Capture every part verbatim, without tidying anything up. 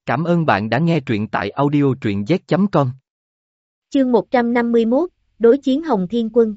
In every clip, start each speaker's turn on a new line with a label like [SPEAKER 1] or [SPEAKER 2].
[SPEAKER 1] Cảm ơn bạn đã nghe truyện tại audio truyện z chấm com.
[SPEAKER 2] Chương một trăm năm mươi mốt, đối chiến Hồng Thiên Quân.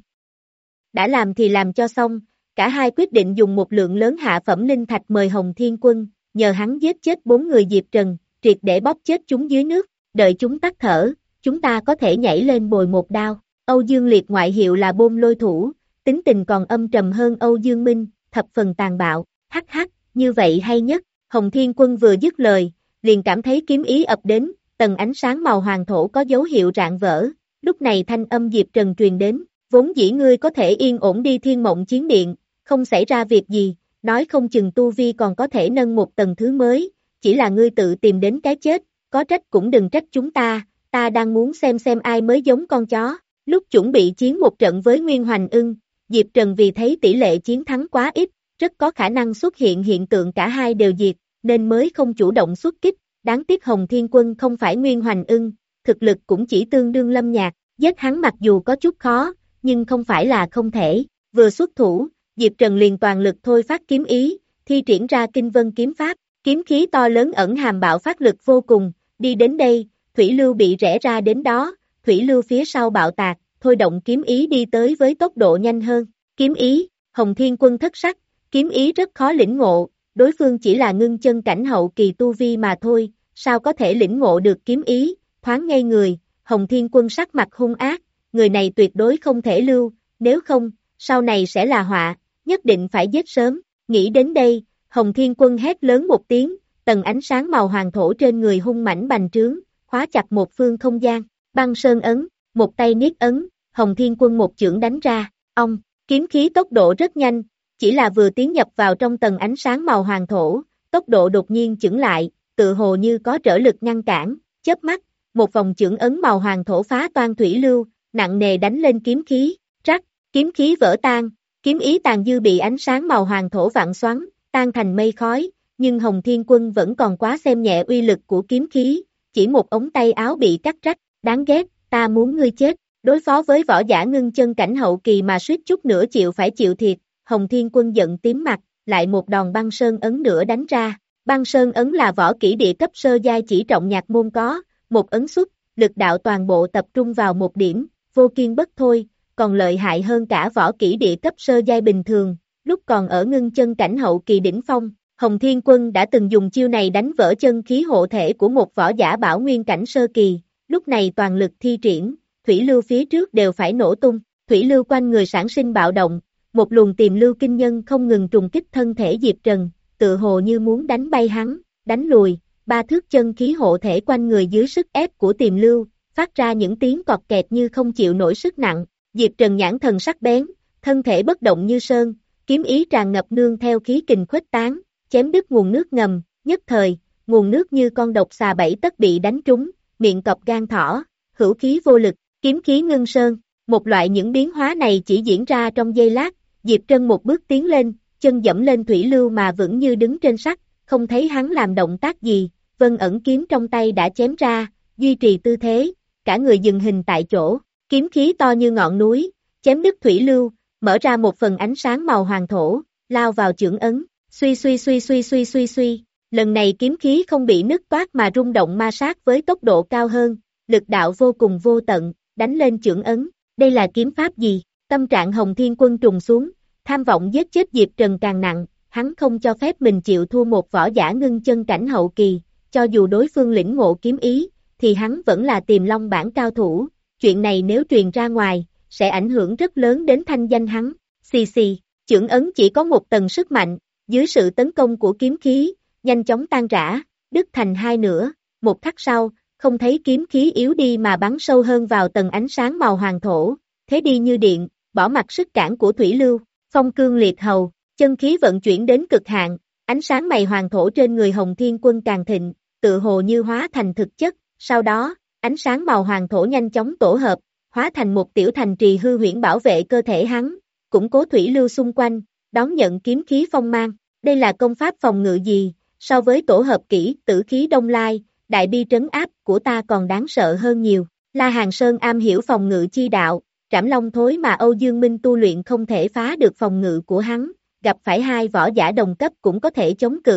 [SPEAKER 2] Đã làm thì làm cho xong, cả hai quyết định dùng một lượng lớn hạ phẩm linh thạch mời Hồng Thiên Quân, nhờ hắn giết chết bốn người Diệp Trần, triệt để bóp chết chúng dưới nước, đợi chúng tắt thở, chúng ta có thể nhảy lên bồi một đao. Âu Dương Liệt ngoại hiệu là Bôn Lôi Thủ, tính tình còn âm trầm hơn Âu Dương Minh, thập phần tàn bạo, hắc hắc, như vậy hay nhất. Hồng Thiên Quân vừa dứt lời, liền cảm thấy kiếm ý ập đến, tầng ánh sáng màu hoàng thổ có dấu hiệu rạn vỡ, lúc này thanh âm Diệp Trần truyền đến, vốn dĩ ngươi có thể yên ổn đi Thiên Mộng Chiến Điện, không xảy ra việc gì, nói không chừng tu vi còn có thể nâng một tầng thứ mới, chỉ là ngươi tự tìm đến cái chết, có trách cũng đừng trách chúng ta, ta đang muốn xem xem ai mới giống con chó. Lúc chuẩn bị chiến một trận với Nguyên Hoành Ưng, Diệp Trần vì thấy tỷ lệ chiến thắng quá ít, rất có khả năng xuất hiện hiện tượng cả hai đều diệt, nên mới không chủ động xuất kích. Đáng tiếc Hồng Thiên Quân không phải Nguyên Hoành Ưng, thực lực cũng chỉ tương đương Lâm Nhạc, giết hắn mặc dù có chút khó, nhưng không phải là không thể. Vừa xuất thủ, Diệp Trần liền toàn lực thôi phát kiếm ý, thi triển ra Kinh Vân kiếm pháp, kiếm khí to lớn ẩn hàm bạo phát lực vô cùng, đi đến đây, thủy lưu bị rẽ ra đến đó, thủy lưu phía sau bạo tạc, thôi động kiếm ý đi tới với tốc độ nhanh hơn. Kiếm ý, Hồng Thiên Quân thất sắc, kiếm ý rất khó lĩnh ngộ, đối phương chỉ là ngưng chân cảnh hậu kỳ tu vi mà thôi, sao có thể lĩnh ngộ được kiếm ý, thoáng ngây người, Hồng Thiên Quân sắc mặt hung ác, người này tuyệt đối không thể lưu, nếu không, sau này sẽ là họa, nhất định phải giết sớm. Nghĩ đến đây, Hồng Thiên Quân hét lớn một tiếng, tầng ánh sáng màu hoàng thổ trên người hung mãnh bành trướng, khóa chặt một phương không gian, băng sơn ấn, một tay niết ấn, Hồng Thiên Quân một chưởng đánh ra, ông, kiếm khí tốc độ rất nhanh, chỉ là vừa tiến nhập vào trong tầng ánh sáng màu hoàng thổ, tốc độ đột nhiên chững lại, tự hồ như có trở lực ngăn cản, chớp mắt, một vòng chưởng ấn màu hoàng thổ phá toan thủy lưu, nặng nề đánh lên kiếm khí, rắc, kiếm khí vỡ tan, kiếm ý tàn dư bị ánh sáng màu hoàng thổ vặn xoắn, tan thành mây khói, nhưng Hồng Thiên Quân vẫn còn quá xem nhẹ uy lực của kiếm khí, chỉ một ống tay áo bị cắt rách, đáng ghét, ta muốn ngươi chết, đối phó với võ giả ngưng chân cảnh hậu kỳ mà suýt chút nữa chịu phải chịu thiệt, Hồng Thiên Quân giận tím mặt, lại một đòn băng sơn ấn nữa đánh ra. Băng sơn ấn là võ kỹ địa cấp sơ giai chỉ trọng nhạc môn có, một ấn xuất, lực đạo toàn bộ tập trung vào một điểm, vô kiên bất thôi, còn lợi hại hơn cả võ kỹ địa cấp sơ giai bình thường, lúc còn ở ngưng chân cảnh hậu kỳ đỉnh phong, Hồng Thiên Quân đã từng dùng chiêu này đánh vỡ chân khí hộ thể của một võ giả bảo nguyên cảnh sơ kỳ, lúc này toàn lực thi triển, thủy lưu phía trước đều phải nổ tung, thủy lưu quanh người sản sinh bạo động, một luồng tiềm lưu kinh nhân không ngừng trùng kích thân thể Diệp Trần, tự hồ như muốn đánh bay hắn, đánh lùi, ba thước chân khí hộ thể quanh người dưới sức ép của tiềm lưu, phát ra những tiếng cọt kẹt như không chịu nổi sức nặng, Diệp Trần nhãn thần sắc bén, thân thể bất động như sơn, kiếm ý tràn ngập nương theo khí kình khuếch tán, chém đứt nguồn nước ngầm, nhất thời, nguồn nước như con độc xà bảy tấc bị đánh trúng, miệng cọp gan thỏ, hữu khí vô lực, kiếm khí ngưng sơn, một loại những biến hóa này chỉ diễn ra trong giây lát, Diệp Trân một bước tiến lên, chân dẫm lên thủy lưu mà vững như đứng trên sắt, không thấy hắn làm động tác gì, Vân ẩn kiếm trong tay đã chém ra, duy trì tư thế, cả người dừng hình tại chỗ, kiếm khí to như ngọn núi, chém đứt thủy lưu, mở ra một phần ánh sáng màu hoàng thổ, lao vào chưởng ấn, suy suy suy suy suy suy suy, lần này kiếm khí không bị nứt toát mà rung động ma sát với tốc độ cao hơn, lực đạo vô cùng vô tận, đánh lên chưởng ấn, đây là kiếm pháp gì? Tâm trạng Hồng Thiên Quân trùng xuống, tham vọng giết chết Diệp Trần càng nặng, hắn không cho phép mình chịu thua một võ giả ngưng chân cảnh hậu kỳ, cho dù đối phương lĩnh ngộ kiếm ý, thì hắn vẫn là Tiềm Long bản cao thủ, chuyện này nếu truyền ra ngoài, sẽ ảnh hưởng rất lớn đến thanh danh hắn, xì xì, chưởng ấn chỉ có một tầng sức mạnh, dưới sự tấn công của kiếm khí, nhanh chóng tan rã, đứt thành hai nửa, một khắc sau, không thấy kiếm khí yếu đi mà bắn sâu hơn vào tầng ánh sáng màu hoàng thổ, thế đi như điện, bỏ mặt sức cản của thủy lưu, phong cương liệt hầu, chân khí vận chuyển đến cực hạn, ánh sáng mày hoàng thổ trên người Hồng Thiên Quân càng thịnh, tự hồ như hóa thành thực chất, sau đó, ánh sáng màu hoàng thổ nhanh chóng tổ hợp, hóa thành một tiểu thành trì hư huyễn bảo vệ cơ thể hắn, củng cố thủy lưu xung quanh, đón nhận kiếm khí phong mang, đây là công pháp phòng ngự gì, so với tổ hợp kỹ tử khí đông lai, đại bi trấn áp của ta còn đáng sợ hơn nhiều, La Hàn Sơn am hiểu phòng ngự chi đạo, Trảm Long thối mà Âu Dương Minh tu luyện không thể phá được phòng ngự của hắn, gặp phải hai võ giả đồng cấp cũng có thể chống cự,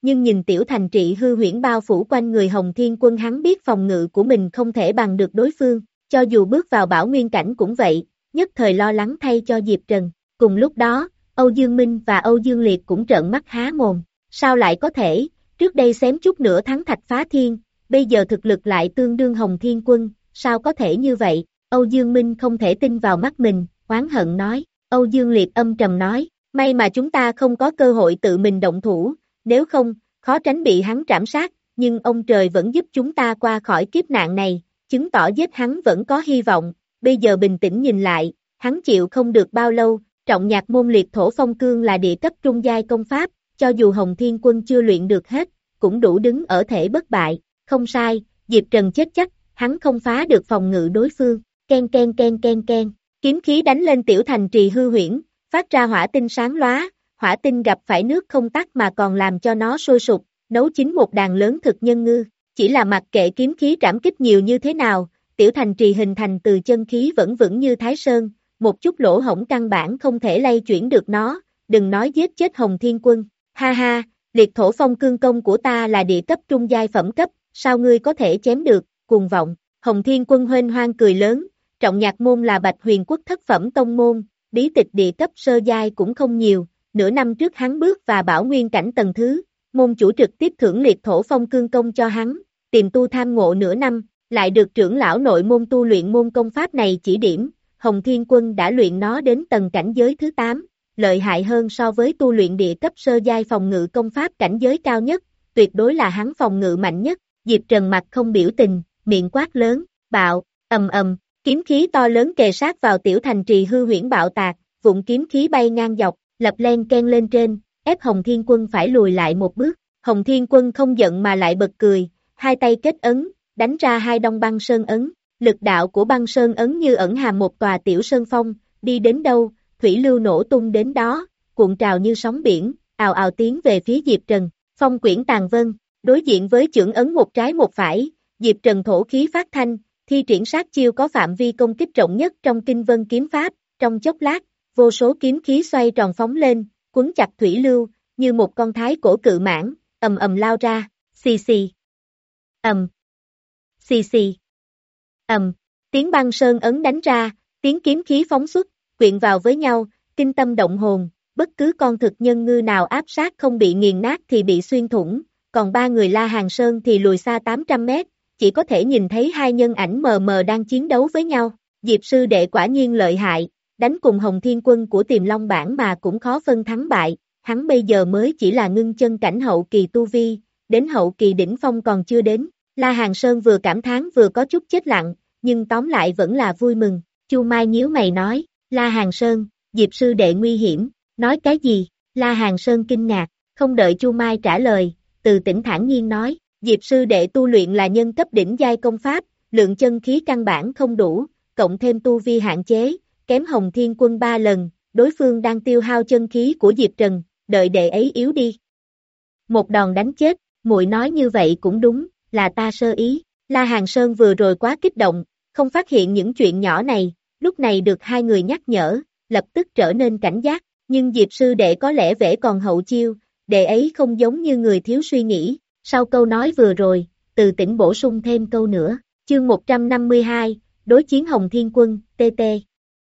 [SPEAKER 2] nhưng nhìn tiểu thành trị hư huyễn bao phủ quanh người Hồng Thiên Quân hắn biết phòng ngự của mình không thể bằng được đối phương, cho dù bước vào bảo nguyên cảnh cũng vậy, nhất thời lo lắng thay cho Diệp Trần. Cùng lúc đó, Âu Dương Minh và Âu Dương Liệt cũng trợn mắt há mồm, sao lại có thể, trước đây xém chút nữa thắng Thạch Phá Thiên, bây giờ thực lực lại tương đương Hồng Thiên Quân, sao có thể như vậy? Âu Dương Minh không thể tin vào mắt mình, oán hận nói. Âu Dương Liệt âm trầm nói, may mà chúng ta không có cơ hội tự mình động thủ, nếu không, khó tránh bị hắn trảm sát, nhưng ông trời vẫn giúp chúng ta qua khỏi kiếp nạn này, chứng tỏ giết hắn vẫn có hy vọng, bây giờ bình tĩnh nhìn lại, hắn chịu không được bao lâu, trọng nhạc môn liệt thổ phong cương là địa cấp trung giai công pháp, cho dù Hồng Thiên Quân chưa luyện được hết, cũng đủ đứng ở thể bất bại, không sai, Diệp Trần chết chắc, hắn không phá được phòng ngự đối phương, ken ken ken ken ken, kiếm khí đánh lên tiểu thành trì hư huyễn, phát ra hỏa tinh sáng lóa, hỏa tinh gặp phải nước không tắt mà còn làm cho nó sôi sục, nấu chín một đàn lớn thực nhân ngư, chỉ là mặc kệ kiếm khí trảm kích nhiều như thế nào, tiểu thành trì hình thành từ chân khí vẫn vững như Thái Sơn, một chút lỗ hổng căn bản không thể lay chuyển được nó, đừng nói giết chết Hồng Thiên Quân, ha ha, liệt thổ phong cương công của ta là địa cấp trung giai phẩm cấp, sao ngươi có thể chém được, cuồng vọng, Hồng Thiên Quân huênh hoang cười lớn, trọng nhạc môn là Bạch Huyền Quốc thất phẩm tông môn, bí tịch địa cấp sơ giai cũng không nhiều, nửa năm trước hắn bước và bảo nguyên cảnh tầng thứ, môn chủ trực tiếp thưởng liệt thổ phong cương công cho hắn, tìm tu tham ngộ nửa năm, lại được trưởng lão nội môn tu luyện môn công pháp này chỉ điểm, Hồng Thiên Quân đã luyện nó đến tầng cảnh giới thứ tám, lợi hại hơn so với tu luyện địa cấp sơ giai phòng ngự công pháp cảnh giới cao nhất, tuyệt đối là hắn phòng ngự mạnh nhất, Diệp Trần mặt không biểu tình, miệng quát lớn, bạo, ầm ầm, kiếm khí to lớn kề sát vào tiểu thành trì hư huyễn bạo tạc, vụn kiếm khí bay ngang dọc, lập len ken lên trên, ép Hồng Thiên Quân phải lùi lại một bước, Hồng Thiên Quân không giận mà lại bật cười, hai tay kết ấn, đánh ra hai đông băng sơn ấn, lực đạo của băng sơn ấn như ẩn hàm một tòa tiểu sơn phong, đi đến đâu, thủy lưu nổ tung đến đó, cuộn trào như sóng biển, ào ào tiến về phía Diệp Trần, phong quyển tàn vân, đối diện với chưởng ấn một trái một phải, Diệp Trần thổ khí phát thanh, thi triển sát chiêu có phạm vi công kích rộng nhất trong kinh vân kiếm pháp, trong chốc lát, vô số kiếm khí xoay tròn phóng lên, quấn chặt thủy lưu, như một con thái cổ cự mãng, ầm ầm lao ra, xì xì, ầm, xì xì, ầm, tiếng băng sơn ấn đánh ra, tiếng kiếm khí phóng xuất, quyện vào với nhau, kinh tâm động hồn, bất cứ con thực nhân ngư nào áp sát không bị nghiền nát thì bị xuyên thủng, còn ba người La Hàng Sơn thì lùi xa tám trăm mét, chỉ có thể nhìn thấy hai nhân ảnh mờ mờ đang chiến đấu với nhau, Diệp sư đệ quả nhiên lợi hại, đánh cùng Hồng Thiên Quân của Tiềm Long Bảng mà cũng khó phân thắng bại, hắn bây giờ mới chỉ là ngưng chân cảnh hậu kỳ tu vi, đến hậu kỳ đỉnh phong còn chưa đến, La Hàng Sơn vừa cảm thán vừa có chút chết lặng, nhưng tóm lại vẫn là vui mừng, Chu Mai nhíu mày nói, La Hàng Sơn, Diệp sư đệ nguy hiểm, nói cái gì, La Hàng Sơn kinh ngạc, không đợi Chu Mai trả lời, Từ Tĩnh thản nhiên nói, Diệp sư đệ tu luyện là nhân cấp đỉnh giai công pháp, lượng chân khí căn bản không đủ, cộng thêm tu vi hạn chế, kém Hồng Thiên Quân ba lần, đối phương đang tiêu hao chân khí của Diệp Trần, đợi đệ ấy yếu đi. Một đòn đánh chết, muội nói như vậy cũng đúng, là ta sơ ý, La Hàng Sơn vừa rồi quá kích động, không phát hiện những chuyện nhỏ này, lúc này được hai người nhắc nhở, lập tức trở nên cảnh giác, nhưng Diệp sư đệ có lẽ vẻ còn hậu chiêu, đệ ấy không giống như người thiếu suy nghĩ, sau câu nói vừa rồi, Từ Tĩnh bổ sung thêm câu nữa, chương một trăm năm mươi hai, đối chiến Hồng Thiên Quân, tê tê.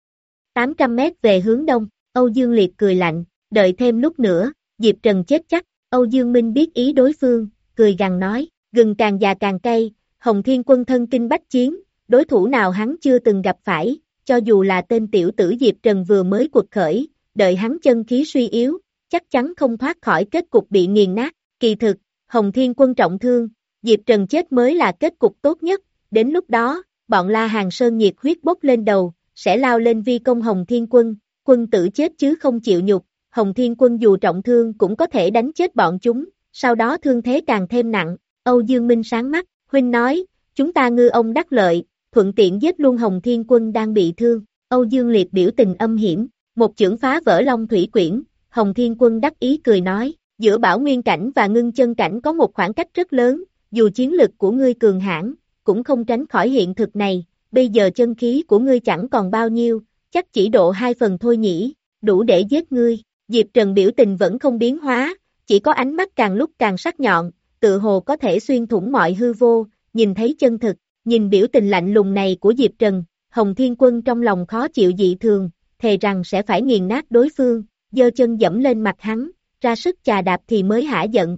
[SPEAKER 2] tám trăm mét về hướng đông, Âu Dương Liệt cười lạnh, đợi thêm lúc nữa, Diệp Trần chết chắc, Âu Dương Minh biết ý đối phương, cười gằn nói, gừng càng già càng cay, Hồng Thiên Quân thân kinh bách chiến, đối thủ nào hắn chưa từng gặp phải, cho dù là tên tiểu tử Diệp Trần vừa mới quật khởi, đợi hắn chân khí suy yếu, chắc chắn không thoát khỏi kết cục bị nghiền nát, kỳ thực, Hồng Thiên Quân trọng thương, Diệp Trần chết mới là kết cục tốt nhất, đến lúc đó, bọn La Hàng Sơn nhiệt huyết bốc lên đầu, sẽ lao lên vi công Hồng Thiên Quân, quân tử chết chứ không chịu nhục, Hồng Thiên Quân dù trọng thương cũng có thể đánh chết bọn chúng, sau đó thương thế càng thêm nặng, Âu Dương Minh sáng mắt, huynh nói, chúng ta ngư ông đắc lợi, thuận tiện giết luôn Hồng Thiên Quân đang bị thương, Âu Dương Liệt biểu tình âm hiểm, một chưởng phá vỡ Long Thủy Quyển, Hồng Thiên Quân đắc ý cười nói, giữa bảo nguyên cảnh và ngưng chân cảnh có một khoảng cách rất lớn, dù chiến lực của ngươi cường hãn, cũng không tránh khỏi hiện thực này, bây giờ chân khí của ngươi chẳng còn bao nhiêu, chắc chỉ độ hai phần thôi nhỉ, đủ để giết ngươi, Diệp Trần biểu tình vẫn không biến hóa, chỉ có ánh mắt càng lúc càng sắc nhọn, tự hồ có thể xuyên thủng mọi hư vô, nhìn thấy chân thực, nhìn biểu tình lạnh lùng này của Diệp Trần, Hồng Thiên Quân trong lòng khó chịu dị thường, thề rằng sẽ phải nghiền nát đối phương, giơ chân dẫm lên mặt hắn, ra sức chà đạp thì mới hả giận.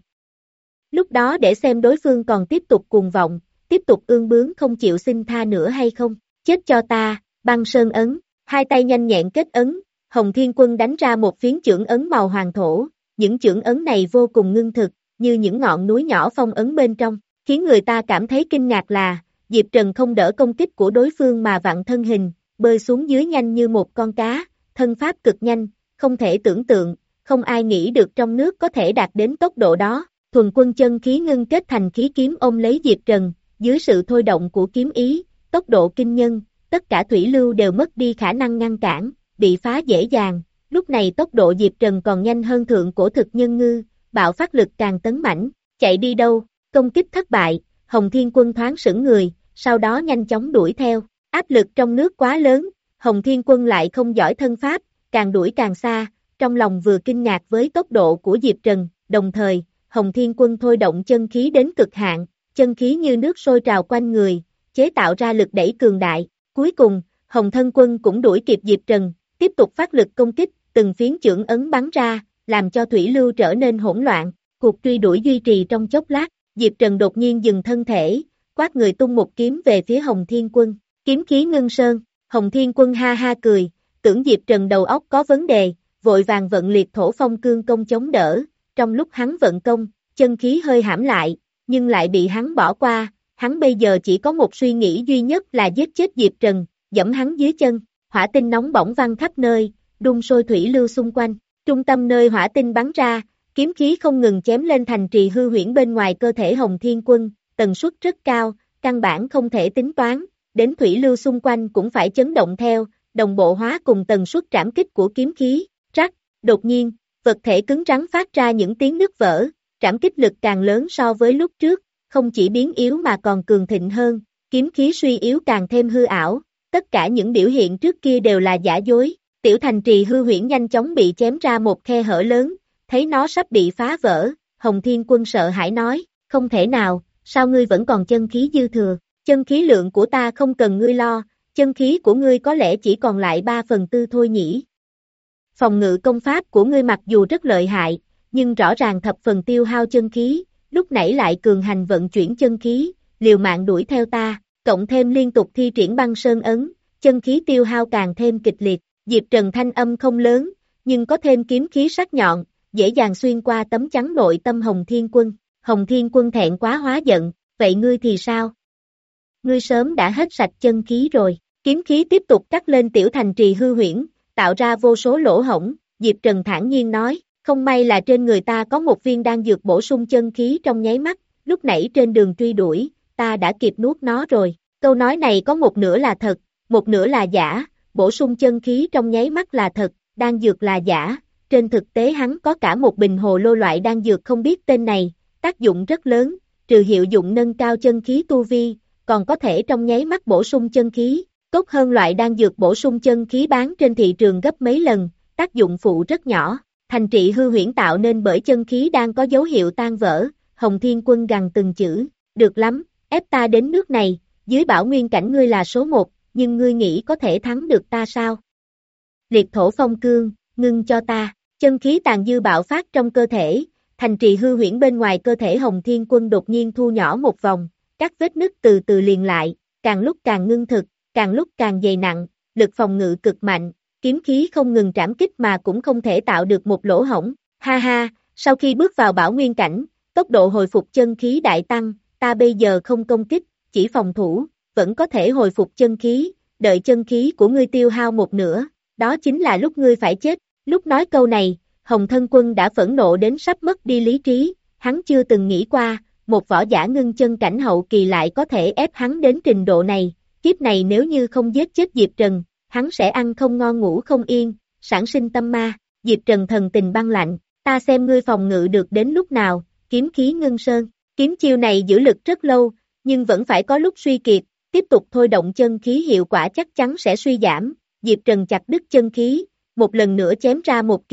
[SPEAKER 2] Lúc đó để xem đối phương còn tiếp tục cuồng vọng, tiếp tục ương bướng không chịu xin tha nữa hay không, chết cho ta, băng sơn ấn, hai tay nhanh nhẹn kết ấn, Hồng Thiên Quân đánh ra một phiến chưởng ấn màu hoàng thổ, những chưởng ấn này vô cùng ngưng thực, như những ngọn núi nhỏ phong ấn bên trong, khiến người ta cảm thấy kinh ngạc là, Diệp Trần không đỡ công kích của đối phương mà vặn thân hình, bơi xuống dưới nhanh như một con cá, thân pháp cực nhanh, không thể tưởng tượng, không ai nghĩ được trong nước có thể đạt đến tốc độ đó, thuần quân chân khí ngưng kết thành khí kiếm ôm lấy Diệp Trần, dưới sự thôi động của kiếm ý, tốc độ kinh nhân, tất cả thủy lưu đều mất đi khả năng ngăn cản, bị phá dễ dàng, lúc này tốc độ Diệp Trần còn nhanh hơn thượng cổ thực nhân ngư, bạo phát lực càng tấn mãnh, chạy đi đâu, công kích thất bại, Hồng Thiên Quân thoáng sững người, sau đó nhanh chóng đuổi theo, áp lực trong nước quá lớn, Hồng Thiên Quân lại không giỏi thân pháp, càng đuổi càng xa, trong lòng vừa kinh ngạc với tốc độ của Diệp Trần, đồng thời, Hồng Thiên Quân thôi động chân khí đến cực hạn, chân khí như nước sôi trào quanh người, chế tạo ra lực đẩy cường đại, cuối cùng, Hồng Thân Quân cũng đuổi kịp Diệp Trần, tiếp tục phát lực công kích, từng phiến chưởng ấn bắn ra, làm cho thủy lưu trở nên hỗn loạn, cuộc truy đuổi duy trì trong chốc lát, Diệp Trần đột nhiên dừng thân thể, quát người tung một kiếm về phía Hồng Thiên Quân, kiếm khí ngưng sơn, Hồng Thiên Quân ha ha cười, tưởng Diệp Trần đầu óc có vấn đề, vội vàng vận liệt thổ phong cương công chống đỡ, trong lúc hắn vận công, chân khí hơi hãm lại, nhưng lại bị hắn bỏ qua, hắn bây giờ chỉ có một suy nghĩ duy nhất là giết chết Diệp Trần, dẫm hắn dưới chân, hỏa tinh nóng bỏng văng khắp nơi, đun sôi thủy lưu xung quanh, trung tâm nơi hỏa tinh bắn ra, kiếm khí không ngừng chém lên thành trì hư huyễn bên ngoài cơ thể Hồng Thiên Quân, tần suất rất cao, căn bản không thể tính toán, đến thủy lưu xung quanh cũng phải chấn động theo, đồng bộ hóa cùng tần suất trảm kích của kiếm khí, rắc, đột nhiên, vật thể cứng rắn phát ra những tiếng nứt vỡ, trảm kích lực càng lớn so với lúc trước, không chỉ biến yếu mà còn cường thịnh hơn, kiếm khí suy yếu càng thêm hư ảo, tất cả những biểu hiện trước kia đều là giả dối, tiểu thành trì hư huyễn nhanh chóng bị chém ra một khe hở lớn, thấy nó sắp bị phá vỡ, Hồng Thiên Quân sợ hãi nói, không thể nào, sao ngươi vẫn còn chân khí dư thừa, chân khí lượng của ta không cần ngươi lo, chân khí của ngươi có lẽ chỉ còn lại ba phần tư thôi nhỉ. Phòng ngự công pháp của ngươi mặc dù rất lợi hại, nhưng rõ ràng thập phần tiêu hao chân khí, lúc nãy lại cường hành vận chuyển chân khí, liều mạng đuổi theo ta, cộng thêm liên tục thi triển băng sơn ấn, chân khí tiêu hao càng thêm kịch liệt, Diệp Trần thanh âm không lớn, nhưng có thêm kiếm khí sắc nhọn, dễ dàng xuyên qua tấm chắn nội tâm Hồng Thiên Quân, Hồng Thiên Quân thẹn quá hóa giận, vậy ngươi thì sao? Ngươi sớm đã hết sạch chân khí rồi, kiếm khí tiếp tục cắt lên tiểu thành trì hư huyễn, tạo ra vô số lỗ hổng, Diệp Trần thản nhiên nói, không may là trên người ta có một viên đan dược bổ sung chân khí trong nháy mắt, lúc nãy trên đường truy đuổi, ta đã kịp nuốt nó rồi, câu nói này có một nửa là thật, một nửa là giả, bổ sung chân khí trong nháy mắt là thật, đan dược là giả, trên thực tế hắn có cả một bình hồ lô loại đan dược không biết tên này, tác dụng rất lớn, trừ hiệu dụng nâng cao chân khí tu vi, còn có thể trong nháy mắt bổ sung chân khí, tốt hơn loại đan dược bổ sung chân khí bán trên thị trường gấp mấy lần, tác dụng phụ rất nhỏ, thành trị hư huyễn tạo nên bởi chân khí đang có dấu hiệu tan vỡ, Hồng Thiên Quân gằn từng chữ, được lắm, ép ta đến nước này, dưới bảo nguyên cảnh ngươi là số một, nhưng ngươi nghĩ có thể thắng được ta sao? Liệt thổ phong cương, ngưng cho ta, chân khí tàn dư bạo phát trong cơ thể, thành trì hư huyễn bên ngoài cơ thể Hồng Thiên Quân đột nhiên thu nhỏ một vòng, các vết nứt từ từ liền lại, càng lúc càng ngưng thực, càng lúc càng dày nặng, lực phòng ngự cực mạnh, kiếm khí không ngừng trảm kích mà cũng không thể tạo được một lỗ hổng, ha ha, sau khi bước vào bảo nguyên cảnh, tốc độ hồi phục chân khí đại tăng, ta bây giờ không công kích, chỉ phòng thủ, vẫn có thể hồi phục chân khí, đợi chân khí của ngươi tiêu hao một nửa, đó chính là lúc ngươi phải chết, lúc nói câu này, Hồng Thân Quân đã phẫn nộ đến sắp mất đi lý trí, hắn chưa từng nghĩ qua, một võ giả ngưng chân cảnh hậu kỳ lại có thể ép hắn đến trình độ này, kiếp này nếu như không giết chết Diệp Trần, hắn sẽ ăn không ngon ngủ không yên, sản sinh tâm ma, Diệp Trần thần tình băng lạnh, ta xem ngươi phòng ngự được đến lúc nào, kiếm khí ngưng sơn, kiếm chiêu này giữ lực rất lâu, nhưng vẫn phải có lúc suy kiệt, tiếp tục thôi động chân khí hiệu quả chắc chắn sẽ suy giảm, Diệp Trần chặt đứt chân khí, một lần nữa chém ra một kiếm,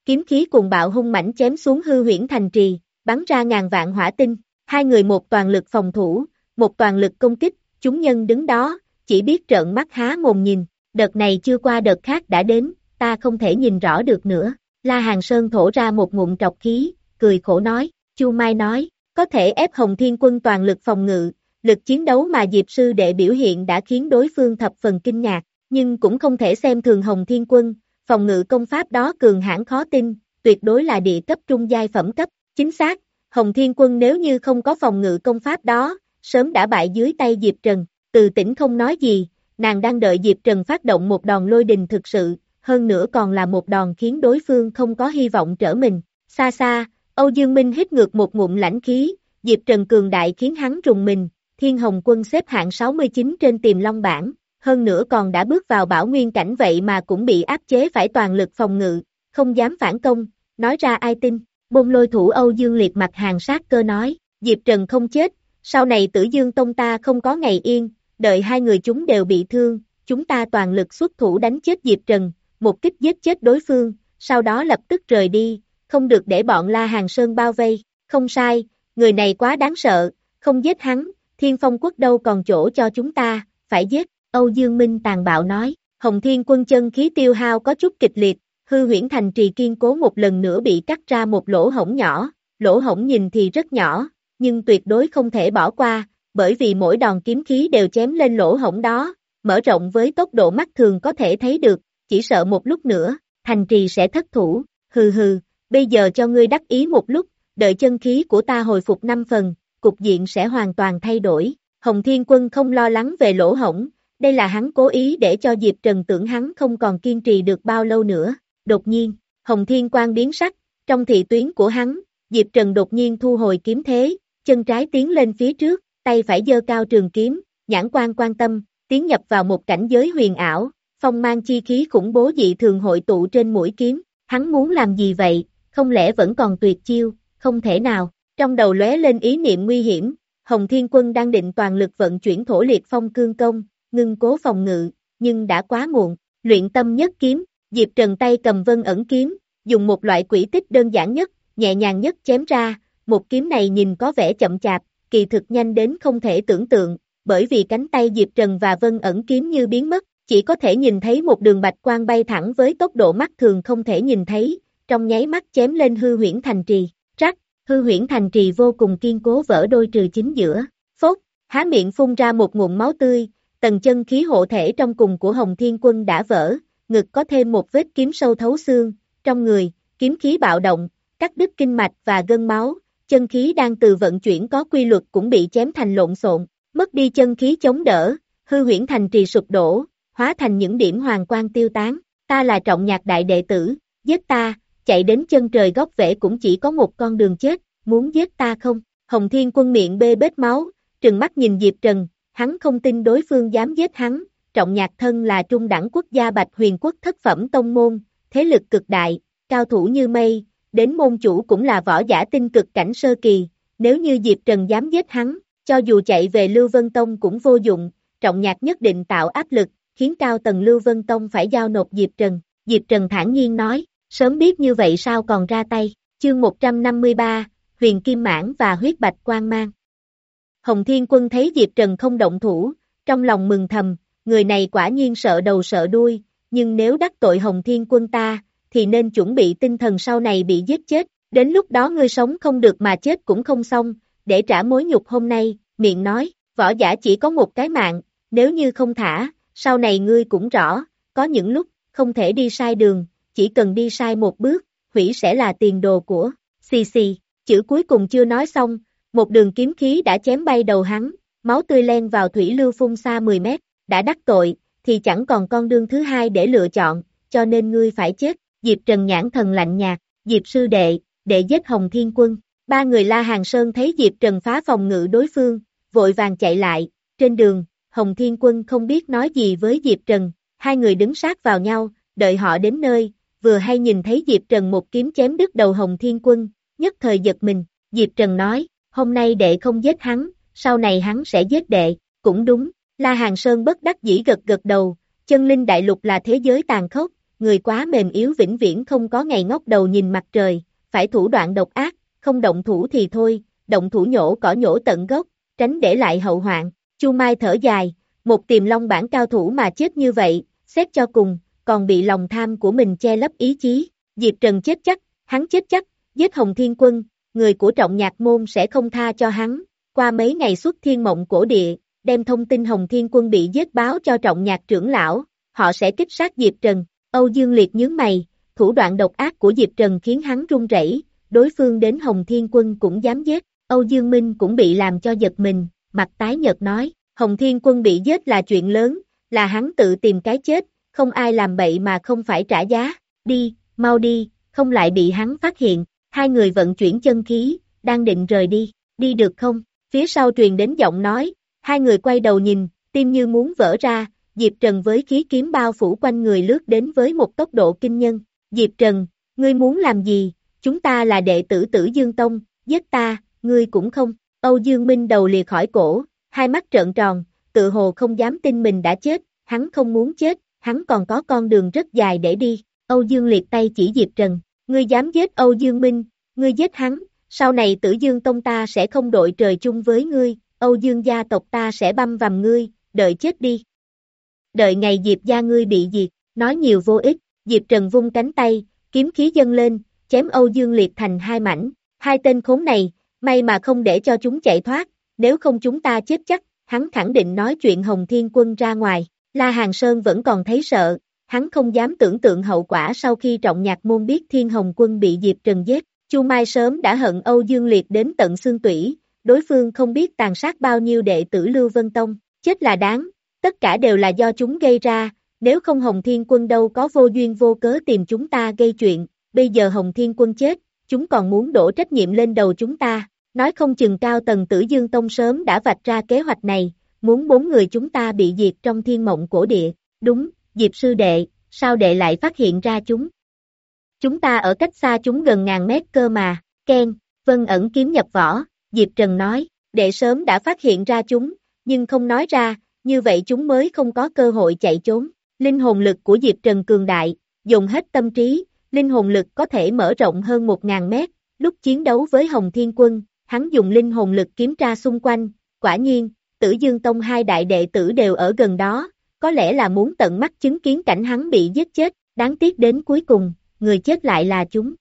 [SPEAKER 2] kiếm khí cuồng bạo hung mãnh chém xuống hư huyễn thành trì, bắn ra ngàn vạn hỏa tinh, hai người một toàn lực phòng thủ, một toàn lực công kích, chúng nhân đứng đó, chỉ biết trợn mắt há mồm nhìn, đợt này chưa qua đợt khác đã đến, ta không thể nhìn rõ được nữa, La Hàn Sơn thổ ra một ngụm trọc khí, cười khổ nói, Chu Mai nói, có thể ép Hồng Thiên Quân toàn lực phòng ngự, lực chiến đấu mà Diệp sư đệ biểu hiện đã khiến đối phương thập phần kinh ngạc, nhưng cũng không thể xem thường Hồng Thiên Quân, phòng ngự công pháp đó cường hãn khó tin, tuyệt đối là địa cấp trung giai phẩm cấp, chính xác, Hồng Thiên Quân nếu như không có phòng ngự công pháp đó, sớm đã bại dưới tay Diệp Trần, Từ Tĩnh không nói gì, nàng đang đợi Diệp Trần phát động một đòn lôi đình thực sự, hơn nữa còn là một đòn khiến đối phương không có hy vọng trở mình, xa xa, Âu Dương Minh hít ngược một ngụm lãnh khí, Diệp Trần cường đại khiến hắn rùng mình, Thiên Hồng Quân xếp hạng sáu mươi chín trên Tiềm Long bảng, hơn nữa còn đã bước vào bảo nguyên cảnh vậy mà cũng bị áp chế phải toàn lực phòng ngự, không dám phản công, nói ra ai tin, Bôn Lôi thủ Âu Dương liệt mặt hàng sát cơ nói, Diệp Trần không chết, sau này Tử Dương Tông ta không có ngày yên, đợi hai người chúng đều bị thương, chúng ta toàn lực xuất thủ đánh chết Diệp Trần, một kích giết chết đối phương, sau đó lập tức rời đi, không được để bọn La Hàn Sơn bao vây, không sai, người này quá đáng sợ, không giết hắn, Thiên Phong Quốc đâu còn chỗ cho chúng ta, phải giết, Âu Dương Minh tàn bạo nói, Hồng Thiên Quân chân khí tiêu hao có chút kịch liệt, hư huyễn thành trì kiên cố một lần nữa bị cắt ra một lỗ hổng nhỏ, lỗ hổng nhìn thì rất nhỏ, nhưng tuyệt đối không thể bỏ qua, bởi vì mỗi đòn kiếm khí đều chém lên lỗ hổng đó, mở rộng với tốc độ mắt thường có thể thấy được, chỉ sợ một lúc nữa, thành trì sẽ thất thủ, hừ hừ, bây giờ cho ngươi đắc ý một lúc, đợi chân khí của ta hồi phục năm phần, cục diện sẽ hoàn toàn thay đổi, Hồng Thiên Quân không lo lắng về lỗ hổng, đây là hắn cố ý để cho Diệp Trần tưởng hắn không còn kiên trì được bao lâu nữa, đột nhiên, Hồng Thiên Quang biến sắc, trong thị tuyến của hắn, Diệp Trần đột nhiên thu hồi kiếm thế, chân trái tiến lên phía trước, tay phải giơ cao trường kiếm, nhãn quan quan tâm, tiến nhập vào một cảnh giới huyền ảo, phong mang chi khí khủng bố dị thường hội tụ trên mũi kiếm, hắn muốn làm gì vậy, không lẽ vẫn còn tuyệt chiêu, không thể nào, trong đầu lóe lên ý niệm nguy hiểm, Hồng Thiên Quân đang định toàn lực vận chuyển thổ liệt phong cương công, ngưng cố phòng ngự, nhưng đã quá muộn, luyện tâm nhất kiếm, Diệp Trần tay cầm vân ẩn kiếm, dùng một loại quỹ tích đơn giản nhất, nhẹ nhàng nhất chém ra, một kiếm này nhìn có vẻ chậm chạp, kỳ thực nhanh đến không thể tưởng tượng, bởi vì cánh tay Diệp Trần và vân ẩn kiếm như biến mất, chỉ có thể nhìn thấy một đường bạch quang bay thẳng với tốc độ mắt thường không thể nhìn thấy, trong nháy mắt chém lên hư huyễn thành trì, rắc, hư huyễn thành trì vô cùng kiên cố vỡ đôi trừ chính giữa, phốt, há miệng phun ra một ngụm máu tươi, tầng chân khí hộ thể trong cùng của Hồng Thiên Quân đã vỡ, ngực có thêm một vết kiếm sâu thấu xương, trong người, kiếm khí bạo động, cắt đứt kinh mạch và gân máu, chân khí đang từ vận chuyển có quy luật cũng bị chém thành lộn xộn, mất đi chân khí chống đỡ, hư huyễn thành trì sụp đổ, hóa thành những điểm hoàng quang tiêu tán, ta là Trọng Nhạc đại đệ tử, giết ta, chạy đến chân trời góc vẻ cũng chỉ có một con đường chết, muốn giết ta không? Hồng Thiên Quân miệng bê bết máu, trừng mắt nhìn Diệp Trần, hắn không tin đối phương dám giết hắn, Trọng Nhạc thân là trung đẳng quốc gia Bạch Huyền Quốc thất phẩm tông môn, thế lực cực đại, cao thủ như mây, đến môn chủ cũng là võ giả tinh cực cảnh sơ kỳ, nếu như Diệp Trần dám giết hắn, cho dù chạy về Lưu Vân Tông cũng vô dụng, Trọng Nhạc nhất định tạo áp lực, khiến cao tầng Lưu Vân Tông phải giao nộp Diệp Trần, Diệp Trần thản nhiên nói, sớm biết như vậy sao còn ra tay, chương một trăm năm mươi ba, Huyền Kim Mãn và huyết bạch quang mang. Hồng Thiên Quân thấy Diệp Trần không động thủ, trong lòng mừng thầm, người này quả nhiên sợ đầu sợ đuôi, nhưng nếu đắc tội Hồng Thiên Quân ta, thì nên chuẩn bị tinh thần sau này bị giết chết, đến lúc đó ngươi sống không được mà chết cũng không xong, để trả mối nhục hôm nay, miệng nói, võ giả chỉ có một cái mạng, nếu như không thả, sau này ngươi cũng rõ, có những lúc, không thể đi sai đường, chỉ cần đi sai một bước, hủy sẽ là tiền đồ của, xì xì, chữ cuối cùng chưa nói xong, một đường kiếm khí đã chém bay đầu hắn, máu tươi len vào thủy lưu phun xa mười mét, đã đắc tội, thì chẳng còn con đường thứ hai để lựa chọn, cho nên ngươi phải chết, Diệp Trần nhãn thần lạnh nhạt, Diệp sư đệ, đệ giết Hồng Thiên Quân, ba người La Hàn Sơn thấy Diệp Trần phá phòng ngự đối phương, vội vàng chạy lại, trên đường, Hồng Thiên Quân không biết nói gì với Diệp Trần, hai người đứng sát vào nhau, đợi họ đến nơi, vừa hay nhìn thấy Diệp Trần một kiếm chém đứt đầu Hồng Thiên Quân, nhất thời giật mình, Diệp Trần nói, hôm nay đệ không giết hắn, sau này hắn sẽ giết đệ, cũng đúng, La Hàn Sơn bất đắc dĩ gật gật đầu, chân linh đại lục là thế giới tàn khốc, người quá mềm yếu vĩnh viễn không có ngày ngóc đầu nhìn mặt trời, phải thủ đoạn độc ác, không động thủ thì thôi, động thủ nhổ cỏ nhổ tận gốc, tránh để lại hậu hoạn. Chu Mai thở dài, một tiềm long bản cao thủ mà chết như vậy, xét cho cùng, còn bị lòng tham của mình che lấp ý chí. Diệp Trần chết chắc, hắn chết chắc, giết Hồng Thiên Quân, người của Trọng Nhạc Môn sẽ không tha cho hắn. Qua mấy ngày xuất thiên mộng cổ địa, đem thông tin Hồng Thiên Quân bị giết báo cho Trọng Nhạc trưởng lão, họ sẽ kích sát Diệp Trần. Âu Dương Liệt nhướng mày, thủ đoạn độc ác của Diệp Trần khiến hắn run rẩy, đối phương đến Hồng Thiên Quân cũng dám giết. Âu Dương Minh cũng bị làm cho giật mình, mặt tái nhợt nói, Hồng Thiên Quân bị giết là chuyện lớn, là hắn tự tìm cái chết, không ai làm bậy mà không phải trả giá. Đi, mau đi, không lại bị hắn phát hiện. Hai người vận chuyển chân khí, đang định rời đi, đi được không? Phía sau truyền đến giọng nói, hai người quay đầu nhìn, tim như muốn vỡ ra, Diệp Trần với khí kiếm bao phủ quanh người lướt đến với một tốc độ kinh nhân. Diệp Trần, ngươi muốn làm gì? Chúng ta là đệ tử Tử Dương Tông, giết ta, ngươi cũng không. Âu Dương Minh đầu lìa khỏi cổ, hai mắt trợn tròn, tự hồ không dám tin mình đã chết, hắn không muốn chết, hắn còn có con đường rất dài để đi. Âu Dương liệt tay chỉ Diệp Trần, ngươi dám giết Âu Dương Minh, ngươi giết hắn, sau này Tử Dương Tông ta sẽ không đội trời chung với ngươi, Âu Dương gia tộc ta sẽ băm vằm ngươi, đợi chết đi. Đợi ngày Diệp gia ngươi bị diệt, nói nhiều vô ích, Diệp Trần vung cánh tay, kiếm khí dâng lên, chém Âu Dương liệt thành hai mảnh, hai tên khốn này, may mà không để cho chúng chạy thoát, nếu không chúng ta chết chắc, hắn khẳng định nói chuyện Hồng Thiên Quân ra ngoài. La Hàng Sơn vẫn còn thấy sợ, hắn không dám tưởng tượng hậu quả sau khi Trọng Nhạc Môn biết Thiên Hồng Quân bị Diệp Trần giết. Chu Mai sớm đã hận Âu Dương Liệt đến tận xương tủy, đối phương không biết tàn sát bao nhiêu đệ tử Lưu Vân Tông, chết là đáng, tất cả đều là do chúng gây ra, nếu không Hồng Thiên Quân đâu có vô duyên vô cớ tìm chúng ta gây chuyện, bây giờ Hồng Thiên Quân chết, chúng còn muốn đổ trách nhiệm lên đầu chúng ta, nói không chừng cao tầng Tử Dương Tông sớm đã vạch ra kế hoạch này, muốn bốn người chúng ta bị diệt trong thiên mộng cổ địa. Đúng, Diệp sư đệ, sao đệ lại phát hiện ra chúng? Chúng ta ở cách xa chúng gần ngàn mét cơ mà. Ken, Vân ẩn kiếm nhập vỏ, Diệp Trần nói, đệ sớm đã phát hiện ra chúng, nhưng không nói ra, như vậy chúng mới không có cơ hội chạy trốn. Linh hồn lực của Diệp Trần cường đại, dùng hết tâm trí, linh hồn lực có thể mở rộng hơn một ngàn mét, lúc chiến đấu với Hồng Thiên Quân, hắn dùng linh hồn lực kiểm tra xung quanh, quả nhiên, Tử Dương Tông hai đại đệ tử đều ở gần đó, có lẽ là muốn tận mắt chứng kiến cảnh hắn bị giết chết, đáng tiếc đến cuối cùng, người chết lại là chúng.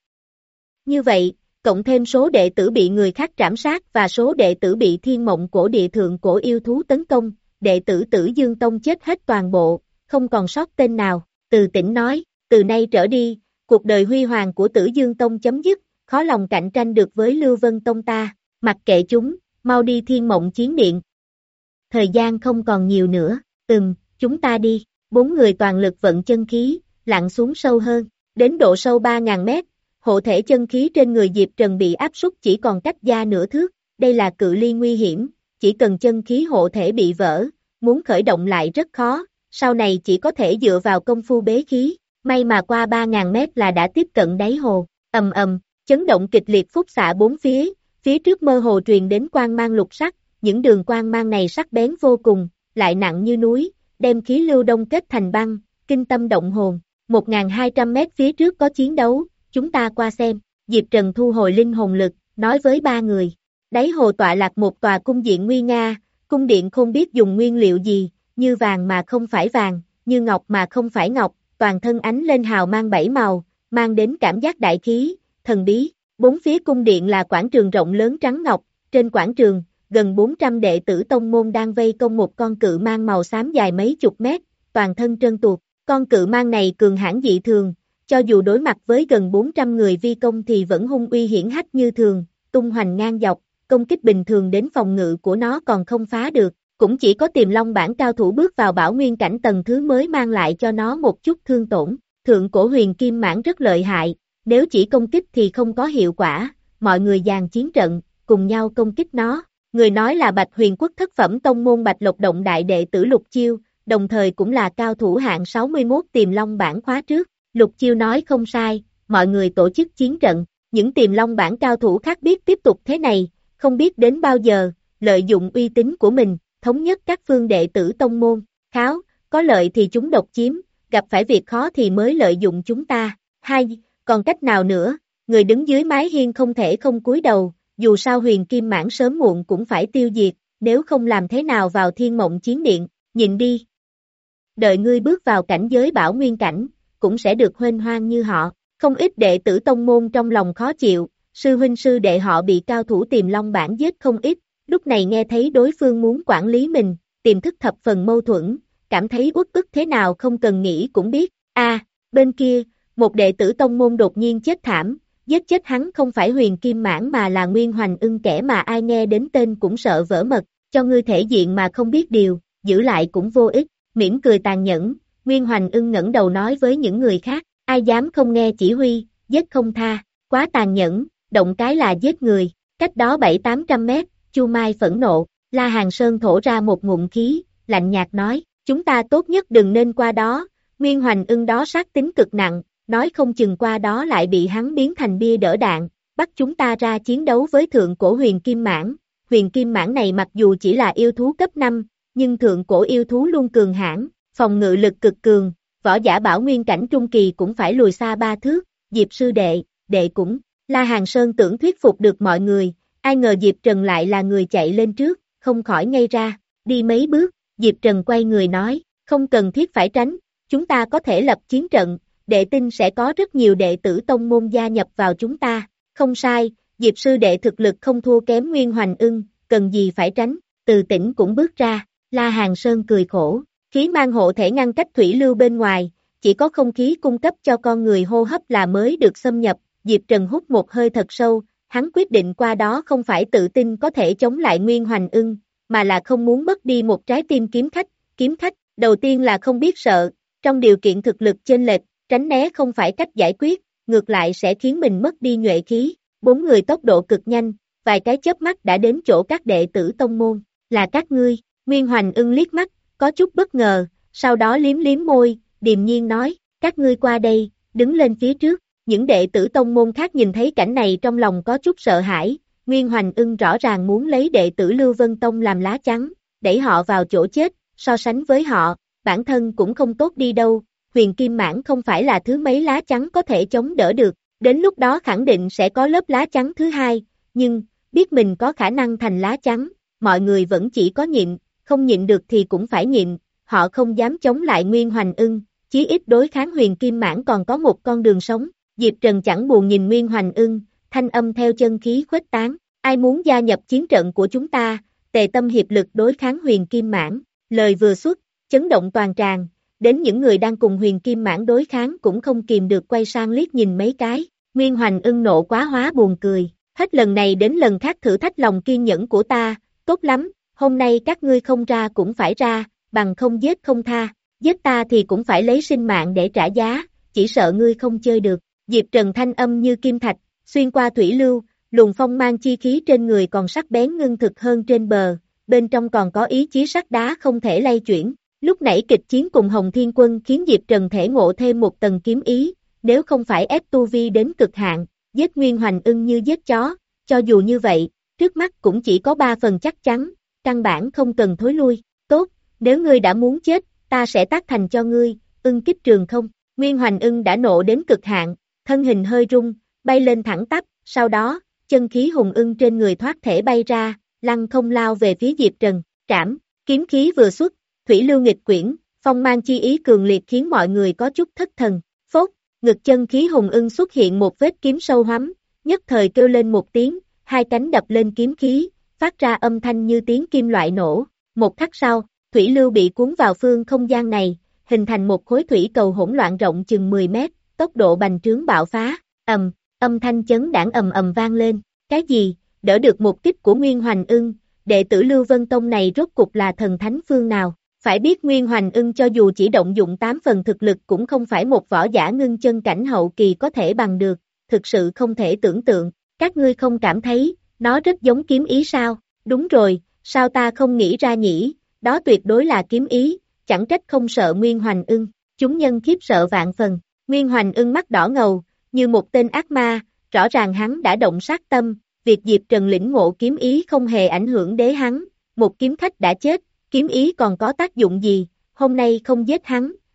[SPEAKER 2] Như vậy, cộng thêm số đệ tử bị người khác trảm sát và số đệ tử bị thiên mộng cổ địa thượng cổ yêu thú tấn công, đệ tử Tử Dương Tông chết hết toàn bộ, không còn sót tên nào. Từ Tĩnh nói, từ nay trở đi, cuộc đời huy hoàng của Tử Dương Tông chấm dứt, khó lòng cạnh tranh được với Lưu Vân Tông ta, mặc kệ chúng, mau đi thiên mộng chiến điện. Thời gian không còn nhiều nữa, ừm, chúng ta đi, bốn người toàn lực vận chân khí, lặn xuống sâu hơn, đến độ sâu ba ngàn mét, hộ thể chân khí trên người Diệp Trần bị áp suất chỉ còn cách da nửa thước, đây là cự ly nguy hiểm, chỉ cần chân khí hộ thể bị vỡ, muốn khởi động lại rất khó, sau này chỉ có thể dựa vào công phu bế khí, may mà qua ba ngàn mét là đã tiếp cận đáy hồ, ầm ầm, chấn động kịch liệt phúc xạ bốn phía, phía trước mơ hồ truyền đến quang mang lục sắc, những đường quang mang này sắc bén vô cùng, lại nặng như núi, đem khí lưu đông kết thành băng, kinh tâm động hồn. một nghìn hai trăm mét phía trước có chiến đấu, chúng ta qua xem. Diệp Trần thu hồi linh hồn lực, nói với ba người. Đáy hồ tọa lạc một tòa cung điện nguy nga, cung điện không biết dùng nguyên liệu gì, như vàng mà không phải vàng, như ngọc mà không phải ngọc, toàn thân ánh lên hào mang bảy màu, mang đến cảm giác đại khí, thần bí. Bốn phía cung điện là quảng trường rộng lớn trắng ngọc, trên quảng trường, gần bốn trăm đệ tử tông môn đang vây công một con cự mang màu xám dài mấy chục mét, toàn thân trơn tuột. Con cự mang này cường hãn dị thường, cho dù đối mặt với gần bốn trăm người vi công thì vẫn hung uy hiển hách như thường, tung hoành ngang dọc, công kích bình thường đến phòng ngự của nó còn không phá được, cũng chỉ có Tiềm Long bản cao thủ bước vào bảo nguyên cảnh tầng thứ mới mang lại cho nó một chút thương tổn. Thượng cổ huyền kim mãn rất lợi hại, nếu chỉ công kích thì không có hiệu quả, mọi người dàn chiến trận, cùng nhau công kích nó. Người nói là Bạch Huyền Quốc thất phẩm tông môn Bạch Lộc Động đại đệ tử Lục Chiêu, đồng thời cũng là cao thủ hạng sáu mươi mốt Tiềm Long bản khóa trước. Lục Chiêu nói không sai, mọi người tổ chức chiến trận, những Tiềm Long bản cao thủ khác biết tiếp tục thế này, không biết đến bao giờ, lợi dụng uy tín của mình, thống nhất các phương đệ tử tông môn, kháo, có lợi thì chúng độc chiếm, gặp phải việc khó thì mới lợi dụng chúng ta. Hai, còn cách nào nữa, người đứng dưới mái hiên không thể không cúi đầu, dù sao Huyền Kim Mãng sớm muộn cũng phải tiêu diệt, nếu không làm thế nào vào Thiên Mộng Chiến Điện, nhìn đi. Đợi ngươi bước vào cảnh giới Bảo Nguyên cảnh, cũng sẽ được huênh hoang như họ. Không ít đệ tử tông môn trong lòng khó chịu, sư huynh sư đệ họ bị cao thủ Tiềm Long Bảng giết không ít, lúc này nghe thấy đối phương muốn quản lý mình, tiềm thức thập phần mâu thuẫn, cảm thấy uất ức thế nào không cần nghĩ cũng biết. A, à, bên kia, một đệ tử tông môn đột nhiên chết thảm, giết chết hắn không phải Huyền Kim Mãng mà là Nguyên Hoành Ưng, kẻ mà ai nghe đến tên cũng sợ vỡ mật, cho ngươi thể diện mà không biết điều, giữ lại cũng vô ích, mỉm cười tàn nhẫn, Nguyên Hoành Ưng ngẩng đầu nói với những người khác, ai dám không nghe chỉ huy, giết không tha, quá tàn nhẫn, động cái là giết người, cách đó bảy tám trăm mét, Chu Mai phẫn nộ, La Hàn Sơn thổ ra một ngụm khí, lạnh nhạt nói, chúng ta tốt nhất đừng nên qua đó, Nguyên Hoành Ưng đó sát tính cực nặng, nói không chừng qua đó lại bị hắn biến thành bia đỡ đạn, bắt chúng ta ra chiến đấu với thượng cổ Huyền Kim Mãng. Huyền Kim Mãng này mặc dù chỉ là yêu thú cấp năm, nhưng thượng cổ yêu thú luôn cường hãn, phòng ngự lực cực cường, võ giả Bảo Nguyên cảnh trung kỳ cũng phải lùi xa ba thước, Diệp sư đệ, đệ cũng, La Hàn Sơn tưởng thuyết phục được mọi người, ai ngờ Diệp Trần lại là người chạy lên trước, không khỏi ngây ra, đi mấy bước, Diệp Trần quay người nói, không cần thiết phải tránh, chúng ta có thể lập chiến trận, đệ tin sẽ có rất nhiều đệ tử tông môn gia nhập vào chúng ta, không sai, Diệp sư đệ thực lực không thua kém Nguyên Hoành Ưng, cần gì phải tránh, Từ Tĩnh cũng bước ra, La Hàn Sơn cười khổ, khí mang hộ thể ngăn cách thủy lưu bên ngoài, chỉ có không khí cung cấp cho con người hô hấp là mới được xâm nhập, Diệp Trần hút một hơi thật sâu, hắn quyết định qua đó không phải tự tin có thể chống lại Nguyên Hoành Ưng, mà là không muốn mất đi một trái tim kiếm khách, kiếm khách, đầu tiên là không biết sợ, trong điều kiện thực lực chênh lệch, tránh né không phải cách giải quyết, ngược lại sẽ khiến mình mất đi nhuệ khí, bốn người tốc độ cực nhanh, vài cái chớp mắt đã đến chỗ các đệ tử tông môn, là các ngươi, Nguyên Hoành Ưng liếc mắt, có chút bất ngờ, sau đó liếm liếm môi, điềm nhiên nói, các ngươi qua đây, đứng lên phía trước, những đệ tử tông môn khác nhìn thấy cảnh này trong lòng có chút sợ hãi, Nguyên Hoành Ưng rõ ràng muốn lấy đệ tử Lưu Vân Tông làm lá chắn, đẩy họ vào chỗ chết, so sánh với họ, bản thân cũng không tốt đi đâu, Huyền Kim Mãng không phải là thứ mấy lá chắn có thể chống đỡ được, đến lúc đó khẳng định sẽ có lớp lá chắn thứ hai, nhưng, biết mình có khả năng thành lá chắn, mọi người vẫn chỉ có nhịn, không nhịn được thì cũng phải nhịn, họ không dám chống lại Nguyên Hoành Ưng, chí ít đối kháng Huyền Kim Mãng còn có một con đường sống, Diệp Trần chẳng buồn nhìn Nguyên Hoành Ưng, thanh âm theo chân khí khuếch tán, ai muốn gia nhập chiến trận của chúng ta, tề tâm hiệp lực đối kháng Huyền Kim Mãng, lời vừa xuất, chấn động toàn tràng, đến những người đang cùng Huyền Kim Mãng đối kháng cũng không kìm được quay sang liếc nhìn mấy cái, Nguyên Hoành Ưng nộ quá hóa buồn cười, hết lần này đến lần khác thử thách lòng kiên nhẫn của ta, tốt lắm, hôm nay các ngươi không ra cũng phải ra, bằng không giết không tha, giết ta thì cũng phải lấy sinh mạng để trả giá, chỉ sợ ngươi không chơi được, Diệp Trần thanh âm như kim thạch, xuyên qua thủy lưu, luồng phong mang chi khí trên người còn sắc bén ngưng thực hơn trên bờ, bên trong còn có ý chí sắt đá không thể lay chuyển. Lúc nãy kịch chiến cùng Hồng Thiên Quân khiến Diệp Trần thể ngộ thêm một tầng kiếm ý, nếu không phải ép tu vi đến cực hạn, giết Nguyên Hoành Ưng như giết chó, cho dù như vậy, trước mắt cũng chỉ có ba phần chắc chắn, căn bản không cần thối lui, tốt, nếu ngươi đã muốn chết, ta sẽ tác thành cho ngươi, ưng kích trường không, Nguyên Hoành Ưng đã nộ đến cực hạn, thân hình hơi rung, bay lên thẳng tắp, sau đó, chân khí hùng ưng trên người thoát thể bay ra, lăng không lao về phía Diệp Trần, trảm, kiếm khí vừa xuất, thủy lưu nghịch quyển, phong mang chi ý cường liệt khiến mọi người có chút thất thần, phốt, ngực chân khí hùng ưng xuất hiện một vết kiếm sâu hoắm, nhất thời kêu lên một tiếng, hai cánh đập lên kiếm khí, phát ra âm thanh như tiếng kim loại nổ, một khắc sau, thủy lưu bị cuốn vào phương không gian này, hình thành một khối thủy cầu hỗn loạn rộng chừng mười mét, tốc độ bành trướng bạo phá, ầm, âm thanh chấn đãng ầm ầm vang lên, cái gì, đỡ được một kích của Nguyên Hoành Ưng, đệ tử Lưu Vân Tông này rốt cục là thần thánh phương nào? Phải biết Nguyên Hoành Ưng cho dù chỉ động dụng tám phần thực lực cũng không phải một võ giả ngưng chân cảnh hậu kỳ có thể bằng được, thực sự không thể tưởng tượng, các ngươi không cảm thấy, nó rất giống kiếm ý sao? Đúng rồi, sao ta không nghĩ ra nhỉ, đó tuyệt đối là kiếm ý, chẳng trách không sợ Nguyên Hoành Ưng, chúng nhân khiếp sợ vạn phần, Nguyên Hoành Ưng mắt đỏ ngầu, như một tên ác ma, rõ ràng hắn đã động sát tâm, việc Diệp Trần lĩnh ngộ kiếm ý không hề ảnh hưởng đến hắn, một kiếm khách đã chết, kiếm ý còn có tác dụng gì, hôm nay không giết hắn,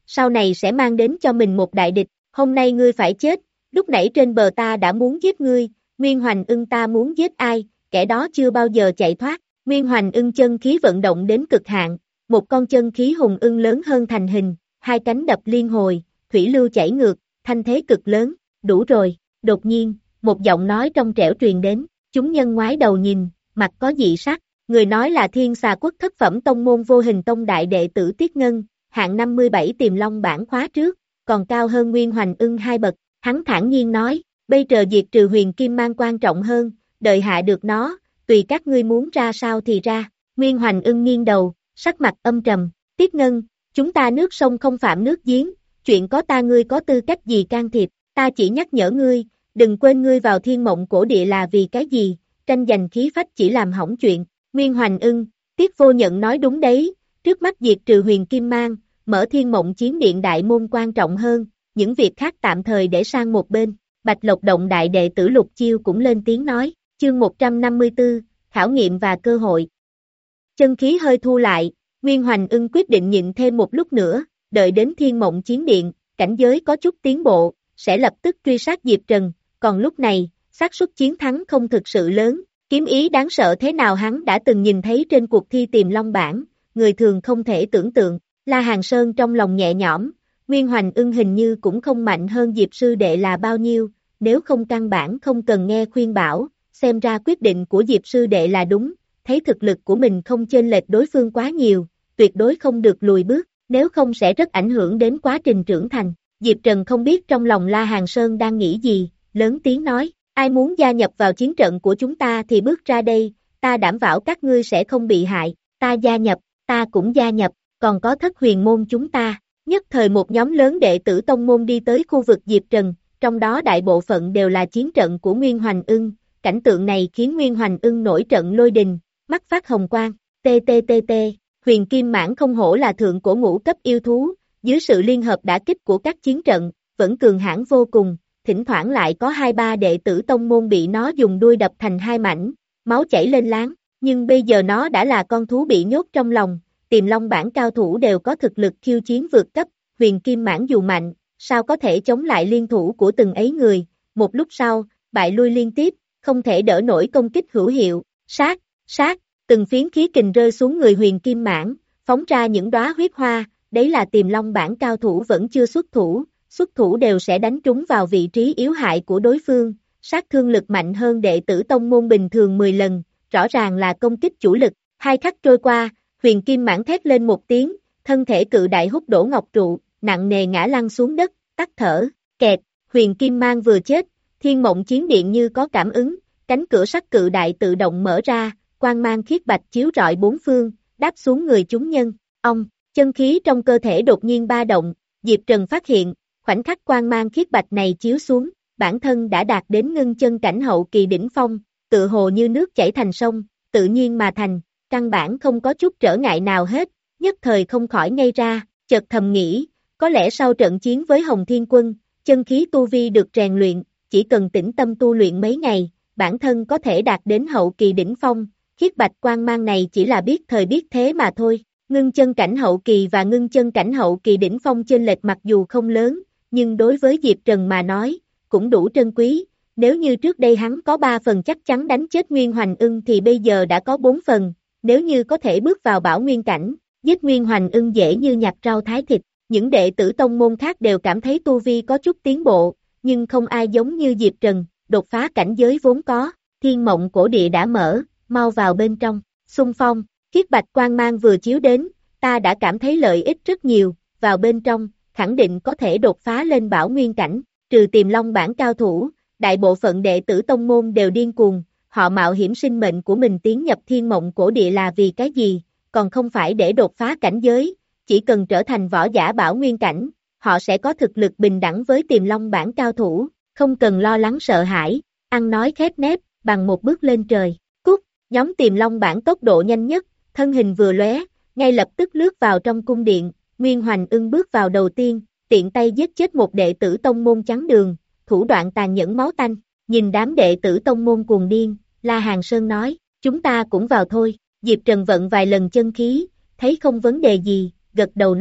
[SPEAKER 2] sau này sẽ mang đến cho mình một đại địch, hôm nay ngươi phải chết, lúc nãy trên bờ ta đã muốn giết ngươi, Nguyên Hoành Ưng ta muốn giết ai, kẻ đó chưa bao giờ chạy thoát, Nguyên Hoành Ưng chân khí vận động đến cực hạn, một con chân khí hùng ưng lớn hơn thành hình, hai cánh đập liên hồi, thủy lưu chảy ngược, thanh thế cực lớn, đủ rồi, đột nhiên, một giọng nói trong trẻo truyền đến, chúng nhân ngoái đầu nhìn, mặt có dị sắc, người nói là Thiên Xà Quốc thất phẩm tông môn Vô Hình Tông đại đệ tử Tiết Ngân, hạng năm mươi bảy Tiềm Long bản khóa trước, còn cao hơn Nguyên Hoành Ưng hai bậc, hắn thản nhiên nói, bây giờ diệt trừ Huyền Kim Mang quan trọng hơn, đợi hạ được nó, tùy các ngươi muốn ra sao thì ra, Nguyên Hoành Ưng nghiêng đầu, sắc mặt âm trầm, Tiết Ngân, chúng ta nước sông không phạm nước giếng, chuyện có ta ngươi có tư cách gì can thiệp, ta chỉ nhắc nhở ngươi, đừng quên ngươi vào Thiên Mộng Cổ Địa là vì cái gì, tranh giành khí phách chỉ làm hỏng chuyện, Nguyên Hoành Ưng, Tiết Vô Nhận nói đúng đấy, trước mắt diệt trừ Huyền Kim Mang, mở Thiên Mộng Chiến Điện đại môn quan trọng hơn, những việc khác tạm thời để sang một bên, Bạch Lộc Động đại đệ tử Lục Chiêu cũng lên tiếng nói, chương một trăm năm mươi tư, khảo nghiệm và cơ hội. Chân khí hơi thu lại, Nguyên Hoành Ưng quyết định nhịn thêm một lúc nữa, đợi đến Thiên Mộng Chiến Điện, cảnh giới có chút tiến bộ, sẽ lập tức truy sát Diệp Trần, còn lúc này, xác suất chiến thắng không thực sự lớn, kiếm ý đáng sợ thế nào hắn đã từng nhìn thấy trên cuộc thi Tiềm Long bản, người thường không thể tưởng tượng, La Hàng Sơn trong lòng nhẹ nhõm, Nguyên Hoành Ưng hình như cũng không mạnh hơn Diệp sư đệ là bao nhiêu, nếu không căn bản không cần nghe khuyên bảo, xem ra quyết định của Diệp sư đệ là đúng, thấy thực lực của mình không chênh lệch đối phương quá nhiều, tuyệt đối không được lùi bước, nếu không sẽ rất ảnh hưởng đến quá trình trưởng thành. Diệp Trần không biết trong lòng La Hàng Sơn đang nghĩ gì, lớn tiếng nói, ai muốn gia nhập vào chiến trận của chúng ta thì bước ra đây, ta đảm bảo các ngươi sẽ không bị hại, ta gia nhập, ta cũng gia nhập, còn có Thất Huyền môn chúng ta. Nhất thời một nhóm lớn đệ tử tông môn đi tới khu vực Diệp Trần, trong đó đại bộ phận đều là chiến trận của Nguyên Hoành Ưng, cảnh tượng này khiến Nguyên Hoành Ưng nổi trận lôi đình, mắt phát hồng quang, tê tê tê tê, Huyền Kim Mãng không hổ là thượng cổ ngũ cấp yêu thú, dưới sự liên hợp đả kích của các chiến trận, vẫn cường hãn vô cùng, thỉnh thoảng lại có hai ba đệ tử tông môn bị nó dùng đuôi đập thành hai mảnh, máu chảy lên láng, nhưng bây giờ nó đã là con thú bị nhốt trong lòng, Tiềm Long bản cao thủ đều có thực lực khiêu chiến vượt cấp, Huyền Kim Mãng dù mạnh, sao có thể chống lại liên thủ của từng ấy người, một lúc sau, bại lui liên tiếp, không thể đỡ nổi công kích hữu hiệu, sát, sát, từng phiến khí kình rơi xuống người Huyền Kim Mãng, phóng ra những đóa huyết hoa, đấy là Tiềm Long bản cao thủ vẫn chưa xuất thủ, xuất thủ đều sẽ đánh trúng vào vị trí yếu hại của đối phương, sát thương lực mạnh hơn đệ tử tông môn bình thường mười lần, rõ ràng là công kích chủ lực, hai khắc trôi qua, Huyền Kim Mãng thét lên một tiếng, thân thể cự đại hút đổ ngọc trụ, nặng nề ngã lăn xuống đất, tắt thở, kẹt, Huyền Kim Mang vừa chết, Thiên Mộng Chiến Điện như có cảm ứng, cánh cửa sắt cự đại tự động mở ra, quang mang khiết bạch chiếu rọi bốn phương, đáp xuống người chúng nhân, ông, chân khí trong cơ thể đột nhiên ba động, Diệp Trần phát hiện, khoảnh khắc quang mang khiết bạch này chiếu xuống, bản thân đã đạt đến ngưng chân cảnh hậu kỳ đỉnh phong, tự hồ như nước chảy thành sông, tự nhiên mà thành, căn bản không có chút trở ngại nào hết, nhất thời không khỏi ngây ra, chợt thầm nghĩ, có lẽ sau trận chiến với Hồng Thiên Quân, chân khí tu vi được rèn luyện, chỉ cần tĩnh tâm tu luyện mấy ngày, bản thân có thể đạt đến hậu kỳ đỉnh phong, khiết bạch quang mang này chỉ là biết thời biết thế mà thôi. Ngưng chân cảnh hậu kỳ và ngưng chân cảnh hậu kỳ đỉnh phong chênh lệch mặc dù không lớn, nhưng đối với Diệp Trần mà nói, cũng đủ trân quý, nếu như trước đây hắn có ba phần chắc chắn đánh chết Nguyên Hoành Ưng thì bây giờ đã có bốn phần, nếu như có thể bước vào bảo nguyên cảnh, giết Nguyên Hoành Ưng dễ như nhặt rau thái thịt, những đệ tử tông môn khác đều cảm thấy tu vi có chút tiến bộ, nhưng không ai giống như Diệp Trần, đột phá cảnh giới vốn có, Thiên Mộng Cổ Địa đã mở, mau vào bên trong, xung phong. Khiết bạch quang mang vừa chiếu đến, ta đã cảm thấy lợi ích rất nhiều, vào bên trong, khẳng định có thể đột phá lên bảo nguyên cảnh, trừ Tiềm Long bản cao thủ, đại bộ phận đệ tử tông môn đều điên cuồng, họ mạo hiểm sinh mệnh của mình tiến nhập Thiên Mộng Cổ Địa là vì cái gì, còn không phải để đột phá cảnh giới, chỉ cần trở thành võ giả bảo nguyên cảnh, họ sẽ có thực lực bình đẳng với Tiềm Long bản cao thủ, không cần lo lắng sợ hãi, ăn nói khép nép, bằng một bước lên trời, cút, nhóm Tiềm Long bản tốc độ nhanh nhất, thân hình vừa lóe, ngay lập tức lướt vào trong cung điện, Nguyên Hoành Ưng bước vào đầu tiên, tiện tay giết chết một đệ tử tông môn chắn đường, thủ đoạn tàn nhẫn máu tanh, nhìn đám đệ tử tông môn cuồng điên, La Hàng Sơn nói, chúng ta cũng vào thôi, Diệp Trần vận vài lần chân khí, thấy không vấn đề gì, gật đầu nói,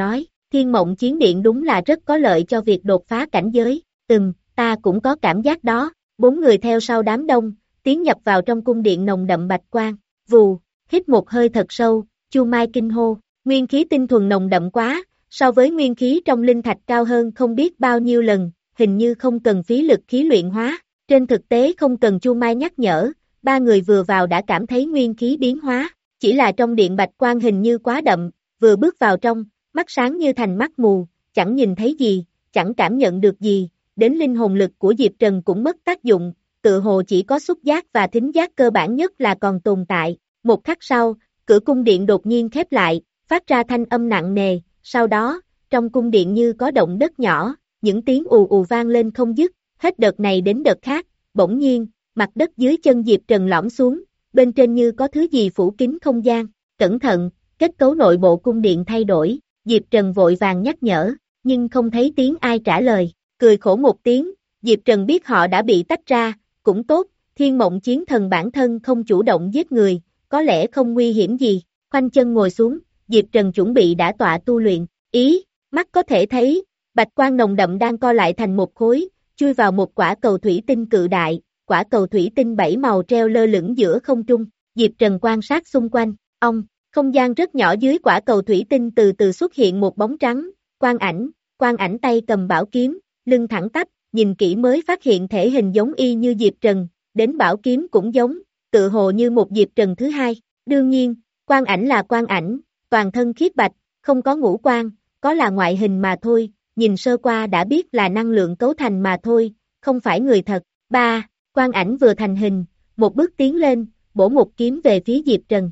[SPEAKER 2] Thiên Mộng Chiến Điện đúng là rất có lợi cho việc đột phá cảnh giới, ừm, ta cũng có cảm giác đó, bốn người theo sau đám đông, tiến nhập vào trong cung điện nồng đậm bạch quang, vù, hít một hơi thật sâu, Chu Mai kinh hô, nguyên khí tinh thuần nồng đậm quá, so với nguyên khí trong linh thạch cao hơn không biết bao nhiêu lần, hình như không cần phí lực khí luyện hóa, trên thực tế không cần Chu Mai nhắc nhở, ba người vừa vào đã cảm thấy nguyên khí biến hóa, chỉ là trong điện bạch quang hình như quá đậm, vừa bước vào trong, mắt sáng như thành mắt mù, chẳng nhìn thấy gì, chẳng cảm nhận được gì, đến linh hồn lực của Diệp Trần cũng mất tác dụng, tự hồ chỉ có xúc giác và thính giác cơ bản nhất là còn tồn tại. Một khắc sau, cửa cung điện đột nhiên khép lại, phát ra thanh âm nặng nề, sau đó, trong cung điện như có động đất nhỏ, những tiếng ù ù vang lên không dứt, hết đợt này đến đợt khác, bỗng nhiên, mặt đất dưới chân Diệp Trần lõm xuống, bên trên như có thứ gì phủ kín không gian, cẩn thận, kết cấu nội bộ cung điện thay đổi, Diệp Trần vội vàng nhắc nhở, nhưng không thấy tiếng ai trả lời, cười khổ một tiếng, Diệp Trần biết họ đã bị tách ra, cũng tốt, Thiên Mộng Chiến Thần bản thân không chủ động giết người, có lẽ không nguy hiểm gì, khoanh chân ngồi xuống, Diệp Trần chuẩn bị đã tọa tu luyện, ý, mắt có thể thấy, bạch quang nồng đậm đang co lại thành một khối, chui vào một quả cầu thủy tinh cự đại, quả cầu thủy tinh bảy màu treo lơ lửng giữa không trung, Diệp Trần quan sát xung quanh, ông, không gian rất nhỏ dưới quả cầu thủy tinh từ từ xuất hiện một bóng trắng, Quan Ảnh, Quan Ảnh tay cầm bảo kiếm, lưng thẳng tắp, nhìn kỹ mới phát hiện thể hình giống y như Diệp Trần, đến bảo kiếm cũng giống, tự hồ như một Diệp Trần thứ hai, đương nhiên, Quan Ảnh là Quan Ảnh, toàn thân khiết bạch, không có ngũ quan, có là ngoại hình mà thôi, nhìn sơ qua đã biết là năng lượng cấu thành mà thôi, không phải người thật. Ba, Quan Ảnh vừa thành hình, một bước tiến lên, bổ một kiếm về phía Diệp Trần.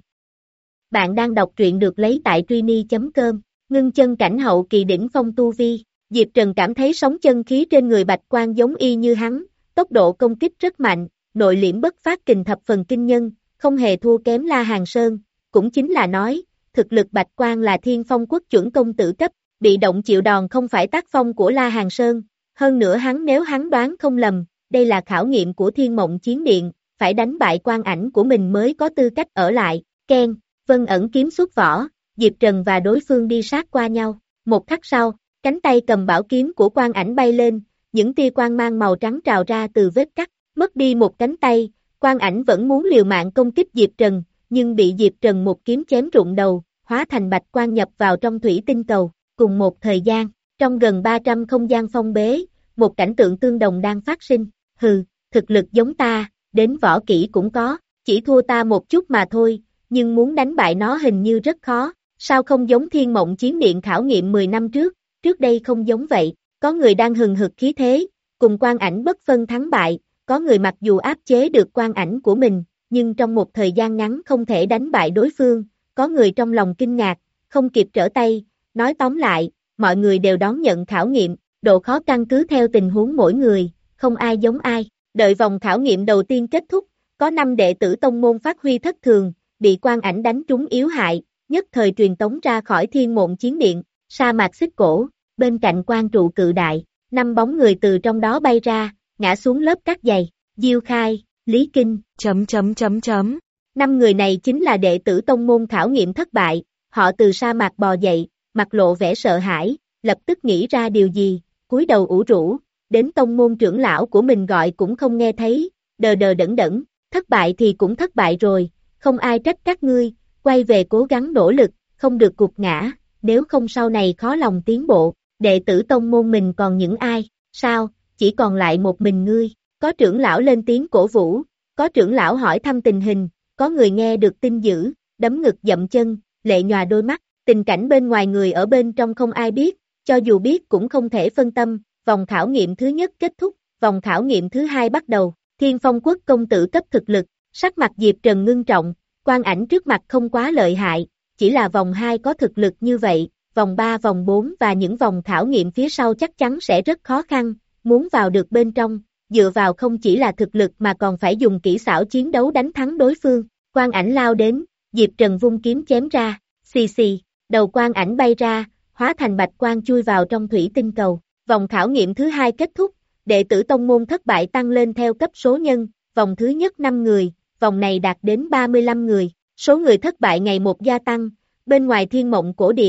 [SPEAKER 2] Bạn đang đọc truyện được lấy tại truy chấm com, ngưng chân cảnh hậu kỳ đỉnh phong tu vi, Diệp Trần cảm thấy sóng chân khí trên người bạch quan giống y như hắn, tốc độ công kích rất mạnh, nội liễm bất phát kình thập phần kinh nhân, không hề thua kém La Hàn Sơn, cũng chính là nói, thực lực bạch quan là thiên phong quốc chuẩn công tử cấp, bị động chịu đòn không phải tác phong của La Hàn Sơn, hơn nữa hắn nếu hắn đoán không lầm, đây là khảo nghiệm của Thiên Mộng Chiến Điện, phải đánh bại Quan Ảnh của mình mới có tư cách ở lại, keng, Vân ẩn kiếm xuất vỏ, Diệp Trần và đối phương đi sát qua nhau, một khắc sau, cánh tay cầm bảo kiếm của Quan Ảnh bay lên, những tia quang mang màu trắng trào ra từ vết cắt, mất đi một cánh tay, Quan Ảnh vẫn muốn liều mạng công kích Diệp Trần, nhưng bị Diệp Trần một kiếm chém rụng đầu, hóa thành bạch quang nhập vào trong thủy tinh cầu, cùng một thời gian, trong gần ba trăm không gian phong bế, một cảnh tượng tương đồng đang phát sinh, hừ, thực lực giống ta, đến võ kỹ cũng có, chỉ thua ta một chút mà thôi, nhưng muốn đánh bại nó hình như rất khó, sao không giống Thiên Mộng Chiến Điện khảo nghiệm mười năm trước, trước đây không giống vậy, có người đang hừng hực khí thế, cùng Quan Ảnh bất phân thắng bại, có người mặc dù áp chế được Quan Ảnh của mình, nhưng trong một thời gian ngắn không thể đánh bại đối phương, có người trong lòng kinh ngạc, không kịp trở tay, nói tóm lại, mọi người đều đón nhận khảo nghiệm, độ khó căn cứ theo tình huống mỗi người, không ai giống ai, đợi vòng khảo nghiệm đầu tiên kết thúc, có năm đệ tử tông môn phát huy thất thường, bị Quan Ảnh đánh trúng yếu hại, nhất thời truyền tống ra khỏi Thiên Mộng Chiến Điện, sa mạc xích cổ, bên cạnh quan trụ cự đại, năm bóng người từ trong đó bay ra, ngã xuống lớp cát dày, Diêu Khai, Lý Kinh, chấm chấm chấm chấm. Năm người này chính là đệ tử tông môn khảo nghiệm thất bại, họ từ sa mạc bò dậy, mặt lộ vẻ sợ hãi, lập tức nghĩ ra điều gì, cúi đầu ủ rũ, đến tông môn trưởng lão của mình gọi cũng không nghe thấy, đờ đờ đẫn đẫn, thất bại thì cũng thất bại rồi, không ai trách các ngươi, quay về cố gắng nỗ lực, không được gục ngã, nếu không sau này khó lòng tiến bộ, đệ tử tông môn mình còn những ai, sao, chỉ còn lại một mình ngươi, có trưởng lão lên tiếng cổ vũ, có trưởng lão hỏi thăm tình hình, có người nghe được tin dữ, đấm ngực dậm chân, lệ nhòa đôi mắt, tình cảnh bên ngoài người ở bên trong không ai biết, cho dù biết cũng không thể phân tâm, vòng khảo nghiệm thứ nhất kết thúc, vòng khảo nghiệm thứ hai bắt đầu, Thiên Phong Quốc công tử cấp thực lực, sắc mặt Diệp Trần ngưng trọng, Quan Ảnh trước mặt không quá lợi hại, chỉ là vòng hai có thực lực như vậy, vòng ba vòng bốn và những vòng khảo nghiệm phía sau chắc chắn sẽ rất khó khăn, muốn vào được bên trong, dựa vào không chỉ là thực lực mà còn phải dùng kỹ xảo chiến đấu đánh thắng đối phương, Quan Ảnh lao đến, Diệp Trần vung kiếm chém ra, xì xì, đầu Quan Ảnh bay ra, hóa thành bạch quang chui vào trong thủy tinh cầu, vòng khảo nghiệm thứ hai kết thúc, đệ tử tông môn thất bại tăng lên theo cấp số nhân, vòng thứ nhất năm người, vòng này đạt đến ba mươi lăm người, số người thất bại ngày một gia tăng, bên ngoài Thiên Mộng cổ địa,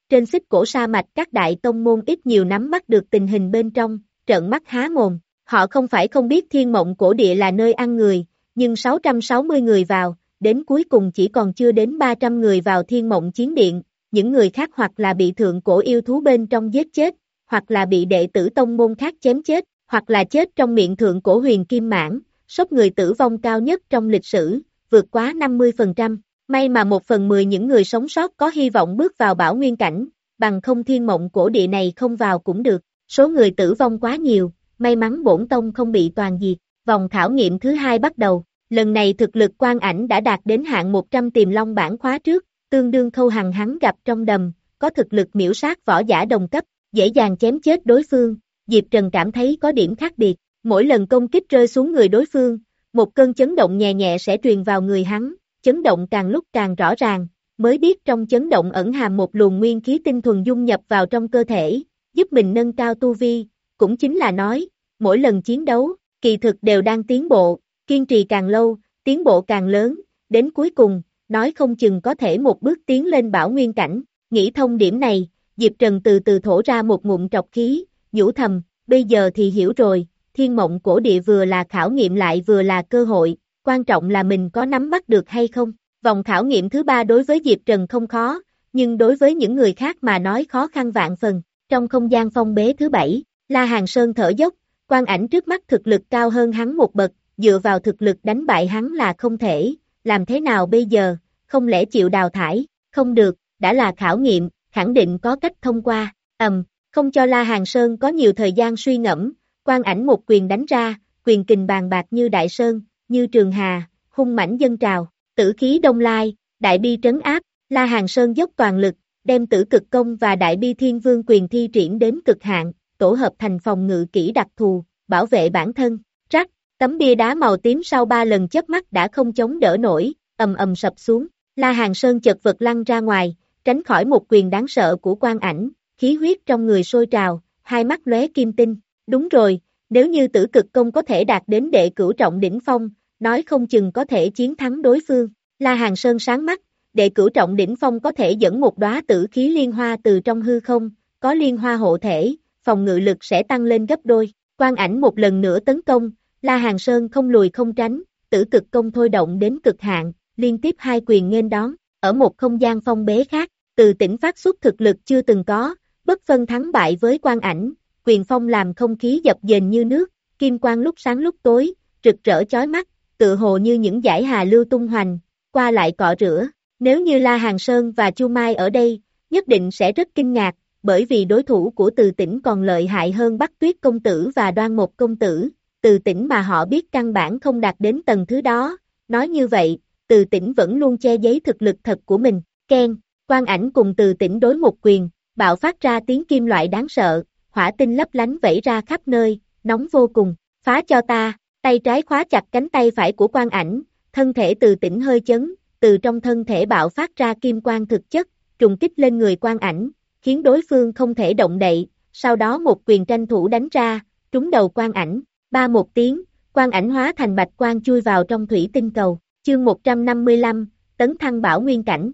[SPEAKER 2] trên xích cổ sa mạch các đại tông môn ít nhiều nắm bắt được tình hình bên trong, trợn mắt há mồm, họ không phải không biết Thiên Mộng Cổ Địa là nơi ăn người, nhưng sáu trăm sáu mươi người vào, đến cuối cùng chỉ còn chưa đến ba trăm người vào Thiên Mộng Chiến Điện, những người khác hoặc là bị thượng cổ yêu thú bên trong giết chết, hoặc là bị đệ tử tông môn khác chém chết, hoặc là chết trong miệng thượng cổ huyền kim mãng, số người tử vong cao nhất trong lịch sử, vượt quá năm mươi phần trăm. May mà một phần mười những người sống sót có hy vọng bước vào Bảo Nguyên Cảnh, bằng không Thiên Mộng Cổ Địa này không vào cũng được, số người tử vong quá nhiều, may mắn bổn tông không bị toàn diệt. Vòng khảo nghiệm thứ hai bắt đầu, lần này thực lực Quan Ảnh đã đạt đến hạng một trăm Tiềm Long bảng khóa trước, tương đương Khâu Hằng hắn gặp trong đầm, có thực lực miễu sát võ giả đồng cấp, dễ dàng chém chết đối phương. Diệp Trần cảm thấy có điểm khác biệt, mỗi lần công kích rơi xuống người đối phương, một cơn chấn động nhẹ nhẹ sẽ truyền vào người hắn, chấn động càng lúc càng rõ ràng, mới biết trong chấn động ẩn hàm một luồng nguyên khí tinh thuần dung nhập vào trong cơ thể, giúp mình nâng cao tu vi, cũng chính là nói, mỗi lần chiến đấu, kỳ thực đều đang tiến bộ, kiên trì càng lâu, tiến bộ càng lớn, đến cuối cùng, nói không chừng có thể một bước tiến lên Bảo Nguyên Cảnh, nghĩ thông điểm này, Diệp Trần từ từ thổ ra một ngụm trọc khí, nhủ thầm, bây giờ thì hiểu rồi, Thiên Mộng Cổ Địa vừa là khảo nghiệm lại vừa là cơ hội, quan trọng là mình có nắm bắt được hay không. Vòng khảo nghiệm thứ ba đối với Diệp Trần không khó, nhưng đối với những người khác mà nói khó khăn vạn phần. Trong không gian phong bế thứ bảy, La Hàn Sơn thở dốc, Quan Ảnh trước mắt thực lực cao hơn hắn một bậc, dựa vào thực lực đánh bại hắn là không thể, làm thế nào bây giờ, không lẽ chịu đào thải, không được, đã là khảo nghiệm, khẳng định có cách thông qua, ầm, không cho La Hàn Sơn có nhiều thời gian suy ngẫm, Quan Ảnh một quyền đánh ra, quyền kình bàn bạc như đại sơn, như trường hà, hung mãnh dâng trào, tử khí đông lai, đại bi trấn áp, La Hàn Sơn dốc toàn lực, đem tử cực công và đại bi thiên vương quyền thi triển đến cực hạn, tổ hợp thành phòng ngự kỹ đặc thù, bảo vệ bản thân, rắc, tấm bia đá màu tím sau ba lần chớp mắt đã không chống đỡ nổi, ầm ầm sập xuống, La Hàn Sơn chật vật lăn ra ngoài, tránh khỏi một quyền đáng sợ của Quan Ảnh, khí huyết trong người sôi trào, hai mắt lóe kim tinh, đúng rồi, nếu như tử cực công có thể đạt đến đệ cửu trọng đỉnh phong, nói không chừng có thể chiến thắng đối phương, La Hàn Sơn sáng mắt, đệ cửu trọng đỉnh phong có thể dẫn một đóa tử khí liên hoa từ trong hư không, có liên hoa hộ thể, phòng ngự lực sẽ tăng lên gấp đôi, Quan Ảnh một lần nữa tấn công, La Hàn Sơn không lùi không tránh, tử cực công thôi động đến cực hạn, liên tiếp hai quyền nghênh đón, ở một không gian phong bế khác, Từ Tĩnh phát xuất thực lực chưa từng có, bất phân thắng bại với Quan Ảnh, quyền phong làm không khí dập dềnh như nước, kim quang lúc sáng lúc tối, rực rỡ chói mắt, tựa hồ như những dải hà lưu tung hoành, qua lại cọ rửa. Nếu như La Hàn Sơn và Chu Mai ở đây, nhất định sẽ rất kinh ngạc, bởi vì đối thủ của Từ Tĩnh còn lợi hại hơn Bắc Tuyết công tử và Đoan Mộc công tử, Từ Tĩnh mà họ biết căn bản không đạt đến tầng thứ đó, nói như vậy, Từ Tĩnh vẫn luôn che giấu thực lực thật của mình, keng, Quan Ảnh cùng Từ Tĩnh đối một quyền, bạo phát ra tiếng kim loại đáng sợ, hỏa tinh lấp lánh vẩy ra khắp nơi, nóng vô cùng, phá cho ta, tay trái khóa chặt cánh tay phải của Quan Ảnh, thân thể Từ Tĩnh hơi chấn, từ trong thân thể bạo phát ra kim quang thực chất, trùng kích lên người Quan Ảnh, khiến đối phương không thể động đậy, sau đó một quyền tranh thủ đánh ra, trúng đầu Quan Ảnh, ba một tiếng, Quan Ảnh hóa thành bạch quang chui vào trong thủy tinh cầu, chương một trăm năm mươi lăm, tấn thăng Bảo Nguyên Cảnh.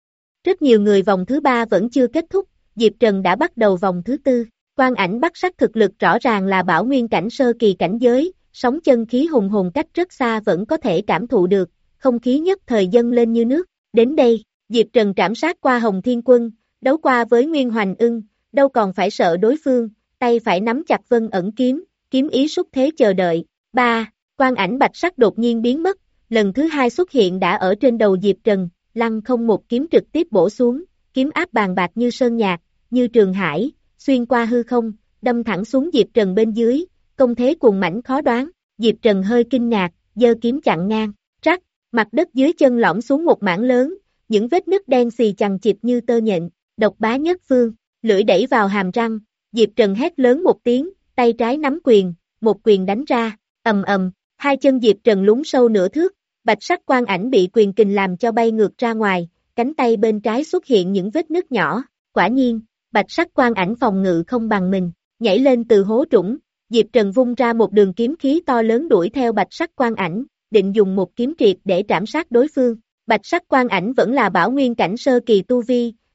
[SPEAKER 2] Rất nhiều người vòng thứ ba vẫn chưa kết thúc, Diệp Trần đã bắt đầu vòng thứ tư, Quan Ảnh bắt sắc thực lực rõ ràng là Bảo Nguyên Cảnh sơ kỳ cảnh giới, sóng chân khí hùng hồn cách rất xa vẫn có thể cảm thụ được, không khí nhất thời dâng lên như nước, đến đây, Diệp Trần trảm sát qua Hồng Thiên Quân, đấu qua với Nguyên Hoành Ưng, đâu còn phải sợ đối phương, tay phải nắm chặt Vân Ẩn kiếm, kiếm ý xúc thế chờ đợi, ba, Quan Ảnh bạch sắc đột nhiên biến mất, lần thứ hai xuất hiện đã ở trên đầu Diệp Trần, lăng không một kiếm trực tiếp bổ xuống, kiếm áp bàn bạc như sơn nhạc, như trường hải, xuyên qua hư không, đâm thẳng xuống Diệp Trần bên dưới, công thế cuồng mãnh khó đoán, Diệp Trần hơi kinh ngạc, giơ kiếm chặn ngang, rắc, mặt đất dưới chân lõm xuống một mảng lớn, những vết nứt đen xì chằng chịt như tơ nhện, độc bá nhất phương, lưỡi đẩy vào hàm răng, Diệp Trần hét lớn một tiếng, tay trái nắm quyền, một quyền đánh ra, ầm ầm, hai chân Diệp Trần lún sâu nửa thước, bạch sắc Quan Ảnh bị quyền kình làm cho bay ngược ra ngoài, cánh tay bên trái xuất hiện những vết nứt nhỏ, quả nhiên, bạch sắc Quan Ảnh phòng ngự không bằng mình, nhảy lên từ hố trũng, Diệp Trần vung ra một đường kiếm khí to lớn đuổi theo bạch sắc Quan Ảnh, định dùng một kiếm triệt để trảm sát đối phương. Bạch sắc Quan Ảnh vẫn là Bảo Nguyên Cảnh sơ kỳ tu vi,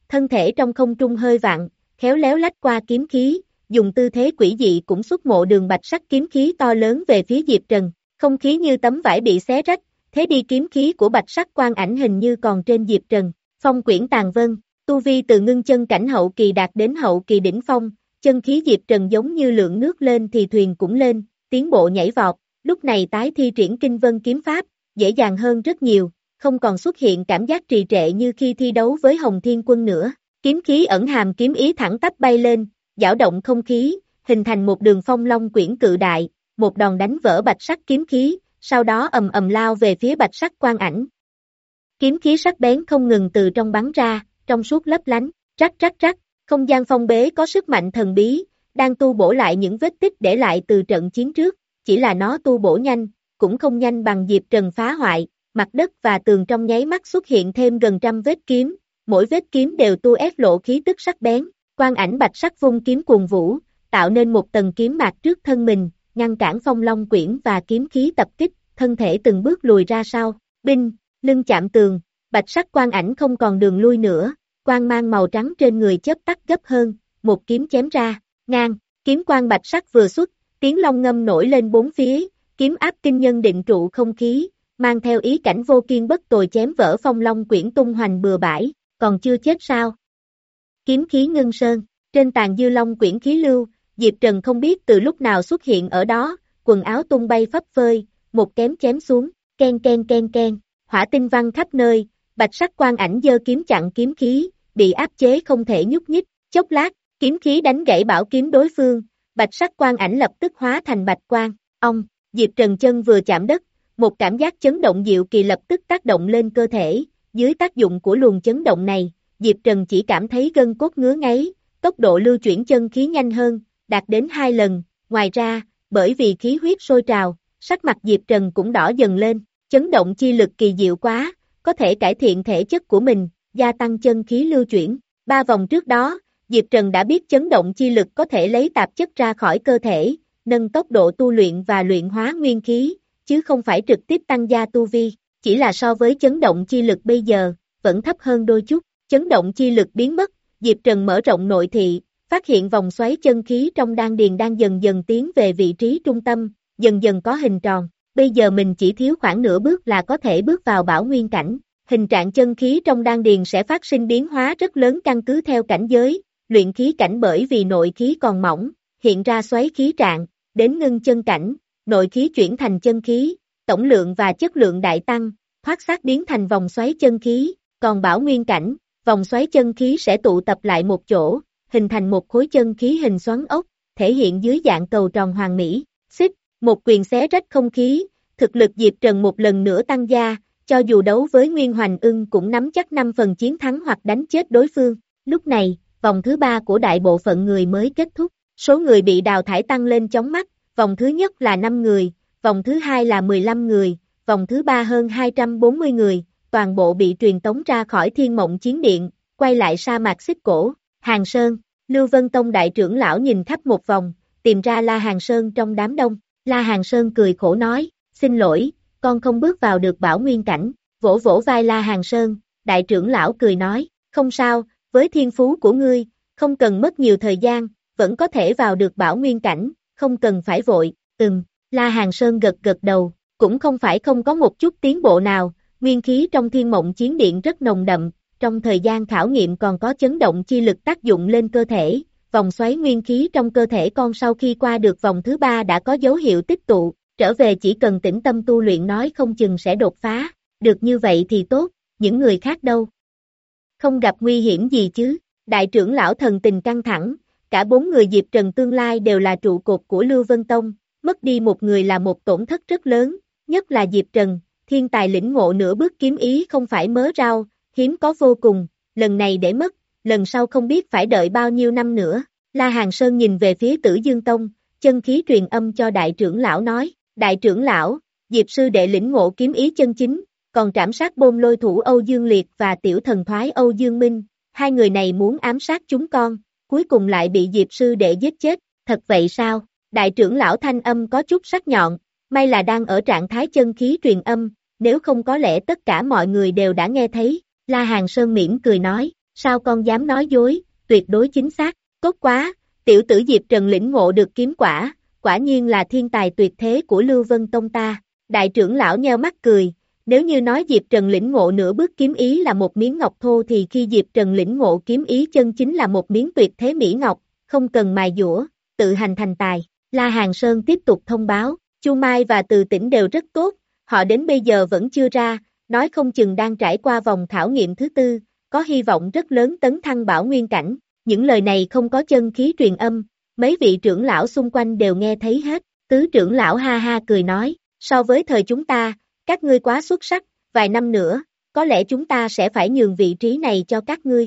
[SPEAKER 2] thân thể trong không trung hơi vặn, khéo léo lách qua kiếm khí, dùng tư thế quỷ dị cũng xuất mộ đường bạch sắc kiếm khí to lớn về phía Diệp Trần, không khí như tấm vải bị xé rách, thế đi kiếm khí của bạch sắc quang ảnh hình như còn trên Diệp Trần, phong quyển tàn vân, tu vi từ ngưng chân cảnh hậu kỳ đạt đến hậu kỳ đỉnh phong, chân khí Diệp Trần giống như lượng nước lên thì thuyền cũng lên, tiến bộ nhảy vọt, lúc này tái thi triển kinh vân kiếm pháp, dễ dàng hơn rất nhiều, không còn xuất hiện cảm giác trì trệ như khi thi đấu với Hồng Thiên Quân nữa, kiếm khí ẩn hàm kiếm ý thẳng tắp bay lên, dao động không khí, hình thành một đường phong long quyển cự đại, một đòn đánh vỡ bạch sắc kiếm khí, sau đó ầm ầm lao về phía bạch sắc quang ảnh. Kiếm khí sắc bén không ngừng từ trong bắn ra, trong suốt lấp lánh, rắc rắc rắc, không gian phong bế có sức mạnh thần bí, đang tu bổ lại những vết tích để lại từ trận chiến trước, chỉ là nó tu bổ nhanh, cũng không nhanh bằng Diệp Trần phá hoại, mặt đất và tường trong nháy mắt xuất hiện thêm gần trăm vết kiếm, mỗi vết kiếm đều tu ép lộ khí tức sắc bén, quang ảnh bạch sắc vung kiếm cuồng vũ, tạo nên một tầng kiếm mạc trước thân mình, ngăn cản phong long quyển và kiếm khí tập kích, thân thể từng bước lùi ra sau, binh, lưng chạm tường, bạch sắc quang ảnh không còn đường lui nữa, quang mang màu trắng trên người chớp tắt gấp hơn, một kiếm chém ra, ngang, kiếm quang bạch sắc vừa xuất, tiếng long ngâm nổi lên bốn phía, kiếm áp kinh nhân định trụ không khí, mang theo ý cảnh vô kiên bất tồi chém vỡ phong long quyển tung hoành bừa bãi, còn chưa chết sao? Kiếm khí ngưng sơn, trên tàn dư long quyển khí lưu, Diệp Trần không biết từ lúc nào xuất hiện ở đó, quần áo tung bay phấp phơi, một kém chém xuống, ken ken ken ken, hỏa tinh văng khắp nơi, bạch sắc quang ảnh giơ kiếm chặn kiếm khí, bị áp chế không thể nhúc nhích, chốc lát, kiếm khí đánh gãy bảo kiếm đối phương, bạch sắc quang ảnh lập tức hóa thành bạch quang, ông, Diệp Trần chân vừa chạm đất, một cảm giác chấn động diệu kỳ lập tức tác động lên cơ thể, dưới tác dụng của luồng chấn động này, Diệp Trần chỉ cảm thấy gân cốt ngứa ngáy, tốc độ lưu chuyển chân khí nhanh hơn, đạt đến hai lần, ngoài ra, bởi vì khí huyết sôi trào, sắc mặt Diệp Trần cũng đỏ dần lên, chấn động chi lực kỳ diệu quá, có thể cải thiện thể chất của mình, gia tăng chân khí lưu chuyển. Ba vòng trước đó, Diệp Trần đã biết chấn động chi lực có thể lấy tạp chất ra khỏi cơ thể, nâng tốc độ tu luyện và luyện hóa nguyên khí, chứ không phải trực tiếp tăng gia tu vi, chỉ là so với chấn động chi lực bây giờ, vẫn thấp hơn đôi chút, chấn động chi lực biến mất, Diệp Trần mở rộng nội thị, phát hiện vòng xoáy chân khí trong đan điền đang dần dần tiến về vị trí trung tâm, dần dần có hình tròn, bây giờ mình chỉ thiếu khoảng nửa bước là có thể bước vào bảo nguyên cảnh, hình trạng chân khí trong đan điền sẽ phát sinh biến hóa rất lớn căn cứ theo cảnh giới, luyện khí cảnh bởi vì nội khí còn mỏng, hiện ra xoáy khí trạng, đến ngưng chân cảnh, nội khí chuyển thành chân khí, tổng lượng và chất lượng đại tăng, thoát xác biến thành vòng xoáy chân khí, còn bảo nguyên cảnh, vòng xoáy chân khí sẽ tụ tập lại một chỗ, hình thành một khối chân khí hình xoắn ốc, thể hiện dưới dạng cầu tròn hoàn mỹ, xích, một quyền xé rách không khí, thực lực Diệp Trần một lần nữa tăng gia, cho dù đấu với Nguyên Hoành Ưng cũng nắm chắc năm phần chiến thắng hoặc đánh chết đối phương, lúc này, vòng thứ ba của đại bộ phận người mới kết thúc, số người bị đào thải tăng lên chóng mắt, vòng thứ nhất là năm người, vòng thứ hai là mười lăm người, vòng thứ ba hơn hai trăm bốn mươi người, toàn bộ bị truyền tống ra khỏi Thiên Mộng Chiến Điện, quay lại sa mạc Xích Cổ, Hàng Sơn, Lưu Vân Tông đại trưởng lão nhìn khắp một vòng, tìm ra La Hàng Sơn trong đám đông, La Hàng Sơn cười khổ nói, xin lỗi, con không bước vào được bảo nguyên cảnh, vỗ vỗ vai La Hàng Sơn, đại trưởng lão cười nói, không sao, với thiên phú của ngươi, không cần mất nhiều thời gian, vẫn có thể vào được bảo nguyên cảnh, không cần phải vội, ừm, La Hàng Sơn gật gật đầu, cũng không phải không có một chút tiến bộ nào, nguyên khí trong Thiên Mộng Chiến Điện rất nồng đậm, trong thời gian khảo nghiệm còn có chấn động chi lực tác dụng lên cơ thể, vòng xoáy nguyên khí trong cơ thể con sau khi qua được vòng thứ ba đã có dấu hiệu tích tụ, trở về chỉ cần tĩnh tâm tu luyện nói không chừng sẽ đột phá, được như vậy thì tốt, những người khác đâu? Không gặp nguy hiểm gì chứ, đại trưởng lão thần tình căng thẳng, cả bốn người Diệp Trần tương lai đều là trụ cột của Lưu Vân Tông, mất đi một người là một tổn thất rất lớn, nhất là Diệp Trần, thiên tài lĩnh ngộ nửa bước kiếm ý không phải mớ rau, hiếm có vô cùng, lần này để mất, lần sau không biết phải đợi bao nhiêu năm nữa. La Hàng Sơn nhìn về phía Tử Dương Tông, chân khí truyền âm cho đại trưởng lão nói, đại trưởng lão, Diệp sư đệ lĩnh ngộ kiếm ý chân chính, còn trảm sát bôn lôi thủ Âu Dương Liệt và tiểu thần thoái Âu Dương Minh, hai người này muốn ám sát chúng con, cuối cùng lại bị Diệp sư đệ giết chết, thật vậy sao? Đại trưởng lão thanh âm có chút sắc nhọn, may là đang ở trạng thái chân khí truyền âm, nếu không có lẽ tất cả mọi người đều đã nghe thấy, La Hàng Sơn mỉm cười nói, sao con dám nói dối, tuyệt đối chính xác, tốt quá, tiểu tử Diệp Trần lĩnh ngộ được kiếm quả, quả nhiên là thiên tài tuyệt thế của Lưu Vân Tông ta, đại trưởng lão nheo mắt cười, nếu như nói Diệp Trần lĩnh ngộ nửa bước kiếm ý là một miếng ngọc thô thì khi Diệp Trần lĩnh ngộ kiếm ý chân chính là một miếng tuyệt thế mỹ ngọc, không cần mài dũa, tự hành thành tài. La Hàn Sơn tiếp tục thông báo, Chu Mai và Từ Tĩnh đều rất tốt, họ đến bây giờ vẫn chưa ra, nói không chừng đang trải qua vòng khảo nghiệm thứ tư, có hy vọng rất lớn tấn thăng bảo nguyên cảnh. Những lời này không có chân khí truyền âm, mấy vị trưởng lão xung quanh đều nghe thấy hết, tứ trưởng lão ha ha cười nói, so với thời chúng ta, các ngươi quá xuất sắc, vài năm nữa, có lẽ chúng ta sẽ phải nhường vị trí này cho các ngươi.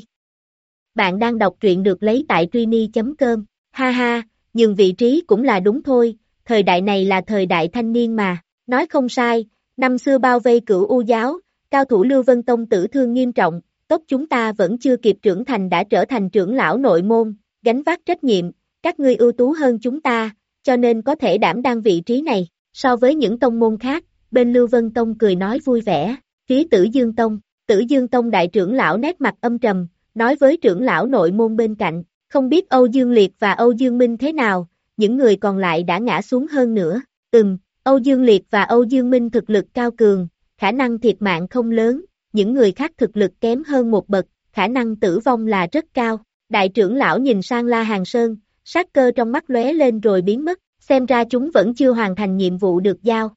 [SPEAKER 2] Bạn đang đọc truyện được lấy tại Trini chấm com, ha ha, nhường vị trí cũng là đúng thôi, thời đại này là thời đại thanh niên mà, nói không sai, năm xưa bao vây Cửu U giáo, cao thủ Lưu Vân Tông tử thương nghiêm trọng, tốc chúng ta vẫn chưa kịp trưởng thành đã trở thành trưởng lão nội môn, gánh vác trách nhiệm, các ngươi ưu tú hơn chúng ta, cho nên có thể đảm đang vị trí này, so với những tông môn khác, bên Lưu Vân Tông cười nói vui vẻ, phía Tử Dương Tông, Tử Dương Tông đại trưởng lão nét mặt âm trầm, nói với trưởng lão nội môn bên cạnh, không biết Âu Dương Liệt và Âu Dương Minh thế nào, những người còn lại đã ngã xuống hơn nữa, ừm, Âu Dương Liệt và Âu Dương Minh thực lực cao cường, khả năng thiệt mạng không lớn, những người khác thực lực kém hơn một bậc, khả năng tử vong là rất cao. Đại trưởng lão nhìn sang La Hàn Sơn, sát cơ trong mắt lóe lên rồi biến mất, xem ra chúng vẫn chưa hoàn thành nhiệm vụ được giao.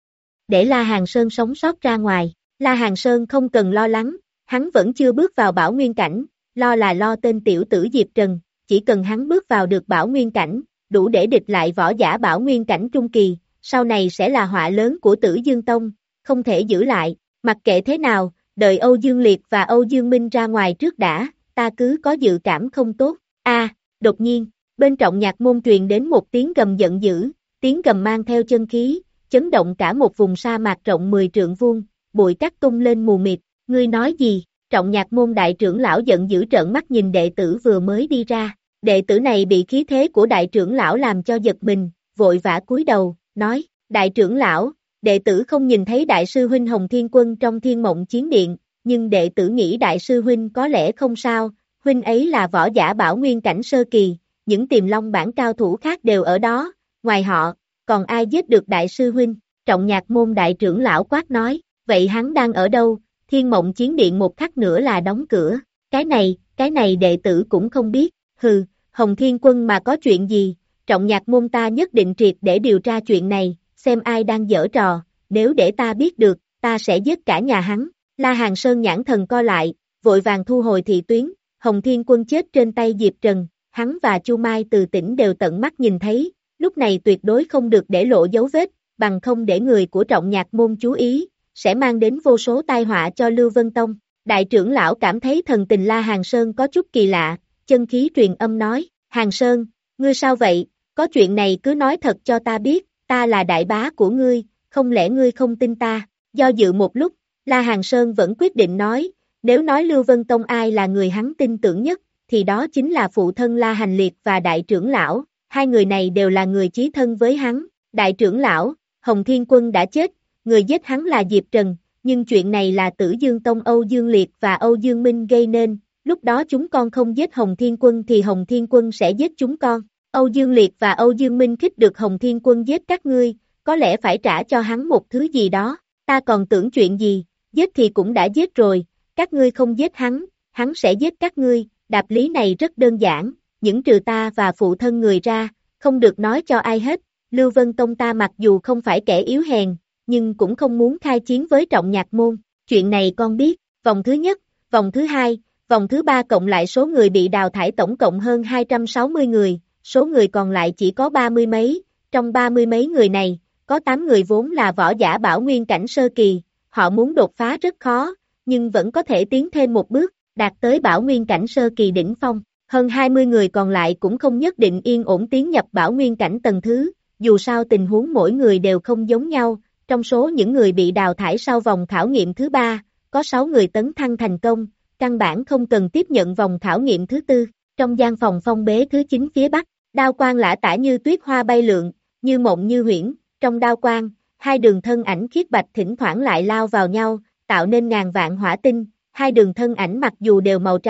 [SPEAKER 2] Để La Hàn Sơn sống sót ra ngoài, La Hàn Sơn không cần lo lắng, hắn vẫn chưa bước vào bảo nguyên cảnh, lo là lo tên tiểu tử Diệp Trần, chỉ cần hắn bước vào được bảo nguyên cảnh, đủ để địch lại võ giả bảo nguyên cảnh trung kỳ, sau này sẽ là họa lớn của Tử Dương Tông, không thể giữ lại, mặc kệ thế nào, đợi Âu Dương Liệt và Âu Dương Minh ra ngoài trước đã, ta cứ có dự cảm không tốt. A, đột nhiên, bên Trọng Nhạc môn truyền đến một tiếng gầm giận dữ, tiếng gầm mang theo chân khí, chấn động cả một vùng sa mạc rộng mười trượng vuông, bụi cát tung lên mù mịt, ngươi nói gì? Trọng Nhạc môn đại trưởng lão giận dữ trợn mắt nhìn đệ tử vừa mới đi ra, đệ tử này bị khí thế của đại trưởng lão làm cho giật mình, vội vã cúi đầu, nói, đại trưởng lão, đệ tử không nhìn thấy đại sư huynh Hồng Thiên Quân trong Thiên Mộng Chiến Điện, nhưng đệ tử nghĩ đại sư huynh có lẽ không sao, huynh ấy là võ giả bảo nguyên cảnh sơ kỳ, những tiềm long bản cao thủ khác đều ở đó, ngoài họ, còn ai giết được đại sư huynh? Trọng Nhạc môn đại trưởng lão quát nói, vậy hắn đang ở đâu? Thiên Mộng Chiến Điện một khắc nữa là đóng cửa, cái này, cái này đệ tử cũng không biết, hừ, Hồng Thiên Quân mà có chuyện gì, Trọng Nhạc môn ta nhất định triệt để điều tra chuyện này, xem ai đang giở trò, nếu để ta biết được, ta sẽ giết cả nhà hắn. La Hàn Sơn nhãn thần co lại, vội vàng thu hồi thị tuyến, Hồng Thiên Quân chết trên tay Diệp Trần, hắn và Chu Mai Từ Tĩnh đều tận mắt nhìn thấy, lúc này tuyệt đối không được để lộ dấu vết, bằng không để người của Trọng Nhạc môn chú ý, sẽ mang đến vô số tai họa cho Lưu Vân Tông. Đại trưởng lão cảm thấy thần tình La Hàn Sơn có chút kỳ lạ, chân khí truyền âm nói, Hàn Sơn, ngươi sao vậy, có chuyện này cứ nói thật cho ta biết, ta là đại bá của ngươi, không lẽ ngươi không tin ta? Do dự một lúc, La Hàn Sơn vẫn quyết định nói, nếu nói Lưu Vân Tông ai là người hắn tin tưởng nhất, thì đó chính là phụ thân La Hành Liệt và đại trưởng lão, hai người này đều là người chí thân với hắn. Đại trưởng lão, Hồng Thiên Quân đã chết, người giết hắn là Diệp Trần, nhưng chuyện này là Tử Dương Tông Âu Dương Liệt và Âu Dương Minh gây nên, lúc đó chúng con không giết Hồng Thiên Quân thì Hồng Thiên Quân sẽ giết chúng con. Âu Dương Liệt và Âu Dương Minh khích được Hồng Thiên Quân giết các ngươi, có lẽ phải trả cho hắn một thứ gì đó, ta còn tưởng chuyện gì, giết thì cũng đã giết rồi, các ngươi không giết hắn, hắn sẽ giết các ngươi, đạp lý này rất đơn giản, những trừ ta và phụ thân người ra, không được nói cho ai hết, Lưu Vân Tông ta mặc dù không phải kẻ yếu hèn, nhưng cũng không muốn khai chiến với Trọng Nhạc môn, chuyện này con biết, vòng thứ nhất, vòng thứ hai, vòng thứ ba cộng lại số người bị đào thải tổng cộng hơn hai trăm sáu mươi người, số người còn lại chỉ có ba mươi mấy, trong ba mươi mấy người này, có tám người vốn là võ giả bảo nguyên cảnh sơ kỳ, họ muốn đột phá rất khó, nhưng vẫn có thể tiến thêm một bước, đạt tới bảo nguyên cảnh sơ kỳ đỉnh phong, hơn hai mươi người còn lại cũng không nhất định yên ổn tiến nhập bảo nguyên cảnh tầng thứ, dù sao tình huống mỗi người đều không giống nhau, trong số những người bị đào thải sau vòng khảo nghiệm thứ ba, có sáu người tấn thăng thành công, căn bản không cần tiếp nhận vòng khảo nghiệm thứ tư, trong gian phòng phong bế thứ chín phía bắc, đao quang lả tả như tuyết hoa bay lượn, như mộng như huyễn, trong đao quang, hai đường thân ảnh khiết bạch thỉnh thoảng lại lao vào nhau, tạo nên ngàn vạn hỏa tinh, hai đường thân ảnh mặc dù đều màu trắng,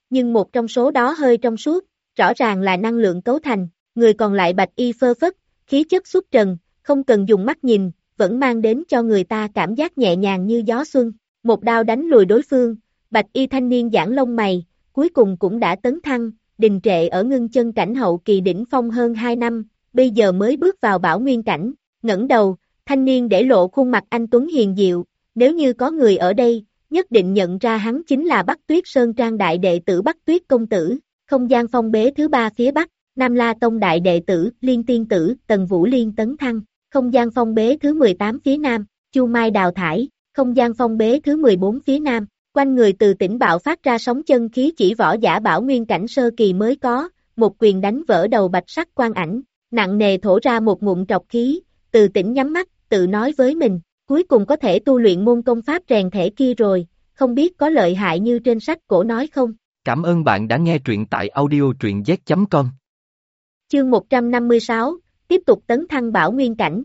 [SPEAKER 2] nhưng một trong số đó hơi trong suốt, rõ ràng là năng lượng cấu thành, người còn lại bạch y phơ phất, khí chất xuất trần, không cần dùng mắt nhìn, vẫn mang đến cho người ta cảm giác nhẹ nhàng như gió xuân, một đao đánh lùi đối phương, bạch y thanh niên giãn lông mày, cuối cùng cũng đã tấn thăng, đình trệ ở ngưng chân cảnh hậu kỳ đỉnh phong hơn hai năm, bây giờ mới bước vào bảo nguyên cảnh, ngẩng đầu, thanh niên để lộ khuôn mặt anh tuấn hiền diệu, nếu như có người ở đây, nhất định nhận ra hắn chính là Bắc Tuyết Sơn Trang đại đệ tử Bắc Tuyết công tử, không gian phong bế thứ ba phía Bắc, Nam La Tông đại đệ tử, Liên Tiên tử, Tần Vũ Liên tấn thăng, không gian phong bế thứ mười tám phía Nam, Chu Mai đào thải, không gian phong bế thứ mười bốn phía Nam, quanh người Từ Tĩnh bạo phát ra sóng chân khí chỉ võ giả bảo nguyên cảnh sơ kỳ mới có, một quyền đánh vỡ đầu bạch sắc quan ảnh, nặng nề thổ ra một ngụm trọc khí, Từ Tĩnh nhắm mắt, tự nói với mình, cuối cùng có thể tu luyện môn công pháp rèn thể kia rồi, không biết có lợi hại như trên sách cổ nói không?
[SPEAKER 1] Cảm ơn bạn đã nghe truyện tại audio truyện z chấm com.
[SPEAKER 2] Chương một trăm năm mươi sáu, tiếp tục tấn thăng bảo nguyên cảnh.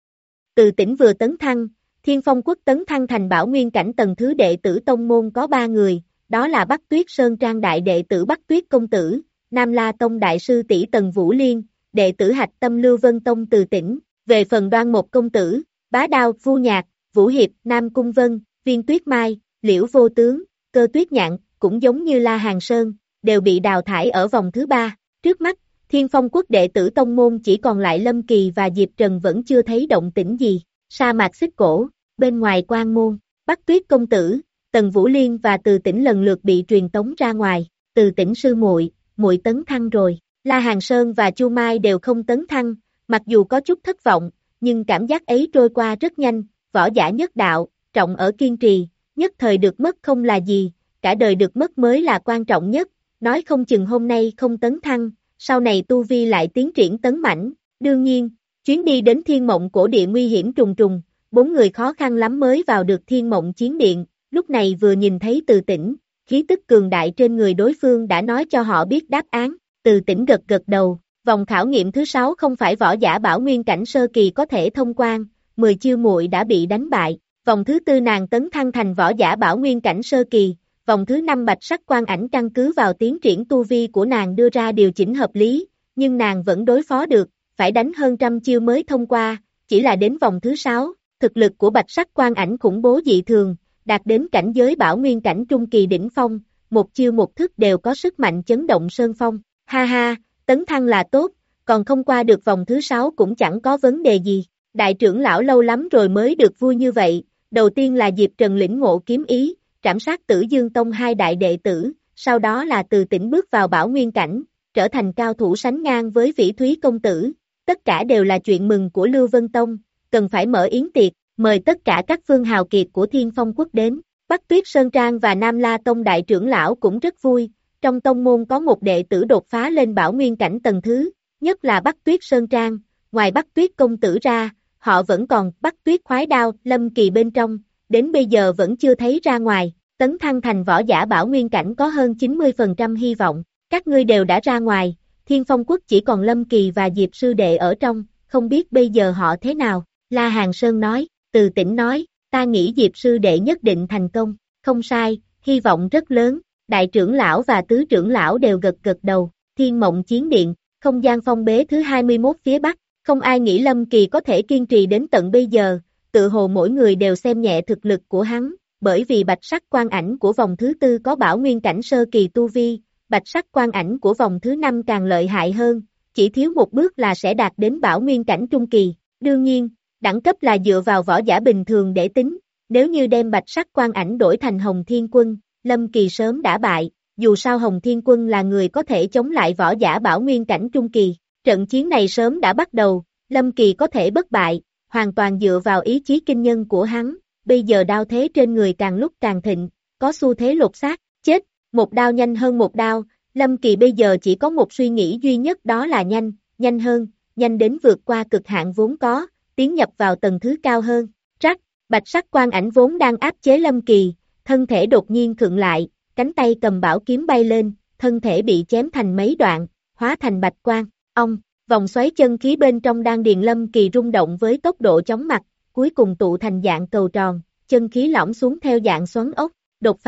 [SPEAKER 2] Từ Tĩnh vừa tấn thăng, Thiên Phong Quốc tấn thăng thành bảo nguyên cảnh tầng thứ đệ tử tông môn có ba người, đó là Bắc Tuyết Sơn Trang đại đệ tử Bắc Tuyết công tử, Nam La Tông đại sư tỷ Tần Vũ Liên, đệ tử Hạch Tâm Lưu Vân Tông Từ Tĩnh, về phần Đoan Một công tử, Bá Đao, Vu Nhạc, Vũ Hiệp, Nam Cung Vân, Viên Tuyết Mai, Liễu Vô Tướng, Cơ Tuyết Nhạn, cũng giống như La Hàng Sơn, đều bị đào thải ở vòng thứ ba. Trước mắt, Thiên Phong Quốc đệ tử tông môn chỉ còn lại Lâm Kỳ và Diệp Trần vẫn chưa thấy động tĩnh gì. Sa mạc xích cổ, bên ngoài Quan Môn, Bắc Tuyết công tử, Tần Vũ Liên và Từ Tĩnh lần lượt bị truyền tống ra ngoài. Từ Tĩnh sư muội, muội tấn thăng rồi. La Hàng Sơn và Chu Mai đều không tấn thăng, mặc dù có chút thất vọng, nhưng cảm giác ấy trôi qua rất nhanh. Võ giả nhất đạo, trọng ở kiên trì, nhất thời được mất không là gì, cả đời được mất mới là quan trọng nhất, nói không chừng hôm nay không tấn thăng, sau này tu vi lại tiến triển tấn mãnh. Đương nhiên, chuyến đi đến Thiên Mộng cổ địa nguy hiểm trùng trùng, bốn người khó khăn lắm mới vào được Thiên Mộng chiến điện, lúc này vừa nhìn thấy Từ Tĩnh, khí tức cường đại trên người đối phương đã nói cho họ biết đáp án. Từ Tĩnh gật gật đầu, vòng khảo nghiệm thứ sáu không phải võ giả bảo nguyên cảnh sơ kỳ có thể thông quan, mười chiêu muội đã bị đánh bại, vòng thứ tư nàng tấn thăng thành võ giả bảo nguyên cảnh sơ kỳ, vòng thứ năm bạch sắc quan ảnh căn cứ vào tiến triển tu vi của nàng đưa ra điều chỉnh hợp lý, nhưng nàng vẫn đối phó được, phải đánh hơn trăm chiêu mới thông qua, chỉ là đến vòng thứ sáu, thực lực của bạch sắc quan ảnh khủng bố dị thường, đạt đến cảnh giới bảo nguyên cảnh trung kỳ đỉnh phong, một chiêu một thức đều có sức mạnh chấn động sơn phong, ha ha, tấn thăng là tốt, còn không qua được vòng thứ sáu cũng chẳng có vấn đề gì. Đại trưởng lão lâu lắm rồi mới được vui như vậy, đầu tiên là Diệp Trần lĩnh ngộ kiếm ý, trảm sát Tử Dương Tông hai đại đệ tử, sau đó là Từ Tĩnh bước vào bảo nguyên cảnh, trở thành cao thủ sánh ngang với Vĩ Thúy công tử, tất cả đều là chuyện mừng của Lưu Vân Tông, cần phải mở yến tiệc, mời tất cả các phương hào kiệt của Thiên Phong Quốc đến. Bắc Tuyết Sơn Trang và Nam La Tông đại trưởng lão cũng rất vui, trong tông môn có một đệ tử đột phá lên bảo nguyên cảnh tầng thứ, nhất là Bắc Tuyết Sơn Trang, ngoài Bắc Tuyết công tử ra, họ vẫn còn Bắc Tuyết khoái đao, Lâm Kỳ bên trong, đến bây giờ vẫn chưa thấy ra ngoài, tấn thăng thành võ giả bảo nguyên cảnh có hơn chín mươi phần trăm hy vọng, các ngươi đều đã ra ngoài, Thiên Phong Quốc chỉ còn Lâm Kỳ và Diệp sư đệ ở trong, không biết bây giờ họ thế nào, La Hàng Sơn nói, Từ Tĩnh nói, ta nghĩ Diệp sư đệ nhất định thành công, không sai, hy vọng rất lớn, đại trưởng lão và tứ trưởng lão đều gật gật đầu, Thiên Mộng chiến điện, không gian phong bế thứ hai mươi mốt phía Bắc. Không ai nghĩ Lâm Kỳ có thể kiên trì đến tận bây giờ, tự hồ mỗi người đều xem nhẹ thực lực của hắn, bởi vì bạch sắc quan ảnh của vòng thứ tư có bảo nguyên cảnh sơ kỳ tu vi, bạch sắc quan ảnh của vòng thứ năm càng lợi hại hơn, chỉ thiếu một bước là sẽ đạt đến bảo nguyên cảnh trung kỳ. Đương nhiên, đẳng cấp là dựa vào võ giả bình thường để tính, nếu như đem bạch sắc quan ảnh đổi thành Hồng Thiên Quân, Lâm Kỳ sớm đã bại, dù sao Hồng Thiên Quân là người có thể chống lại võ giả bảo nguyên cảnh trung kỳ. Trận chiến này sớm đã bắt đầu, Lâm Kỳ có thể bất bại, hoàn toàn dựa vào ý chí kinh nhân của hắn, bây giờ đao thế trên người càng lúc càng thịnh, có xu thế lột xác, chết, một đao nhanh hơn một đao, Lâm Kỳ bây giờ chỉ có một suy nghĩ duy nhất đó là nhanh, nhanh hơn, nhanh đến vượt qua cực hạn vốn có, tiến nhập vào tầng thứ cao hơn, rắc, bạch sắc quan ảnh vốn đang áp chế Lâm Kỳ, thân thể đột nhiên khựng lại, cánh tay cầm bảo kiếm bay lên, thân thể bị chém thành mấy đoạn, hóa thành bạch quang. Ông, vòng xoáy chân khí bên trong đan điền Lâm Kỳ rung động với tốc độ chóng mặt, cuối cùng tụ thành dạng cầu tròn, chân khí lõm xuống theo dạng xoắn ốc, đột phá,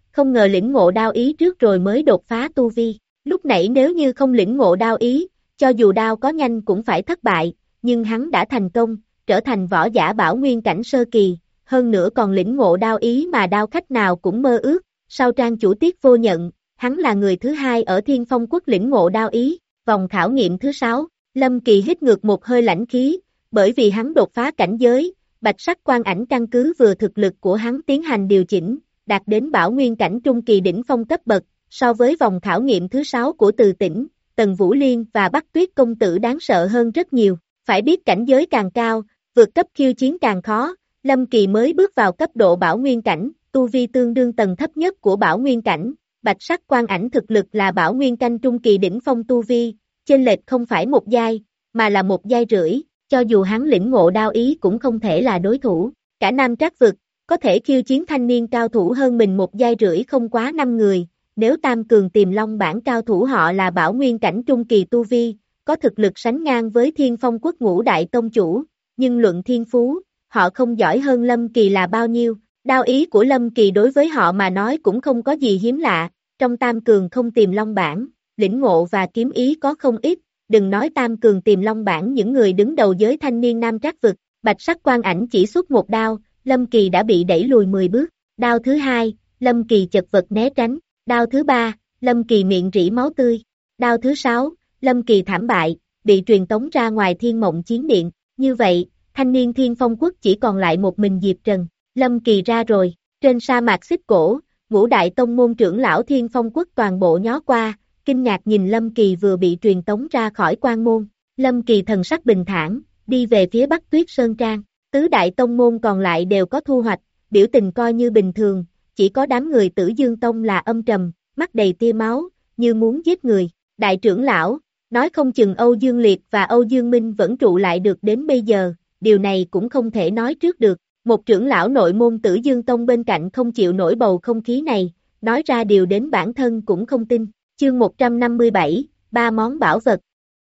[SPEAKER 2] không ngờ lĩnh ngộ đao ý trước rồi mới đột phá tu vi. Lúc nãy nếu như không lĩnh ngộ đao ý, cho dù đao có nhanh cũng phải thất bại, nhưng hắn đã thành công, trở thành võ giả bảo nguyên cảnh sơ kỳ, hơn nữa còn lĩnh ngộ đao ý mà đao khách nào cũng mơ ước. Sau Trang chủ Tiết Vô nhận, hắn là người thứ hai ở Thiên Phong Quốc lĩnh ngộ đao ý. Vòng khảo nghiệm thứ sáu, Lâm Kỳ hít ngược một hơi lãnh khí, bởi vì hắn đột phá cảnh giới, bạch sắc quan ảnh căn cứ vừa thực lực của hắn tiến hành điều chỉnh, đạt đến bảo nguyên cảnh trung kỳ đỉnh phong cấp bậc, so với vòng khảo nghiệm thứ sáu của Từ Tĩnh, Tần Vũ Liên và Bắc Tuyết công tử đáng sợ hơn rất nhiều. Phải biết cảnh giới càng cao, vượt cấp khiêu chiến càng khó, Lâm Kỳ mới bước vào cấp độ bảo nguyên cảnh, tu vi tương đương tầng thấp nhất của bảo nguyên cảnh, bạch sắc quan ảnh thực lực là bảo nguyên canh trung kỳ đỉnh phong tu vi, chênh lệch không phải một giai, mà là một giai rưỡi, cho dù hắn lĩnh ngộ đao ý cũng không thể là đối thủ. Cả Nam Trác vực, có thể khiêu chiến thanh niên cao thủ hơn mình một giai rưỡi không quá năm người, nếu tam cường Tiềm Long bảng cao thủ họ là bảo nguyên cảnh trung kỳ tu vi, có thực lực sánh ngang với Thiên Phong Quốc ngũ đại tông chủ, nhưng luận thiên phú, họ không giỏi hơn Lâm Kỳ là bao nhiêu. Đao ý của Lâm Kỳ đối với họ mà nói cũng không có gì hiếm lạ, trong tam cường không Tiềm Long bảng, lĩnh ngộ và kiếm ý có không ít, đừng nói tam cường Tiềm Long bảng những người đứng đầu giới thanh niên Nam Trác vực, bạch sắc quan ảnh chỉ xuất một đao, Lâm Kỳ đã bị đẩy lùi mười bước, đao thứ hai, Lâm Kỳ chật vật né tránh, đao thứ ba, Lâm Kỳ miệng rỉ máu tươi, đao thứ sáu, Lâm Kỳ thảm bại, bị truyền tống ra ngoài Thiên Mộng Chiến Điện, như vậy, thanh niên Thiên Phong Quốc chỉ còn lại một mình Diệp Trần. Lâm Kỳ ra rồi, trên sa mạc xích cổ, ngũ đại tông môn trưởng lão Thiên Phong Quốc toàn bộ nhó qua, kinh ngạc nhìn Lâm Kỳ vừa bị truyền tống ra khỏi quan môn. Lâm Kỳ thần sắc bình thản, đi về phía Bắc Tuyết Sơn Trang, tứ đại tông môn còn lại đều có thu hoạch, biểu tình coi như bình thường, chỉ có đám người Tử Dương Tông là âm trầm, mắt đầy tia máu, như muốn giết người. Đại trưởng lão, nói không chừng Âu Dương Liệt và Âu Dương Minh vẫn trụ lại được đến bây giờ, điều này cũng không thể nói trước được. Một trưởng lão nội môn Tử Dương Tông bên cạnh không chịu nổi bầu không khí này, nói ra điều đến bản thân cũng không tin. Chương một trăm năm mươi bảy, ba món bảo vật.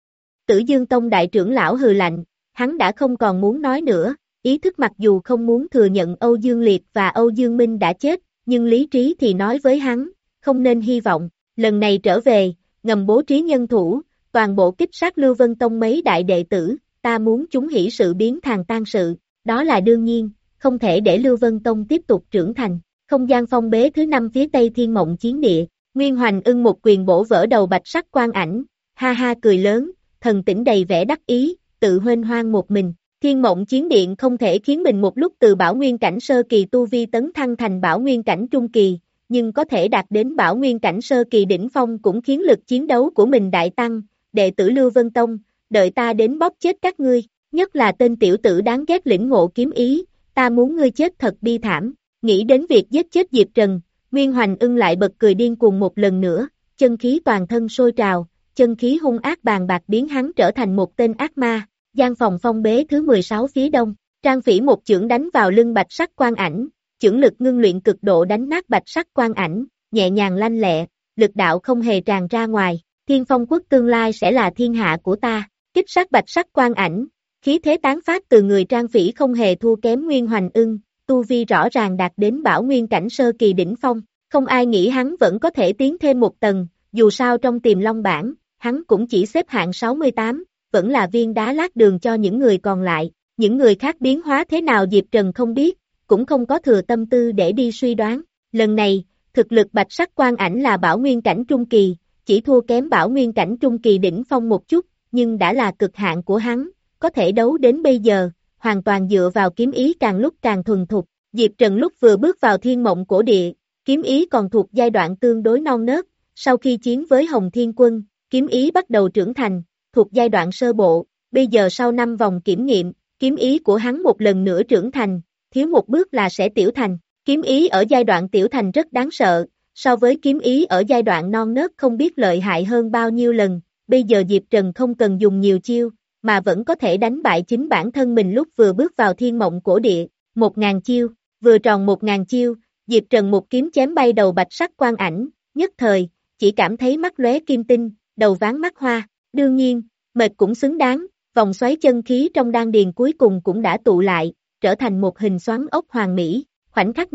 [SPEAKER 2] Tử Dương Tông đại trưởng lão hừ lạnh, hắn đã không còn muốn nói nữa, ý thức mặc dù không muốn thừa nhận Âu Dương Liệt và Âu Dương Minh đã chết, nhưng lý trí thì nói với hắn, không nên hy vọng, lần này trở về, ngầm bố trí nhân thủ, toàn bộ kích sát Lưu Vân Tông mấy đại đệ tử, ta muốn chúng hỷ sự biến thành tan sự, đó là đương nhiên. Không thể để Lưu Vân Tông tiếp tục trưởng thành. Không gian phong bế thứ năm phía tây Thiên Mộng Chiến Địa, Nguyên Hoành ưng một quyền bổ vỡ đầu bạch sắc quan ảnh, ha ha cười lớn, thần tỉnh đầy vẻ đắc ý, tự huênh hoang một mình. Thiên Mộng Chiến Điện không thể khiến mình một lúc từ bảo nguyên cảnh sơ kỳ tu vi tấn thăng thành bảo nguyên cảnh trung kỳ, nhưng có thể đạt đến bảo nguyên cảnh sơ kỳ đỉnh phong cũng khiến lực chiến đấu của mình đại tăng. Đệ tử Lưu Vân Tông, đợi ta đến bóp chết các ngươi, nhất là tên tiểu tử đáng ghét lĩnh ngộ kiếm ý. Ta muốn ngươi chết thật bi thảm, nghĩ đến việc giết chết Diệp Trần, Nguyên Hoành ưng lại bật cười điên cuồng một lần nữa, chân khí toàn thân sôi trào, chân khí hung ác bàn bạc biến hắn trở thành một tên ác ma. Gian phòng phong bế thứ mười sáu phía đông, Trang Phỉ một chưởng đánh vào lưng bạch sắc quan ảnh, chưởng lực ngưng luyện cực độ đánh nát bạch sắc quan ảnh, nhẹ nhàng lanh lẹ, lực đạo không hề tràn ra ngoài, Thiên Phong Quốc tương lai sẽ là thiên hạ của ta, kích sát bạch sắc quan ảnh. Khí thế tán phát từ người Trang Phỉ không hề thua kém Nguyên Hoành ưng, tu vi rõ ràng đạt đến bảo nguyên cảnh sơ kỳ đỉnh phong, không ai nghĩ hắn vẫn có thể tiến thêm một tầng, dù sao trong Tiềm Long bảng, hắn cũng chỉ xếp hạng sáu mươi tám, vẫn là viên đá lát đường cho những người còn lại, những người khác biến hóa thế nào Diệp Trần không biết, cũng không có thừa tâm tư để đi suy đoán, lần này, thực lực bạch sắc quan ảnh là bảo nguyên cảnh trung kỳ, chỉ thua kém bảo nguyên cảnh trung kỳ đỉnh phong một chút, nhưng đã là cực hạn của hắn. Có thể đấu đến bây giờ, hoàn toàn dựa vào kiếm ý càng lúc càng thuần thục. Diệp Trần lúc vừa bước vào Thiên Mộng Cổ Địa, kiếm ý còn thuộc giai đoạn tương đối non nớt, sau khi chiến với Hồng Thiên Quân, kiếm ý bắt đầu trưởng thành, thuộc giai đoạn sơ bộ, bây giờ sau năm vòng kiểm nghiệm, kiếm ý của hắn một lần nữa trưởng thành, thiếu một bước là sẽ tiểu thành. Kiếm ý ở giai đoạn tiểu thành rất đáng sợ, so với kiếm ý ở giai đoạn non nớt không biết lợi hại hơn bao nhiêu lần, bây giờ Diệp Trần không cần dùng nhiều chiêu, mà vẫn có thể đánh bại chính bản thân mình lúc vừa bước vào Thiên Mộng Cổ Địa, một ngàn chiêu, vừa tròn một ngàn chiêu, Diệp Trần một kiếm chém bay đầu bạch sắc quan ảnh, nhất thời, chỉ cảm thấy mắt lóe kim tinh, đầu váng mắt hoa, đương nhiên, mệt cũng xứng đáng, vòng xoáy chân khí trong đan điền cuối cùng cũng đã tụ lại, trở thành một hình xoắn ốc hoàn mỹ, khoảnh khắc này,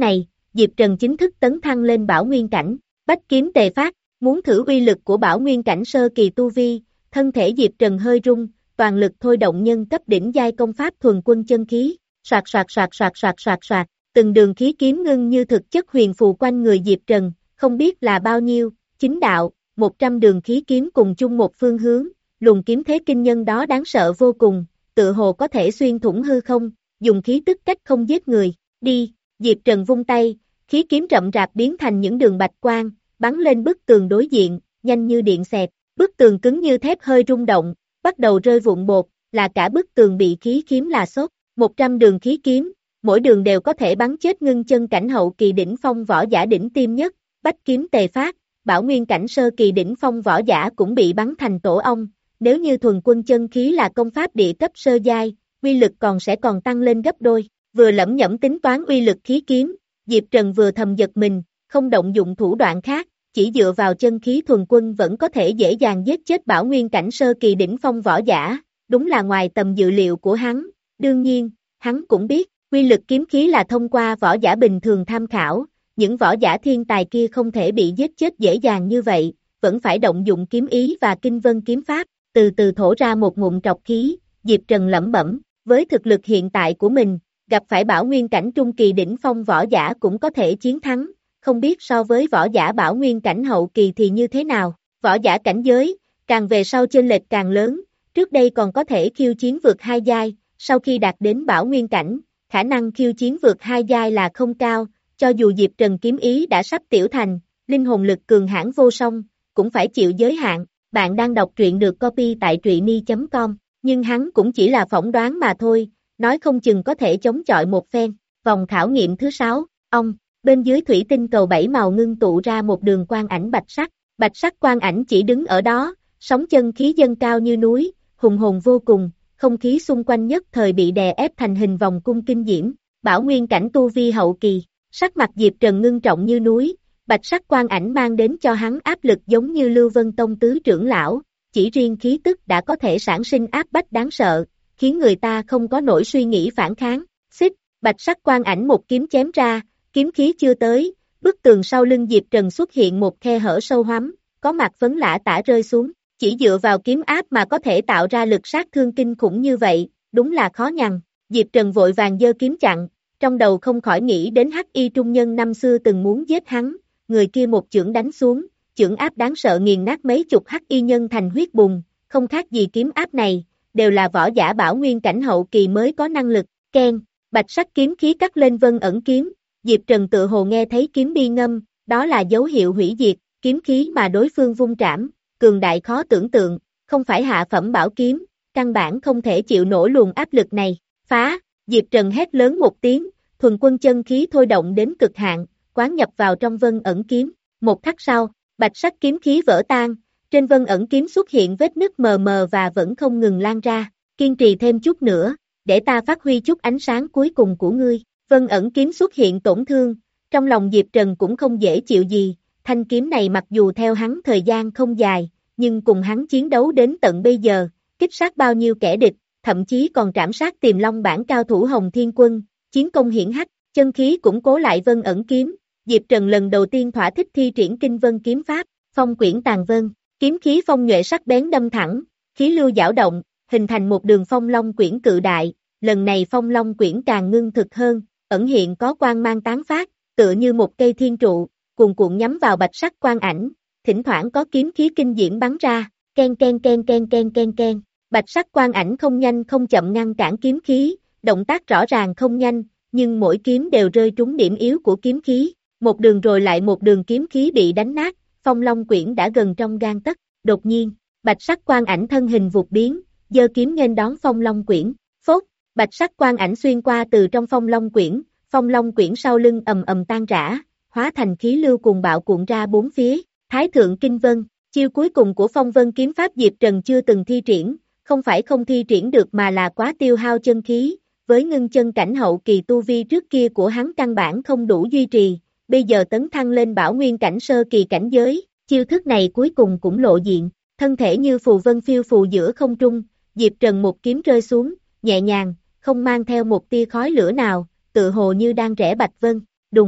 [SPEAKER 2] Diệp Trần chính thức tấn thăng lên Bảo Nguyên cảnh, bách kiếm tề phát, muốn thử uy lực của Bảo Nguyên cảnh sơ kỳ tu vi, thân thể Diệp Trần hơi rung, toàn lực thôi động nhân cấp đỉnh giai công pháp thuần quân chân khí, soạt soạt soạt soạt soạt soạt soạt, từng đường khí kiếm ngưng như thực chất huyền phù quanh người Diệp Trần, không biết là bao nhiêu, chính đạo, một trăm đường khí kiếm cùng chung một phương hướng, luồng kiếm thế kinh nhân đó đáng sợ vô cùng, tự hồ có thể xuyên thủng hư không, dùng khí tức cách không giết người, đi, Diệp Trần vung tay, khí kiếm rậm rạp biến thành những đường bạch quang, bắn lên bức tường đối diện, nhanh như điện xẹt, bức tường cứng như thép hơi rung động, bắt đầu rơi vụn bột, là cả bức tường bị khí kiếm là sốt, một trăm đường khí kiếm, mỗi đường đều có thể bắn chết ngưng chân cảnh hậu kỳ đỉnh phong võ giả đỉnh tiêm nhất, bách kiếm tề phát, Bảo Nguyên cảnh sơ kỳ đỉnh phong võ giả cũng bị bắn thành tổ ong, nếu như thuần quân chân khí là công pháp địa cấp sơ giai, uy lực còn sẽ còn tăng lên gấp đôi, vừa lẩm nhẩm tính toán uy lực khí kiếm, Diệp Trần vừa thầm giật mình, không động dụng thủ đoạn khác, chỉ dựa vào chân khí thuần quân vẫn có thể dễ dàng giết chết Bảo Nguyên cảnh sơ kỳ đỉnh phong võ giả, đúng là ngoài tầm dự liệu của hắn, đương nhiên, hắn cũng biết, uy lực kiếm khí là thông qua võ giả bình thường tham khảo, những võ giả thiên tài kia không thể bị giết chết dễ dàng như vậy, vẫn phải động dụng kiếm ý và kinh vân kiếm pháp, từ từ thổ ra một ngụm trọc khí, Diệp Trần lẩm bẩm, với thực lực hiện tại của mình, gặp phải Bảo Nguyên cảnh trung kỳ đỉnh phong võ giả cũng có thể chiến thắng, không biết so với võ giả Bảo Nguyên cảnh hậu kỳ thì như thế nào, võ giả cảnh giới, càng về sau chênh lệch càng lớn, trước đây còn có thể khiêu chiến vượt hai giai, sau khi đạt đến Bảo Nguyên cảnh, khả năng khiêu chiến vượt hai giai là không cao, cho dù Diệp Trần kiếm ý đã sắp tiểu thành, linh hồn lực cường hãn vô song, cũng phải chịu giới hạn, bạn đang đọc truyện được copy tại truyện chấm com, nhưng hắn cũng chỉ là phỏng đoán mà thôi, nói không chừng có thể chống chọi một phen, vòng khảo nghiệm thứ sáu, ông, bên dưới thủy tinh cầu bảy màu ngưng tụ ra một đường quang ảnh bạch sắc, bạch sắc quang ảnh chỉ đứng ở đó, sóng chân khí dâng cao như núi, hùng hồn vô cùng, không khí xung quanh nhất thời bị đè ép thành hình vòng cung kinh diễm, Bảo Nguyên cảnh tu vi hậu kỳ, sắc mặt Diệp Trần ngưng trọng như núi, bạch sắc quang ảnh mang đến cho hắn áp lực giống như Lưu Vân Tông tứ trưởng lão, chỉ riêng khí tức đã có thể sản sinh áp bách đáng sợ, khiến người ta không có nổi suy nghĩ phản kháng, xích, bạch sắc quang ảnh một kiếm chém ra, kiếm khí chưa tới, bức tường sau lưng Diệp Trần xuất hiện một khe hở sâu hoắm, có mặt phấn lã tả rơi xuống, chỉ dựa vào kiếm áp mà có thể tạo ra lực sát thương kinh khủng như vậy, đúng là khó nhằn, Diệp Trần vội vàng giơ kiếm chặn, trong đầu không khỏi nghĩ đến Hắc Y trung nhân năm xưa từng muốn giết hắn, người kia một chưởng đánh xuống, chưởng áp đáng sợ nghiền nát mấy chục Hắc Y nhân thành huyết bùn, không khác gì kiếm áp này, đều là võ giả Bảo Nguyên cảnh hậu kỳ mới có năng lực, keng, bạch sắc kiếm khí cắt lên vân ẩn kiếm, Diệp Trần tự hồ nghe thấy kiếm bi ngâm, đó là dấu hiệu hủy diệt, kiếm khí mà đối phương vung trảm, cường đại khó tưởng tượng, không phải hạ phẩm bảo kiếm, căn bản không thể chịu nổi luồng áp lực này, phá, Diệp Trần hét lớn một tiếng, thuần quân chân khí thôi động đến cực hạn, quán nhập vào trong vân ẩn kiếm, một khắc sau, bạch sắc kiếm khí vỡ tan, trên vân ẩn kiếm xuất hiện vết nứt mờ mờ và vẫn không ngừng lan ra, kiên trì thêm chút nữa, để ta phát huy chút ánh sáng cuối cùng của ngươi, vân ẩn kiếm xuất hiện tổn thương, trong lòng Diệp Trần cũng không dễ chịu gì, thanh kiếm này mặc dù theo hắn thời gian không dài, nhưng cùng hắn chiến đấu đến tận bây giờ, kích sát bao nhiêu kẻ địch, thậm chí còn trảm sát Tiềm Long bản cao thủ Hồng Thiên Quân, chiến công hiển hách, chân khí củng cố lại vân ẩn kiếm, Diệp Trần lần đầu tiên thỏa thích thi triển kinh vân kiếm pháp, phong quyển tàn vân, kiếm khí phong nhuệ sắc bén đâm thẳng, khí lưu dao động, hình thành một đường phong long quyển cự đại, lần này phong long quyển càng ngưng thực hơn, ẩn hiện có quang mang tán phát, tựa như một cây thiên trụ, cuồn cuộn nhắm vào bạch sắc quang ảnh, thỉnh thoảng có kiếm khí kinh diễm bắn ra, ken ken ken ken ken ken ken, bạch sắc quang ảnh không nhanh không chậm ngăn cản kiếm khí, động tác rõ ràng không nhanh, nhưng mỗi kiếm đều rơi trúng điểm yếu của kiếm khí, một đường rồi lại một đường kiếm khí bị đánh nát, phong long quyển đã gần trong gang tấc, đột nhiên, bạch sắc quang ảnh thân hình vụt biến, giơ kiếm nghênh đón phong long quyển, phốt, bạch sắc quang ảnh xuyên qua từ trong phong long quyển, phong long quyển sau lưng ầm ầm tan rã, hóa thành khí lưu cuồng bạo cuộn ra bốn phía, thái thượng kinh vân, chiêu cuối cùng của phong vân kiếm pháp Diệp Trần chưa từng thi triển, không phải không thi triển được mà là quá tiêu hao chân khí, với ngưng chân cảnh hậu kỳ tu vi trước kia của hắn căn bản không đủ duy trì, bây giờ tấn thăng lên Bảo Nguyên cảnh sơ kỳ cảnh giới, chiêu thức này cuối cùng cũng lộ diện, thân thể như phù vân phiêu phù giữa không trung, Diệp Trần một kiếm rơi xuống, nhẹ nhàng, không mang theo một tia khói lửa nào, tự hồ như đang rẽ bạch vân, đùng,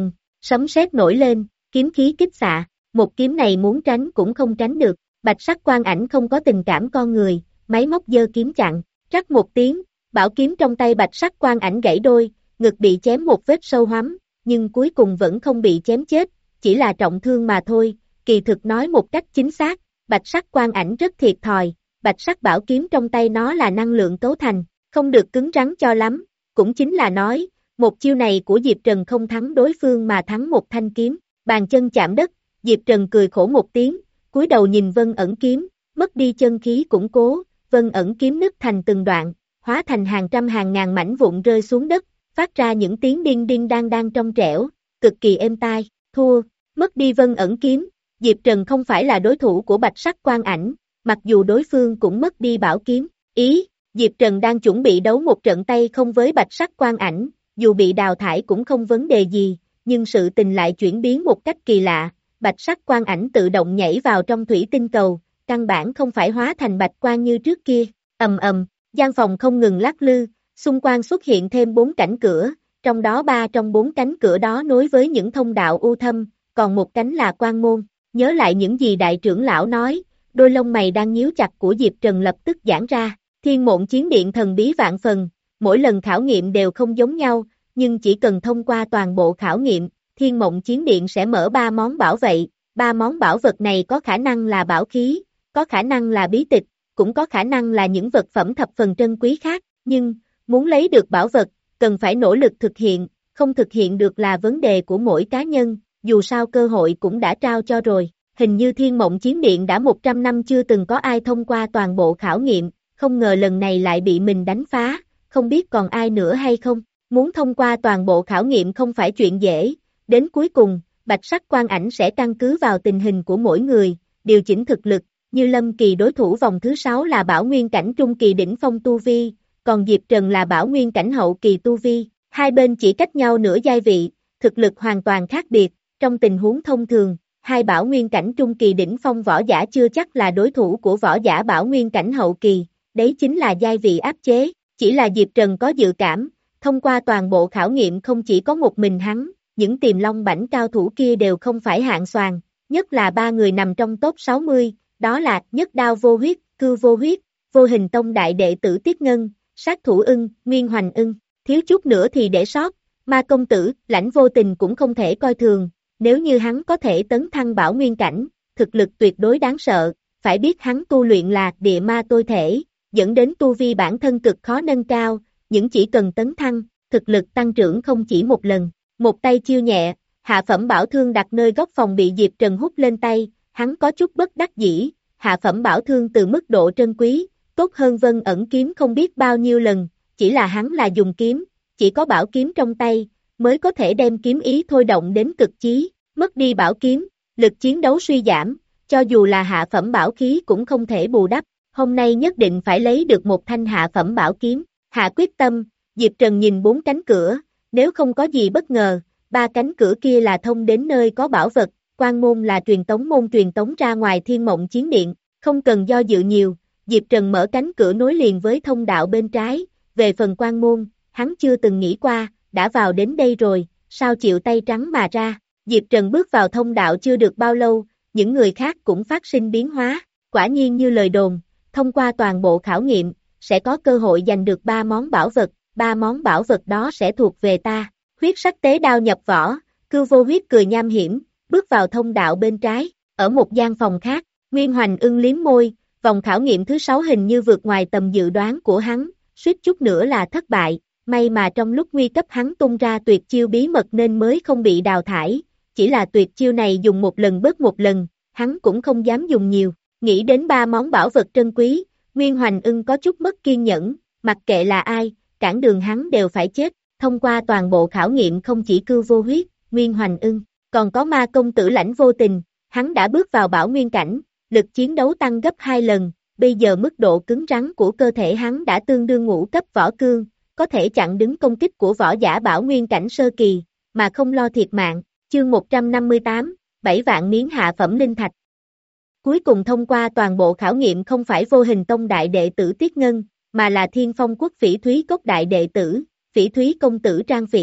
[SPEAKER 2] sấm sét nổi lên, kiếm khí kích xạ, một kiếm này muốn tránh cũng không tránh được, bạch sắc quan ảnh không có tình cảm con người, máy móc giơ kiếm chặn, trắc một tiếng, bảo kiếm trong tay bạch sắc quan ảnh gãy đôi, ngực bị chém một vết sâu hoắm, nhưng cuối cùng vẫn không bị chém chết, chỉ là trọng thương mà thôi, kỳ thực nói một cách chính xác, bạch sắc quan ảnh rất thiệt thòi, bạch sắc bảo kiếm trong tay nó là năng lượng cấu thành, không được cứng rắn cho lắm, cũng chính là nói, một chiêu này của Diệp Trần không thắng đối phương mà thắng một thanh kiếm, bàn chân chạm đất, Diệp Trần cười khổ một tiếng, cúi đầu nhìn Vân ẩn kiếm, mất đi chân khí củng cố, Vân ẩn kiếm nứt thành từng đoạn, hóa thành hàng trăm hàng ngàn mảnh vụn rơi xuống đất, phát ra những tiếng đinh đinh đang đang trong trẻo, cực kỳ êm tai, thua, mất đi Vân ẩn kiếm, Diệp Trần không phải là đối thủ của bạch sắc quan ảnh, mặc dù đối phương cũng mất đi bảo kiếm, ý, Diệp Trần đang chuẩn bị đấu một trận tay không với bạch sắc quan ảnh, dù bị đào thải cũng không vấn đề gì, nhưng sự tình lại chuyển biến một cách kỳ lạ, bạch sắc quan ảnh tự động nhảy vào trong thủy tinh cầu, căn bản không phải hóa thành bạch quan như trước kia, ầm ầm, gian phòng không ngừng lắc lư, xung quanh xuất hiện thêm bốn cánh cửa, trong đó ba trong bốn cánh cửa đó nối với những thông đạo u thâm, còn một cánh là quan môn, nhớ lại những gì đại trưởng lão nói, đôi lông mày đang nhíu chặt của Diệp Trần lập tức giãn ra, thiên mộn chiến điện thần bí vạn phần, mỗi lần khảo nghiệm đều không giống nhau, nhưng chỉ cần thông qua toàn bộ khảo nghiệm, thiên mộng chiến điện sẽ mở ba món bảo vệ, ba món bảo vật này có khả năng là bảo khí, có khả năng là bí tịch, cũng có khả năng là những vật phẩm thập phần trân quý khác, nhưng, muốn lấy được bảo vật, cần phải nỗ lực thực hiện, không thực hiện được là vấn đề của mỗi cá nhân, dù sao cơ hội cũng đã trao cho rồi, hình như thiên mộng chiến điện đã một trăm năm chưa từng có ai thông qua toàn bộ khảo nghiệm, không ngờ lần này lại bị mình đánh phá, không biết còn ai nữa hay không, muốn thông qua toàn bộ khảo nghiệm không phải chuyện dễ, đến cuối cùng, bạch sắc quan ảnh sẽ căn cứ vào tình hình của mỗi người, điều chỉnh thực lực, như Lâm Kỳ đối thủ vòng thứ sáu là Bảo Nguyên cảnh trung kỳ đỉnh phong tu vi, còn Diệp Trần là Bảo Nguyên cảnh hậu kỳ tu vi, hai bên chỉ cách nhau nửa giai vị, thực lực hoàn toàn khác biệt, trong tình huống thông thường, hai Bảo Nguyên cảnh trung kỳ đỉnh phong võ giả chưa chắc là đối thủ của võ giả Bảo Nguyên cảnh hậu kỳ, đấy chính là giai vị áp chế, chỉ là Diệp Trần có dự cảm, thông qua toàn bộ khảo nghiệm không chỉ có một mình hắn, những tiềm long bảnh cao thủ kia đều không phải hạng xoàn, nhất là ba người nằm trong top sáu mươi, đó là Nhất Đao Vô Huyết, Cưu Vô Huyết, Vô Hình Tông đại đệ tử Tiết Ngân, Sát Thủ Ưng, Nguyên Hoành Ưng, thiếu chút nữa thì để sót, Ma Công Tử, Lãnh Vô Tình cũng không thể coi thường, nếu như hắn có thể tấn thăng bảo nguyên cảnh, thực lực tuyệt đối đáng sợ, phải biết hắn tu luyện là địa ma tôi thể, dẫn đến tu vi bản thân cực khó nâng cao, những chỉ cần tấn thăng, thực lực tăng trưởng không chỉ một lần, một tay chiêu nhẹ, hạ phẩm bảo thương đặt nơi góc phòng bị Diệp Trần hút lên tay, hắn có chút bất đắc dĩ, hạ phẩm bảo thương từ mức độ trân quý, tốt hơn Vân ẩn kiếm không biết bao nhiêu lần, chỉ là hắn là dùng kiếm, chỉ có bảo kiếm trong tay, mới có thể đem kiếm ý thôi động đến cực chí, mất đi bảo kiếm, lực chiến đấu suy giảm, cho dù là hạ phẩm bảo khí cũng không thể bù đắp, hôm nay nhất định phải lấy được một thanh hạ phẩm bảo kiếm, hạ quyết tâm, Diệp Trần nhìn bốn cánh cửa, nếu không có gì bất ngờ, ba cánh cửa kia là thông đến nơi có bảo vật, quan môn là truyền tống môn truyền tống ra ngoài thiên mộng chiến điện, không cần do dự nhiều, Diệp Trần mở cánh cửa nối liền với thông đạo bên trái, về phần quan môn, hắn chưa từng nghĩ qua, đã vào đến đây rồi, sao chịu tay trắng mà ra, Diệp Trần bước vào thông đạo chưa được bao lâu, những người khác cũng phát sinh biến hóa, quả nhiên như lời đồn, thông qua toàn bộ khảo nghiệm, sẽ có cơ hội giành được ba món bảo vật, ba món bảo vật đó sẽ thuộc về ta, huyết sắc tế đao nhập vỏ, Cưu Vô Huyết cười nham hiểm, bước vào thông đạo bên trái, ở một gian phòng khác, Nguyên Hoành Ưng liếm môi, vòng khảo nghiệm thứ sáu hình như vượt ngoài tầm dự đoán của hắn, suýt chút nữa là thất bại, may mà trong lúc nguy cấp hắn tung ra tuyệt chiêu bí mật nên mới không bị đào thải, chỉ là tuyệt chiêu này dùng một lần bớt một lần, hắn cũng không dám dùng nhiều, nghĩ đến ba món bảo vật trân quý, Nguyên Hoành Ưng có chút mất kiên nhẫn, mặc kệ là ai, cản đường hắn đều phải chết, thông qua toàn bộ khảo nghiệm không chỉ Cưu Vô Huyết, Nguyên Hoành Ưng, còn có Ma Công Tử Lãnh Vô Tình, hắn đã bước vào bảo nguyên cảnh, lực chiến đấu tăng gấp hai lần, bây giờ mức độ cứng rắn của cơ thể hắn đã tương đương ngũ cấp võ cương, có thể chặn đứng công kích của võ giả bảo nguyên cảnh sơ kỳ, mà không lo thiệt mạng, chương một trăm năm mươi tám, bảy vạn miếng hạ phẩm linh thạch. Cuối cùng thông qua toàn bộ khảo nghiệm không phải Vô Hình Tông đại đệ tử Tiết Ngân, mà là Thiên Phong Quốc Phỉ Thúy Cốc đại đệ tử, Phỉ Thúy công tử Trang Phỉ,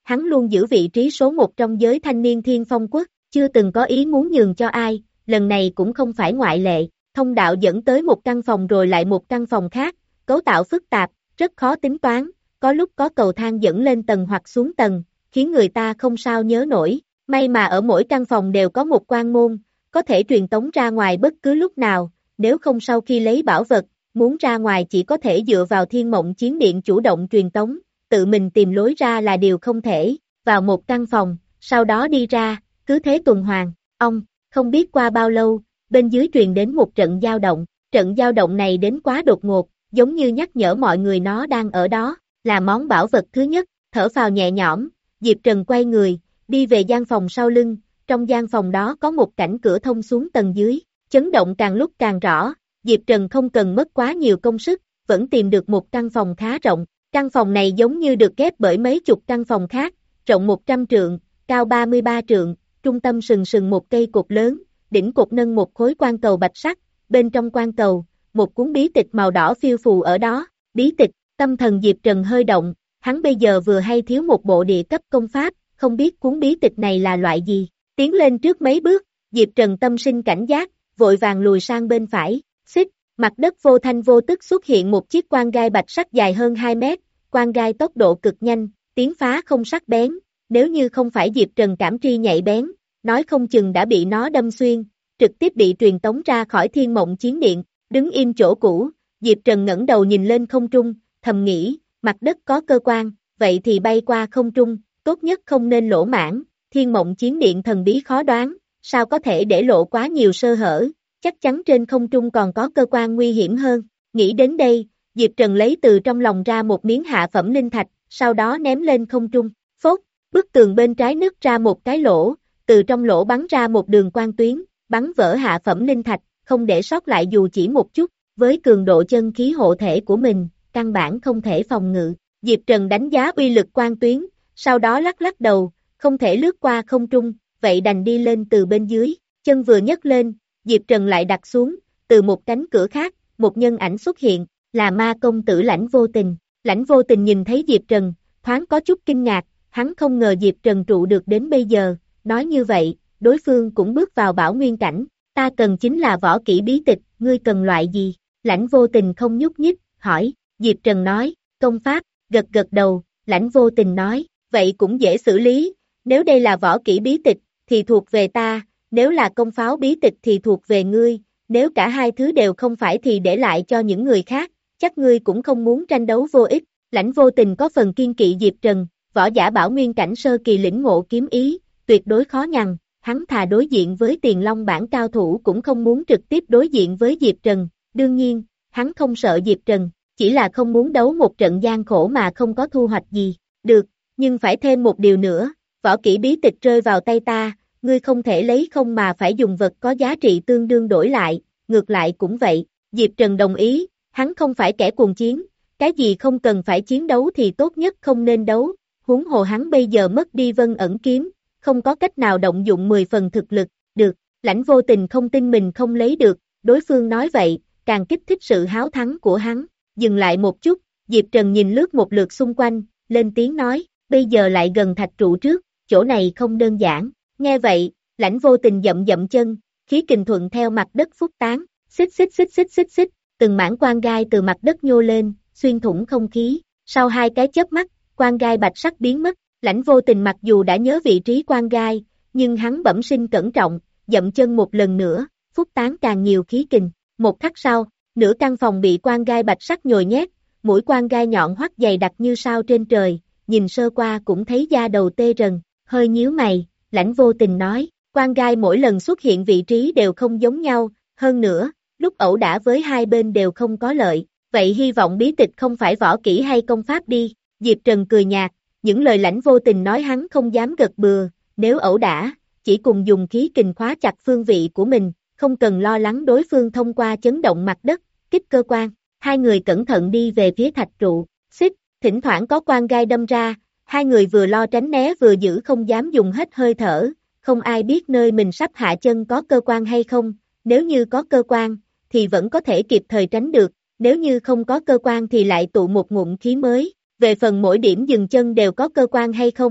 [SPEAKER 2] hắn luôn giữ vị trí số một trong giới thanh niên Thiên Phong Quốc, chưa từng có ý muốn nhường cho ai, lần này cũng không phải ngoại lệ. Thông đạo dẫn tới một căn phòng rồi lại một căn phòng khác, cấu tạo phức tạp, rất khó tính toán, có lúc có cầu thang dẫn lên tầng hoặc xuống tầng, khiến người ta không sao nhớ nổi. May mà ở mỗi căn phòng đều có một quan môn, có thể truyền tống ra ngoài bất cứ lúc nào, nếu không sau khi lấy bảo vật, muốn ra ngoài chỉ có thể dựa vào Thiên Mộng Chiến Điện chủ động truyền tống, tự mình tìm lối ra là điều không thể. Vào một căn phòng, sau đó đi ra, cứ thế tuần hoàn. Ông, không biết qua bao lâu, bên dưới truyền đến một trận dao động, trận dao động này đến quá đột ngột, giống như nhắc nhở mọi người nó đang ở đó, là món bảo vật thứ nhất. Thở phào nhẹ nhõm, Diệp Trần quay người, đi về gian phòng sau lưng, trong gian phòng đó có một cảnh cửa thông xuống tầng dưới, chấn động càng lúc càng rõ, Diệp Trần không cần mất quá nhiều công sức, vẫn tìm được một căn phòng khá rộng, căn phòng này giống như được ghép bởi mấy chục căn phòng khác, rộng một trăm trượng, cao ba mươi ba trượng, trung tâm sừng sừng một cây cột lớn, đỉnh cột nâng một khối quan cầu bạch sắc, bên trong quan cầu, một cuốn bí tịch màu đỏ phiêu phù ở đó, bí tịch, tâm thần Diệp Trần hơi động, hắn bây giờ vừa hay thiếu một bộ địa cấp công pháp, không biết cuốn bí tịch này là loại gì, tiến lên trước mấy bước, Diệp Trần tâm sinh cảnh giác, vội vàng lùi sang bên phải, xích, mặt đất vô thanh vô tức xuất hiện một chiếc quan gai bạch sắc dài hơn hai mét, quan gai tốc độ cực nhanh, tiến phá không sắc bén, nếu như không phải Diệp Trần cảm tri nhạy bén, nói không chừng đã bị nó đâm xuyên, trực tiếp bị truyền tống ra khỏi Thiên Mộng Chiến Điện, đứng im chỗ cũ, Diệp Trần ngẩng đầu nhìn lên không trung, thầm nghĩ, mặt đất có cơ quan, vậy thì bay qua không trung, tốt nhất không nên lỗ mãng, Thiên Mộng Chiến Điện thần bí khó đoán, sao có thể để lộ quá nhiều sơ hở, chắc chắn trên không trung còn có cơ quan nguy hiểm hơn, nghĩ đến đây, Diệp Trần lấy từ trong lòng ra một miếng hạ phẩm linh thạch, sau đó ném lên không trung, phốt, bức tường bên trái nứt ra một cái lỗ, từ trong lỗ bắn ra một đường quang tuyến, bắn vỡ hạ phẩm linh thạch, không để sót lại dù chỉ một chút, với cường độ chân khí hộ thể của mình, căn bản không thể phòng ngự, Diệp Trần đánh giá uy lực quang tuyến, sau đó lắc lắc đầu, không thể lướt qua không trung, vậy đành đi lên từ bên dưới, chân vừa nhấc lên, Diệp Trần lại đặt xuống, từ một cánh cửa khác, một nhân ảnh xuất hiện, là ma công tử Lãnh Vô Tình, Lãnh Vô Tình nhìn thấy Diệp Trần, thoáng có chút kinh ngạc, hắn không ngờ Diệp Trần trụ được đến bây giờ, nói như vậy, đối phương cũng bước vào bảo nguyên cảnh, ta cần chính là võ kỹ bí tịch, ngươi cần loại gì, Lãnh Vô Tình không nhúc nhích, hỏi, Diệp Trần nói, công pháp, gật gật đầu, Lãnh Vô Tình nói, vậy cũng dễ xử lý, nếu đây là võ kỹ bí tịch, thì thuộc về ta, nếu là công pháo bí tịch thì thuộc về ngươi, nếu cả hai thứ đều không phải thì để lại cho những người khác, chắc ngươi cũng không muốn tranh đấu vô ích, Lãnh Vô Tình có phần kiên kỵ Diệp Trần, võ giả bảo nguyên cảnh sơ kỳ lĩnh ngộ kiếm ý, tuyệt đối khó nhằn, hắn thà đối diện với Tiền Long bản cao thủ cũng không muốn trực tiếp đối diện với Diệp Trần, đương nhiên, hắn không sợ Diệp Trần, chỉ là không muốn đấu một trận gian khổ mà không có thu hoạch gì, được, nhưng phải thêm một điều nữa, võ kỹ bí tịch rơi vào tay ta, ngươi không thể lấy không mà phải dùng vật có giá trị tương đương đổi lại, ngược lại cũng vậy, Diệp Trần đồng ý, hắn không phải kẻ cuồng chiến, cái gì không cần phải chiến đấu thì tốt nhất không nên đấu, huống hồ hắn bây giờ mất đi Vân Ẩn Kiếm, không có cách nào động dụng mười phần thực lực, được, Lãnh Vô Tình không tin mình không lấy được, đối phương nói vậy, càng kích thích sự háo thắng của hắn, dừng lại một chút, Diệp Trần nhìn lướt một lượt xung quanh, lên tiếng nói, bây giờ lại gần thạch trụ trước, chỗ này không đơn giản, nghe vậy, Lãnh Vô Tình dậm dậm chân, khí kình thuận theo mặt đất phúc tán, xích xích xích xích xích xích, từng mảng quan gai từ mặt đất nhô lên, xuyên thủng không khí, sau hai cái chớp mắt, quan gai bạch sắc biến mất, Lãnh Vô Tình mặc dù đã nhớ vị trí quan gai, nhưng hắn bẩm sinh cẩn trọng, dậm chân một lần nữa, phúc tán càng nhiều khí kình, một khắc sau, nửa căn phòng bị quan gai bạch sắc nhồi nhét, mũi quan gai nhọn hoắt dày đặc như sao trên trời, nhìn sơ qua cũng thấy da đầu tê rần, hơi nhíu mày, Lãnh Vô Tình nói, quan gai mỗi lần xuất hiện vị trí đều không giống nhau, hơn nữa, lúc ẩu đả với hai bên đều không có lợi, vậy hy vọng bí tịch không phải võ kỹ hay công pháp đi, Diệp Trần cười nhạt, những lời Lãnh Vô Tình nói hắn không dám gật bừa, nếu ẩu đả, chỉ cùng dùng khí kình khóa chặt phương vị của mình, không cần lo lắng đối phương thông qua chấn động mặt đất, kích cơ quan, hai người cẩn thận đi về phía thạch trụ, xích, thỉnh thoảng có quan gai đâm ra, hai người vừa lo tránh né vừa giữ không dám dùng hết hơi thở, không ai biết nơi mình sắp hạ chân có cơ quan hay không, nếu như có cơ quan, thì vẫn có thể kịp thời tránh được, nếu như không có cơ quan thì lại tụ một ngụm khí mới, về phần mỗi điểm dừng chân đều có cơ quan hay không,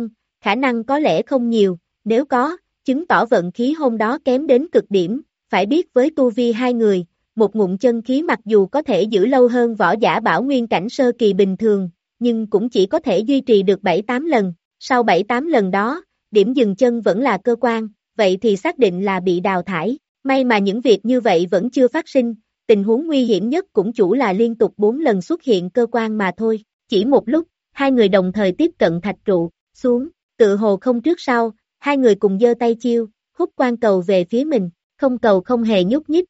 [SPEAKER 2] khả năng có lẽ không nhiều, nếu có, chứng tỏ vận khí hôm đó kém đến cực điểm, phải biết với tu vi hai người, một ngụm chân khí mặc dù có thể giữ lâu hơn võ giả bảo nguyên cảnh sơ kỳ bình thường, nhưng cũng chỉ có thể duy trì được bảy tám lần, sau bảy tám lần đó, điểm dừng chân vẫn là cơ quan, vậy thì xác định là bị đào thải, may mà những việc như vậy vẫn chưa phát sinh, tình huống nguy hiểm nhất cũng chủ là liên tục bốn lần xuất hiện cơ quan mà thôi, chỉ một lúc, hai người đồng thời tiếp cận thạch trụ, xuống, tự hồ không trước sau, hai người cùng giơ tay chiêu, hút quan cầu về phía mình, không cầu không hề nhúc nhích.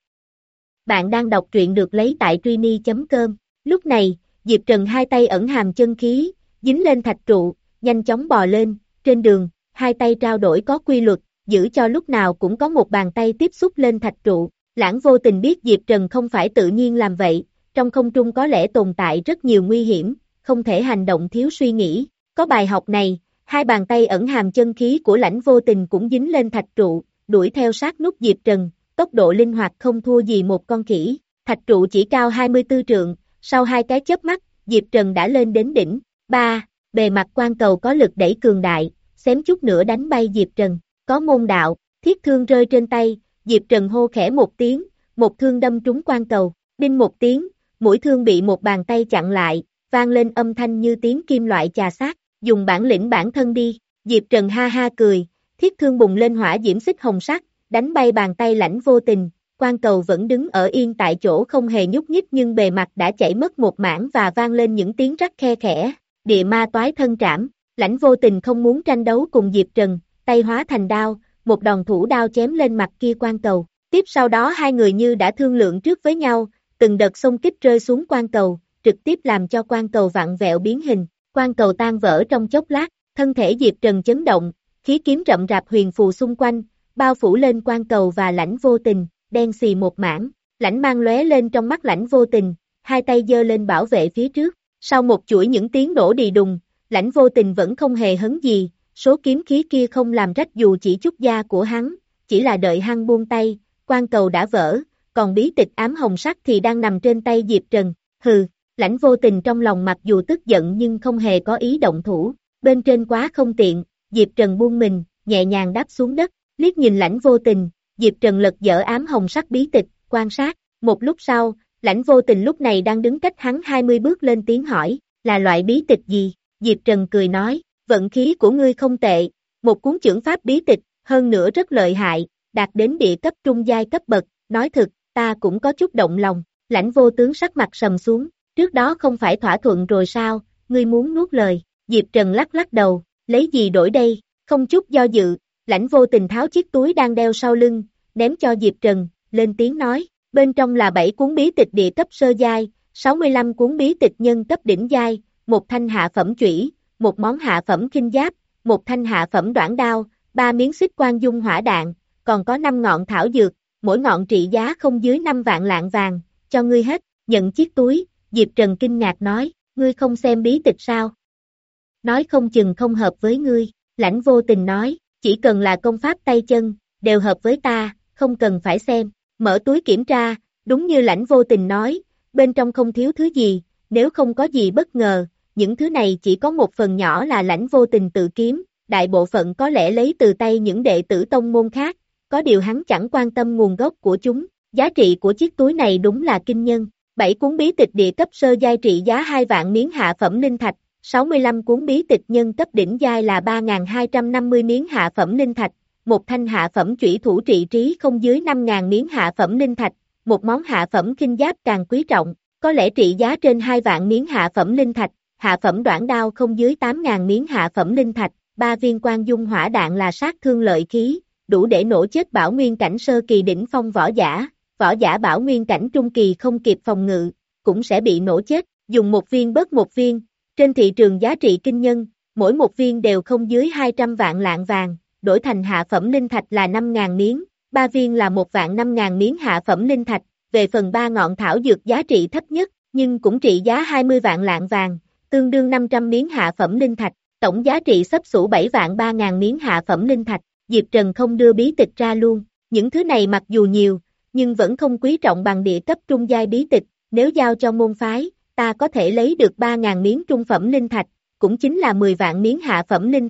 [SPEAKER 2] Bạn đang đọc truyện được lấy tại truy chấm com, lúc này, Diệp Trần hai tay ẩn hàm chân khí, dính lên thạch trụ, nhanh chóng bò lên, trên đường, hai tay trao đổi có quy luật, giữ cho lúc nào cũng có một bàn tay tiếp xúc lên thạch trụ. Lãng vô tình biết Diệp Trần không phải tự nhiên làm vậy, trong không trung có lẽ tồn tại rất nhiều nguy hiểm, không thể hành động thiếu suy nghĩ. Có bài học này, hai bàn tay ẩn hàm chân khí của Lãnh vô tình cũng dính lên thạch trụ, đuổi theo sát nút Diệp Trần, tốc độ linh hoạt không thua gì một con khỉ. Thạch trụ chỉ cao hai mươi tư trượng, sau hai cái chớp mắt, Diệp Trần đã lên đến đỉnh. ba. Bề mặt quan cầu có lực đẩy cường đại, xém chút nữa đánh bay Diệp Trần. Có môn đạo, thiết thương rơi trên tay, Diệp Trần hô khẽ một tiếng, một thương đâm trúng quan cầu, đinh một tiếng, mũi thương bị một bàn tay chặn lại, vang lên âm thanh như tiếng kim loại chà sát, dùng bản lĩnh bản thân đi, Diệp Trần ha ha cười, thiết thương bùng lên hỏa diễm xích hồng sắc, đánh bay bàn tay Lãnh vô tình, quan cầu vẫn đứng ở yên tại chỗ không hề nhúc nhích nhưng bề mặt đã chảy mất một mảng và vang lên những tiếng rắc khe khẽ, địa ma toái thân trảm, Lãnh vô tình không muốn tranh đấu cùng Diệp Trần, tay hóa thành đao, một đòn thủ đao chém lên mặt kia quan cầu. Tiếp sau đó hai người như đã thương lượng trước với nhau, từng đợt xung kích rơi xuống quan cầu, trực tiếp làm cho quan cầu vặn vẹo biến hình, quan cầu tan vỡ trong chốc lát, thân thể Diệp Trần chấn động, khí kiếm rậm rạp huyền phù xung quanh, bao phủ lên quan cầu và Lãnh vô tình, đen xì một mảng, lãnh mang lóe lên trong mắt Lãnh vô tình, hai tay giơ lên bảo vệ phía trước, sau một chuỗi những tiếng nổ đì đùng, Lãnh vô tình vẫn không hề hấn gì, số kiếm khí kia không làm rách dù chỉ chút da của hắn, chỉ là đợi hắn buông tay, quan cầu đã vỡ, còn bí tịch ám hồng sắc thì đang nằm trên tay Diệp Trần, hừ, Lãnh vô tình trong lòng mặc dù tức giận nhưng không hề có ý động thủ, bên trên quá không tiện, Diệp Trần buông mình, nhẹ nhàng đáp xuống đất, liếc nhìn Lãnh vô tình, Diệp Trần lật dở ám hồng sắc bí tịch, quan sát, một lúc sau, Lãnh vô tình lúc này đang đứng cách hắn hai mươi bước lên tiếng hỏi, là loại bí tịch gì, Diệp Trần cười nói, vận khí của ngươi không tệ, một cuốn chưởng pháp bí tịch, hơn nữa rất lợi hại, đạt đến địa cấp trung giai cấp bậc, nói thực, ta cũng có chút động lòng, Lãnh vô tướng sắc mặt sầm xuống, trước đó không phải thỏa thuận rồi sao, ngươi muốn nuốt lời, Diệp Trần lắc lắc đầu, lấy gì đổi đây, không chút do dự, Lãnh vô tình tháo chiếc túi đang đeo sau lưng, ném cho Diệp Trần, lên tiếng nói, bên trong là bảy cuốn bí tịch địa cấp sơ giai, sáu mươi lăm cuốn bí tịch nhân cấp đỉnh giai, một thanh hạ phẩm chủy, một món hạ phẩm khinh giáp, một thanh hạ phẩm đoản đao, ba miếng xích quan dung hỏa đạn, còn có năm ngọn thảo dược, mỗi ngọn trị giá không dưới năm vạn lạng vàng, cho ngươi hết, nhận chiếc túi, Diệp Trần kinh ngạc nói, ngươi không xem bí tịch sao? Nói không chừng không hợp với ngươi, Lãnh vô tình nói, chỉ cần là công pháp tay chân, đều hợp với ta, không cần phải xem, mở túi kiểm tra, đúng như Lãnh vô tình nói, bên trong không thiếu thứ gì, nếu không có gì bất ngờ, những thứ này chỉ có một phần nhỏ là Lãnh vô tình tự kiếm, đại bộ phận có lẽ lấy từ tay những đệ tử tông môn khác, có điều hắn chẳng quan tâm nguồn gốc của chúng, giá trị của chiếc túi này đúng là kinh nhân, bảy cuốn bí tịch địa cấp sơ giai trị giá hai vạn miếng hạ phẩm linh thạch, sáu mươi lăm cuốn bí tịch nhân cấp đỉnh giai là ba nghìn hai trăm năm mươi miếng hạ phẩm linh thạch, một thanh hạ phẩm chủy thủ trị trí không dưới năm nghìn miếng hạ phẩm linh thạch, một món hạ phẩm khinh giáp càng quý trọng, có lẽ trị giá trên hai vạn miếng hạ phẩm linh thạch, hạ phẩm đoản đao không dưới tám nghìn miếng hạ phẩm linh thạch, ba viên quan dung hỏa đạn là sát thương lợi khí, đủ để nổ chết bảo nguyên cảnh sơ kỳ đỉnh phong võ giả, võ giả bảo nguyên cảnh trung kỳ không kịp phòng ngự, cũng sẽ bị nổ chết, dùng một viên bớt một viên, trên thị trường giá trị kinh nhân, mỗi một viên đều không dưới hai trăm vạn lạng vàng, đổi thành hạ phẩm linh thạch là năm nghìn miếng, ba viên là một vạn năm nghìn miếng hạ phẩm linh thạch, về phần ba ngọn thảo dược giá trị thấp nhất, nhưng cũng trị giá hai mươi vạn lạng vàng, tương đương năm trăm miếng hạ phẩm linh thạch, tổng giá trị xấp xủ bảy vạn ba nghìn miếng hạ phẩm linh thạch, Diệp Trần không đưa bí tịch ra luôn, những thứ này mặc dù nhiều, nhưng vẫn không quý trọng bằng địa cấp trung giai bí tịch, nếu giao cho môn phái, ta có thể lấy được ba nghìn miếng trung phẩm linh thạch, cũng chính là mười vạn miếng hạ phẩm linh thạch,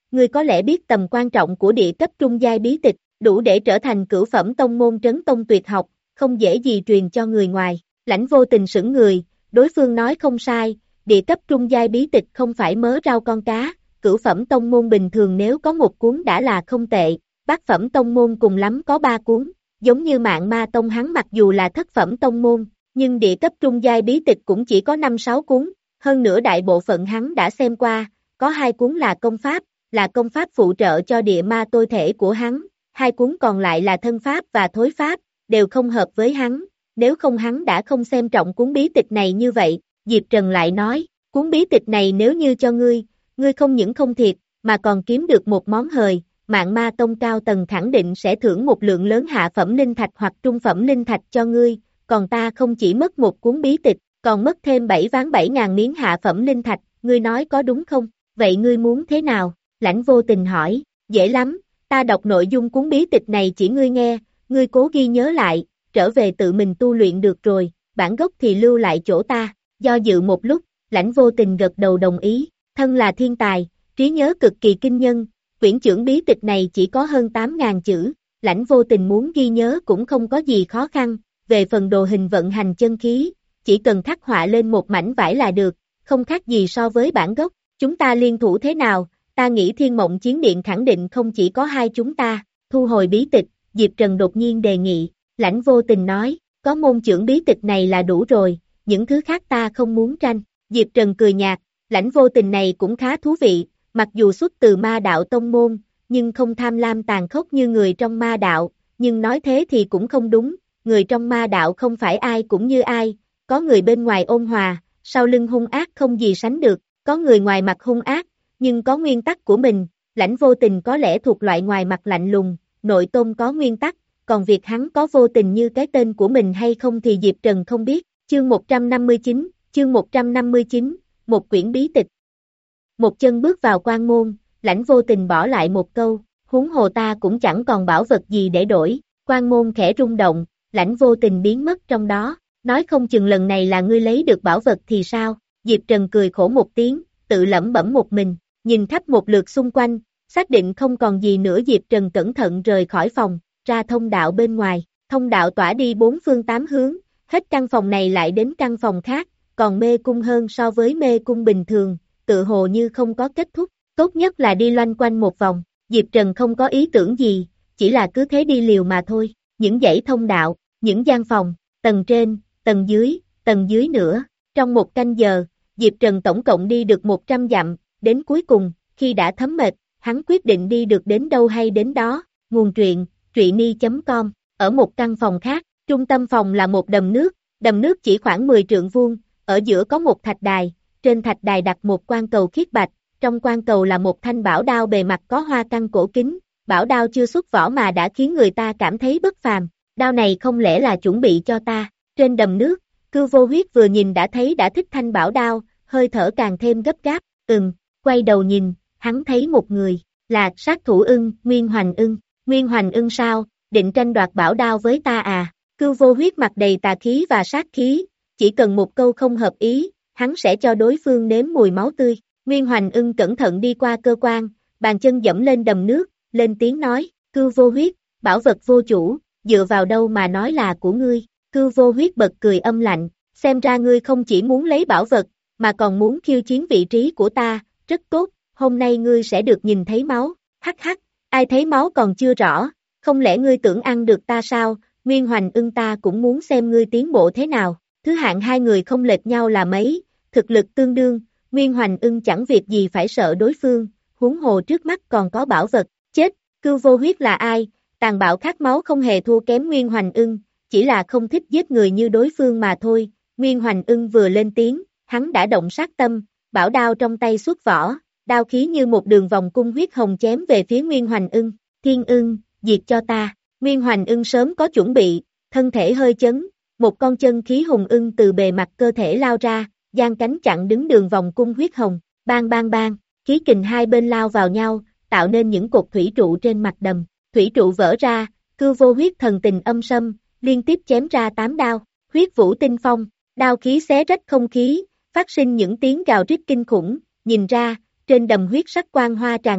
[SPEAKER 2] ngươi có lẽ biết tầm quan trọng của địa cấp trung giai bí tịch, đủ để trở thành cửu phẩm tông môn trấn tông tuyệt học, không dễ gì truyền cho người ngoài. Lãnh Vô Tình sững người, đối phương nói không sai, địa cấp trung giai bí tịch không phải mớ rau con cá, cửu phẩm tông môn bình thường nếu có một cuốn đã là không tệ, bát phẩm tông môn cùng lắm có ba cuốn, giống như Mạng Ma Tông hắn mặc dù là thất phẩm tông môn, nhưng địa cấp trung giai bí tịch cũng chỉ có năm sáu cuốn, hơn nữa đại bộ phận hắn đã xem qua, có hai cuốn là công pháp, là công pháp phụ trợ cho địa ma tôi thể của hắn, hai cuốn còn lại là thân pháp và thối pháp, đều không hợp với hắn, nếu không hắn đã không xem trọng cuốn bí tịch này như vậy, Diệp Trần lại nói, cuốn bí tịch này nếu như cho ngươi, ngươi không những không thiệt, mà còn kiếm được một món hời, Mạng Ma Tông cao tầng khẳng định sẽ thưởng một lượng lớn hạ phẩm linh thạch hoặc trung phẩm linh thạch cho ngươi, còn ta không chỉ mất một cuốn bí tịch, còn mất thêm bảy ván bảy ngàn miếng hạ phẩm linh thạch, ngươi nói có đúng không? Vậy ngươi muốn thế nào? Lãnh Vô Tình hỏi, dễ lắm, ta đọc nội dung cuốn bí tịch này chỉ ngươi nghe, ngươi cố ghi nhớ lại, trở về tự mình tu luyện được rồi, bản gốc thì lưu lại chỗ ta, do dự một lúc, Lãnh Vô Tình gật đầu đồng ý, thân là thiên tài, trí nhớ cực kỳ kinh nhân, quyển chưởng bí tịch này chỉ có hơn tám ngàn chữ, Lãnh Vô Tình muốn ghi nhớ cũng không có gì khó khăn, về phần đồ hình vận hành chân khí, chỉ cần khắc họa lên một mảnh vải là được, không khác gì so với bản gốc, chúng ta liên thủ thế nào, ta nghĩ Thiên Mộng Chiến Điện khẳng định không chỉ có hai chúng ta, thu hồi bí tịch, Diệp Trần đột nhiên đề nghị, Lãnh Vô Tình nói, có môn chưởng bí tịch này là đủ rồi, những thứ khác ta không muốn tranh, Diệp Trần cười nhạt, Lãnh Vô Tình này cũng khá thú vị, mặc dù xuất từ ma đạo tông môn, nhưng không tham lam tàn khốc như người trong ma đạo, nhưng nói thế thì cũng không đúng, người trong ma đạo không phải ai cũng như ai, có người bên ngoài ôn hòa, sau lưng hung ác không gì sánh được, có người ngoài mặt hung ác, nhưng có nguyên tắc của mình, Lãnh Vô Tình có lẽ thuộc loại ngoài mặt lạnh lùng, nội tôn có nguyên tắc, còn việc hắn có vô tình như cái tên của mình hay không thì Diệp Trần không biết, chương một trăm năm mươi chín, chương một trăm năm mươi chín, một quyển bí tịch. Một chân bước vào quan môn, Lãnh Vô Tình bỏ lại một câu, huống hồ ta cũng chẳng còn bảo vật gì để đổi, quan môn khẽ rung động, Lãnh Vô Tình biến mất trong đó, nói không chừng lần này là ngươi lấy được bảo vật thì sao, Diệp Trần cười khổ một tiếng, tự lẩm bẩm một mình, nhìn khắp một lượt xung quanh, xác định không còn gì nữa Diệp Trần cẩn thận rời khỏi phòng, ra thông đạo bên ngoài, thông đạo tỏa đi bốn phương tám hướng, hết căn phòng này lại đến căn phòng khác, còn mê cung hơn so với mê cung bình thường, tự hồ như không có kết thúc, tốt nhất là đi loanh quanh một vòng, Diệp Trần không có ý tưởng gì, chỉ là cứ thế đi liều mà thôi, những dãy thông đạo, những gian phòng, tầng trên, tầng dưới, tầng dưới nữa, trong một canh giờ, Diệp Trần tổng cộng đi được một trăm dặm, đến cuối cùng, khi đã thấm mệt, hắn quyết định đi được đến đâu hay đến đó, nguồn truyện, truyện chấm com, ở một căn phòng khác, trung tâm phòng là một đầm nước, đầm nước chỉ khoảng mười trượng vuông, ở giữa có một thạch đài, trên thạch đài đặt một quan cầu khiết bạch, trong quan cầu là một thanh bảo đao bề mặt có hoa căn cổ kính, bảo đao chưa xuất vỏ mà đã khiến người ta cảm thấy bất phàm, đao này không lẽ là chuẩn bị cho ta, trên đầm nước, Cưu Vô Huyết vừa nhìn đã thấy đã thích thanh bảo đao, hơi thở càng thêm gấp gáp, ừm, quay đầu nhìn, hắn thấy một người, là sát thủ ưng, Nguyên Hoành Ưng, Nguyên Hoành Ưng sao, định tranh đoạt bảo đao với ta à, Cưu Vô Huyết mặt đầy tà khí và sát khí, chỉ cần một câu không hợp ý, hắn sẽ cho đối phương nếm mùi máu tươi, Nguyên Hoành Ưng cẩn thận đi qua cơ quan, bàn chân dẫm lên đầm nước, lên tiếng nói, Cưu Vô Huyết, bảo vật vô chủ, dựa vào đâu mà nói là của ngươi, Cưu Vô Huyết bật cười âm lạnh, xem ra ngươi không chỉ muốn lấy bảo vật, mà còn muốn khiêu chiến vị trí của ta, rất tốt, hôm nay ngươi sẽ được nhìn thấy máu, hắc hắc, ai thấy máu còn chưa rõ, không lẽ ngươi tưởng ăn được ta sao, Nguyên Hoành Ưng ta cũng muốn xem ngươi tiến bộ thế nào, thứ hạng hai người không lệch nhau là mấy, thực lực tương đương, Nguyên Hoành Ưng chẳng việc gì phải sợ đối phương, huống hồ trước mắt còn có bảo vật, chết, Cưu Vô Huyết là ai, tàn bạo khát máu không hề thua kém Nguyên Hoành Ưng, chỉ là không thích giết người như đối phương mà thôi, Nguyên Hoành Ưng vừa lên tiếng, hắn đã động sát tâm, bảo đao trong tay xuất vỏ, đao khí như một đường vòng cung huyết hồng chém về phía Nguyên Hoành Ưng, Thiên Ưng, diệt cho ta, Nguyên Hoành Ưng sớm có chuẩn bị, thân thể hơi chấn, một con chân khí hùng ưng từ bề mặt cơ thể lao ra, giang cánh chặn đứng đường vòng cung huyết hồng, bang bang bang, khí kình hai bên lao vào nhau, tạo nên những cột thủy trụ trên mặt đầm, thủy trụ vỡ ra, Cưu Vô Huyết thần tình âm sâm, liên tiếp chém ra tám đao, huyết vũ tinh phong, đao khí xé rách không khí, phát sinh những tiếng gào rít kinh khủng, nhìn ra, trên đầm huyết sắc quang hoa tràn ngập,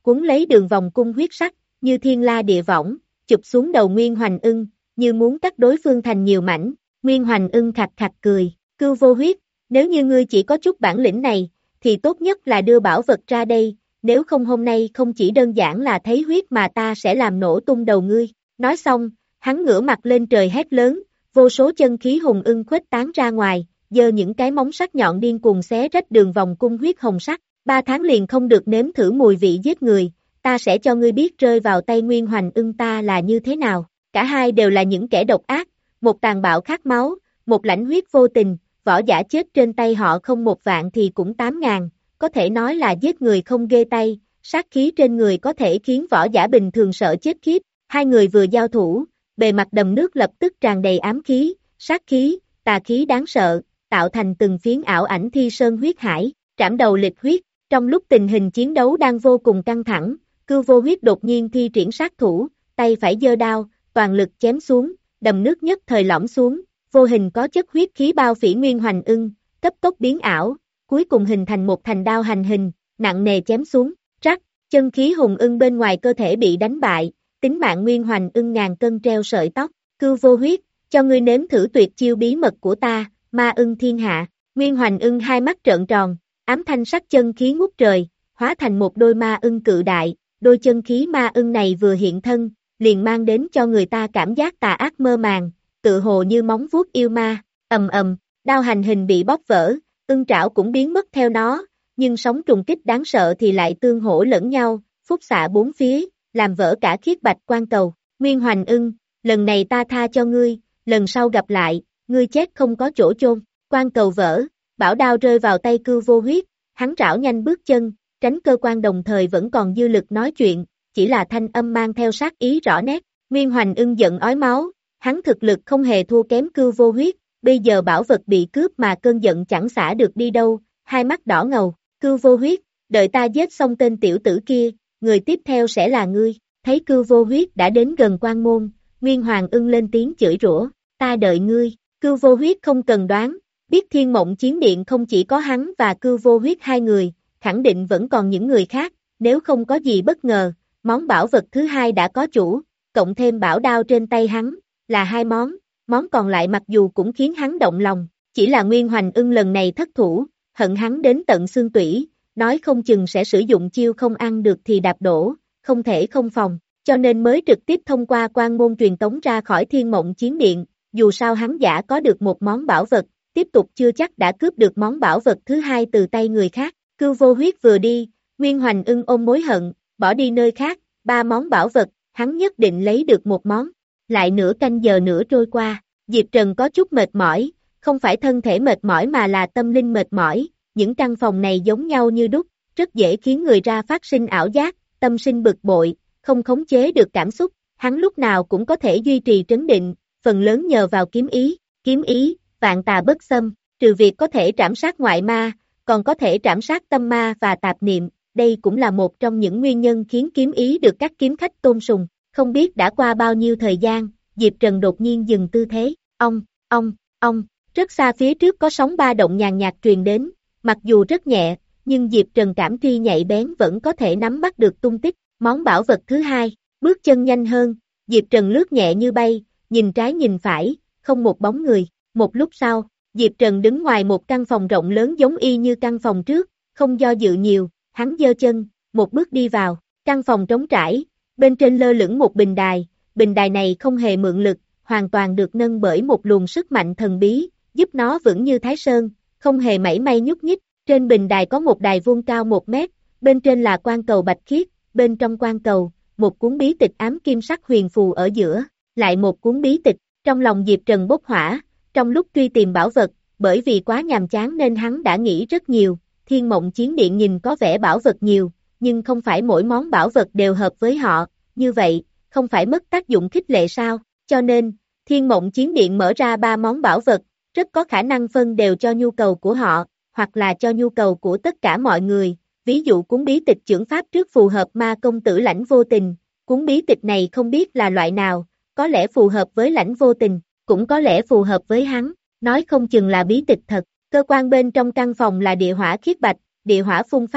[SPEAKER 2] cuốn lấy đường vòng cung huyết sắc, như thiên la địa võng, chụp xuống đầu Nguyên Hoành Ưng, như muốn cắt đối phương thành nhiều mảnh. Nguyên Hoành Ưng khạch khạch cười, Cưu Vô Huyết, nếu như ngươi chỉ có chút bản lĩnh này, thì tốt nhất là đưa bảo vật ra đây, nếu không hôm nay không chỉ đơn giản là thấy huyết mà ta sẽ làm nổ tung đầu ngươi. Nói xong, hắn ngửa mặt lên trời hét lớn, vô số chân khí hùng ưng khuếch tán ra ngoài, giơ những cái móng sắc nhọn điên cuồng xé rách đường vòng cung huyết hồng sắc. Ba tháng liền không được nếm thử mùi vị giết người, ta sẽ cho ngươi biết rơi vào tay Nguyên Hoành Ưng ta là như thế nào. Cả hai đều là những kẻ độc ác, một tàn bạo khát máu, một lãnh huyết vô tình, võ giả chết trên tay họ không một vạn thì cũng tám ngàn, có thể nói là giết người không ghê tay, sát khí trên người có thể khiến võ giả bình thường sợ chết khiếp. Hai người vừa giao thủ, bề mặt đầm nước lập tức tràn đầy ám khí, sát khí, tà khí đáng sợ, tạo thành từng phiến ảo ảnh thi sơn huyết hải, trảm đầu lịch huyết. Trong lúc tình hình chiến đấu đang vô cùng căng thẳng, Cưu Vô Huyết đột nhiên thi triển sát thủ, tay phải giơ đao, toàn lực chém xuống, đầm nước nhất thời lõm xuống, vô hình có chất huyết khí bao phỉ Nguyên Hoành Ưng, cấp tốc biến ảo, cuối cùng hình thành một thành đao hành hình, nặng nề chém xuống, trắc, chân khí hùng ưng bên ngoài cơ thể bị đánh bại, tính mạng Nguyên Hoành Ưng ngàn cân treo sợi tóc. Cưu Vô Huyết, cho ngươi nếm thử tuyệt chiêu bí mật của ta, ma ưng thiên hạ. Nguyên Hoành Ưng hai mắt trợn tròn, ám thanh sắc chân khí ngút trời, hóa thành một đôi ma ưng cự đại, đôi chân khí ma ưng này vừa hiện thân, liền mang đến cho người ta cảm giác tà ác mơ màng, tự hồ như móng vuốt yêu ma. Ầm ầm, đao hành hình bị bóp vỡ, ưng trảo cũng biến mất theo nó, nhưng sóng trùng kích đáng sợ thì lại tương hỗ lẫn nhau, phúc xạ bốn phía, làm vỡ cả khiết bạch quan cầu. Nguyên Hoành Ưng, lần này ta tha cho ngươi, lần sau gặp lại, ngươi chết không có chỗ chôn. Quan cầu vỡ, bảo đao rơi vào tay Cưu Vô Huyết, hắn rảo nhanh bước chân, tránh cơ quan đồng thời vẫn còn dư lực nói chuyện, chỉ là thanh âm mang theo sát ý rõ nét. Nguyên Hoành Ưng giận ói máu, hắn thực lực không hề thua kém Cưu Vô Huyết, bây giờ bảo vật bị cướp mà cơn giận chẳng xả được đi đâu, hai mắt đỏ ngầu. Cưu Vô Huyết, đợi ta giết xong tên tiểu tử kia, người tiếp theo sẽ là ngươi. Thấy Cưu Vô Huyết đã đến gần quan môn, Nguyên Hoành Ưng lên tiếng chửi rủa, ta đợi ngươi. Cưu Vô Huyết không cần đoán, biết Thiên Mộng Chiến Điện không chỉ có hắn và Cưu Vô Huyết hai người, khẳng định vẫn còn những người khác, nếu không có gì bất ngờ, món bảo vật thứ hai đã có chủ, cộng thêm bảo đao trên tay hắn, là hai món, món còn lại mặc dù cũng khiến hắn động lòng, chỉ là Nguyên Hoành Ưng lần này thất thủ, hận hắn đến tận xương tủy, nói không chừng sẽ sử dụng chiêu không ăn được thì đạp đổ, không thể không phòng, cho nên mới trực tiếp thông qua quan môn truyền tống ra khỏi Thiên Mộng Chiến Điện, dù sao hắn giả có được một món bảo vật, tiếp tục chưa chắc đã cướp được món bảo vật thứ hai từ tay người khác. Cưu Vô Huyết vừa đi, Nguyên Hoành Ưng ôm mối hận, bỏ đi nơi khác, ba món bảo vật, hắn nhất định lấy được một món. Lại nửa canh giờ nữa trôi qua, Diệp Trần có chút mệt mỏi, không phải thân thể mệt mỏi mà là tâm linh mệt mỏi, những căn phòng này giống nhau như đúc, rất dễ khiến người ra phát sinh ảo giác, tâm sinh bực bội, không khống chế được cảm xúc, hắn lúc nào cũng có thể duy trì trấn định, phần lớn nhờ vào kiếm ý, kiếm ý, vạn tà bất xâm, trừ việc có thể trảm sát ngoại ma, còn có thể trảm sát tâm ma và tạp niệm, đây cũng là một trong những nguyên nhân khiến kiếm ý được các kiếm khách tôn sùng. Không biết đã qua bao nhiêu thời gian, Diệp Trần đột nhiên dừng tư thế, ông, ông, ông, rất xa phía trước có sóng ba động nhàn nhạt truyền đến, mặc dù rất nhẹ, nhưng Diệp Trần cảm tri nhạy bén vẫn có thể nắm bắt được tung tích, món bảo vật thứ hai, bước chân nhanh hơn, Diệp Trần lướt nhẹ như bay, nhìn trái nhìn phải, không một bóng người, một lúc sau, Diệp Trần đứng ngoài một căn phòng rộng lớn giống y như căn phòng trước, không do dự nhiều, hắn giơ chân, một bước đi vào, căn phòng trống trải, bên trên lơ lửng một bình đài, bình đài này không hề mượn lực, hoàn toàn được nâng bởi một luồng sức mạnh thần bí, giúp nó vững như Thái Sơn, không hề mảy may nhúc nhích, trên bình đài có một đài vuông cao một mét, bên trên là quan cầu bạch khiết, bên trong quan cầu, một cuốn bí tịch ám kim sắc huyền phù ở giữa, lại một cuốn bí tịch, trong lòng Diệp Trần bốc hỏa, trong lúc truy tìm bảo vật, bởi vì quá nhàm chán nên hắn đã nghĩ rất nhiều, Thiên Mộng Chiến Điện nhìn có vẻ bảo vật nhiều, nhưng không phải mỗi món bảo vật đều hợp với họ, như vậy, không phải mất tác dụng khích lệ sao, cho nên, Thiên Mộng Chiến Điện mở ra ba món bảo vật, rất có khả năng phân đều cho nhu cầu của họ, hoặc là cho nhu cầu của tất cả mọi người, ví dụ cuốn bí tịch chưởng pháp trước phù hợp ma công tử Lãnh Vô Tình, cuốn bí tịch này không biết là loại nào, có lẽ phù hợp với Lãnh Vô Tình, cũng có lẽ phù hợp với hắn, nói không chừng là bí tịch thật, cơ quan bên trong căn phòng là địa hỏa khiết bạch, địa hỏa phun phát,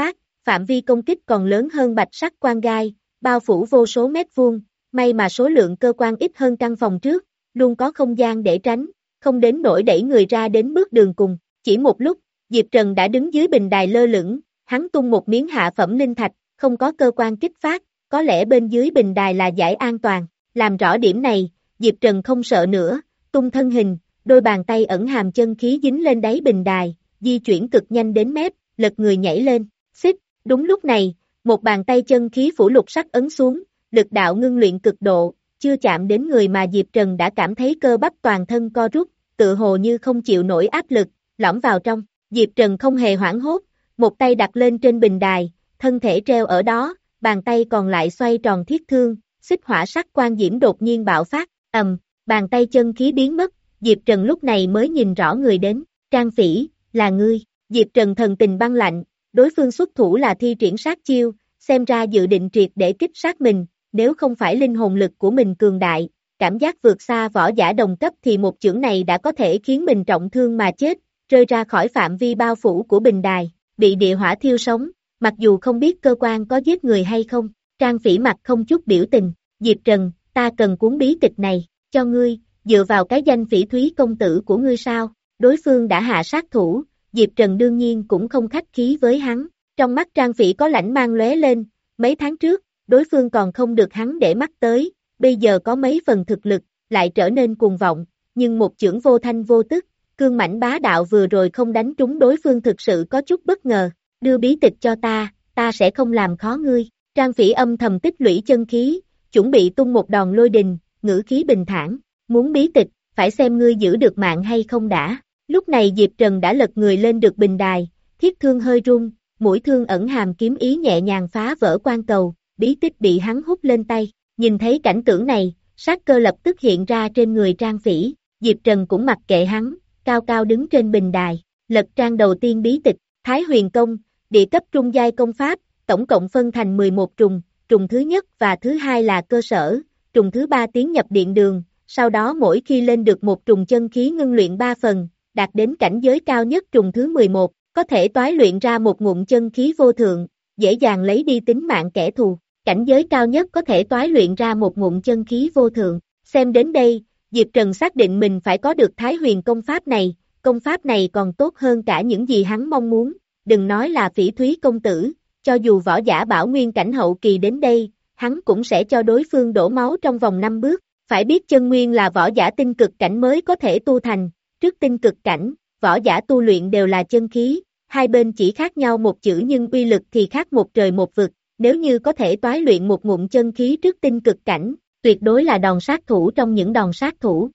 [SPEAKER 2] phạm vi công kích còn lớn hơn bạch sắc quan gai, bao phủ vô số mét vuông, may mà số lượng cơ quan ít hơn căn phòng trước, luôn có không gian để tránh, không đến nỗi đẩy người ra đến bước đường cùng. Chỉ một lúc, Diệp Trần đã đứng dưới bình đài lơ lửng, hắn tung một miếng hạ phẩm linh thạch, không có cơ quan kích phát, có lẽ bên dưới bình đài là giải an toàn. Làm rõ điểm này, Diệp Trần không sợ nữa, tung thân hình, đôi bàn tay ẩn hàm chân khí dính lên đáy bình đài, di chuyển cực nhanh đến mép, lật người nhảy lên, xích. Đúng lúc này, một bàn tay chân khí phủ lục sắc ấn xuống, lực đạo ngưng luyện cực độ, chưa chạm đến người mà Diệp Trần đã cảm thấy cơ bắp toàn thân co rút, tự hồ như không chịu nổi áp lực, lõm vào trong. Diệp Trần không hề hoảng hốt, một tay đặt lên trên bình đài, thân thể treo ở đó, bàn tay còn lại xoay tròn thiết thương, xích hỏa sắc quan diễm đột nhiên bạo phát, ầm, bàn tay chân khí biến mất, Diệp Trần lúc này mới nhìn rõ người đến, Trang Phỉ, là ngươi. Diệp Trần thần tình băng lạnh, đối phương xuất thủ là thi triển sát chiêu, xem ra dự định triệt để kích sát mình, nếu không phải linh hồn lực của mình cường đại, cảm giác vượt xa võ giả đồng cấp thì một chưởng này đã có thể khiến mình trọng thương mà chết, rơi ra khỏi phạm vi bao phủ của bình đài, bị địa hỏa thiêu sống, mặc dù không biết cơ quan có giết người hay không. Trang Phỉ mặt không chút biểu tình, Diệp Trần, ta cần cuốn bí tịch này, cho ngươi, dựa vào cái danh Phỉ Thúy công tử của ngươi sao? Đối phương đã hạ sát thủ, Diệp Trần đương nhiên cũng không khách khí với hắn, trong mắt Trang Phỉ có lãnh mang lóe lên, mấy tháng trước, đối phương còn không được hắn để mắt tới, bây giờ có mấy phần thực lực, lại trở nên cuồng vọng, nhưng một chưởng vô thanh vô tức, cương mãnh bá đạo vừa rồi không đánh trúng đối phương thực sự có chút bất ngờ, đưa bí tịch cho ta, ta sẽ không làm khó ngươi. Trang Phỉ âm thầm tích lũy chân khí, chuẩn bị tung một đòn lôi đình, ngữ khí bình thản, muốn bí tịch, phải xem ngươi giữ được mạng hay không đã. Lúc này Diệp Trần đã lật người lên được bình đài, thiết thương hơi rung, mũi thương ẩn hàm kiếm ý nhẹ nhàng phá vỡ quan cầu, bí tích bị hắn hút lên tay. Nhìn thấy cảnh tượng này, sát cơ lập tức hiện ra trên người Trang Phỉ, Diệp Trần cũng mặc kệ hắn, cao cao đứng trên bình đài, lật trang đầu tiên bí tịch, Thái Huyền Công, địa cấp trung giai công pháp, tổng cộng phân thành mười một trùng, trùng thứ nhất và thứ hai là cơ sở, trùng thứ ba tiến nhập điện đường, sau đó mỗi khi lên được một trùng chân khí ngưng luyện ba phần, đạt đến cảnh giới cao nhất trùng thứ mười một, có thể toái luyện ra một ngụm chân khí vô thượng, dễ dàng lấy đi tính mạng kẻ thù. Cảnh giới cao nhất có thể toái luyện ra một ngụm chân khí vô thượng. Xem đến đây, Diệp Trần xác định mình phải có được Thái Huyền công pháp này, công pháp này còn tốt hơn cả những gì hắn mong muốn, đừng nói là Phỉ Thúy công tử, cho dù võ giả bảo nguyên cảnh hậu kỳ đến đây, hắn cũng sẽ cho đối phương đổ máu trong vòng năm bước, phải biết chân nguyên là võ giả tinh cực cảnh mới có thể tu thành, trước tinh cực cảnh, võ giả tu luyện đều là chân khí, hai bên chỉ khác nhau một chữ nhưng uy lực thì khác một trời một vực. Nếu như có thể toái luyện một ngụm chân khí trước tinh cực cảnh, tuyệt đối là đòn sát thủ trong những đòn sát thủ.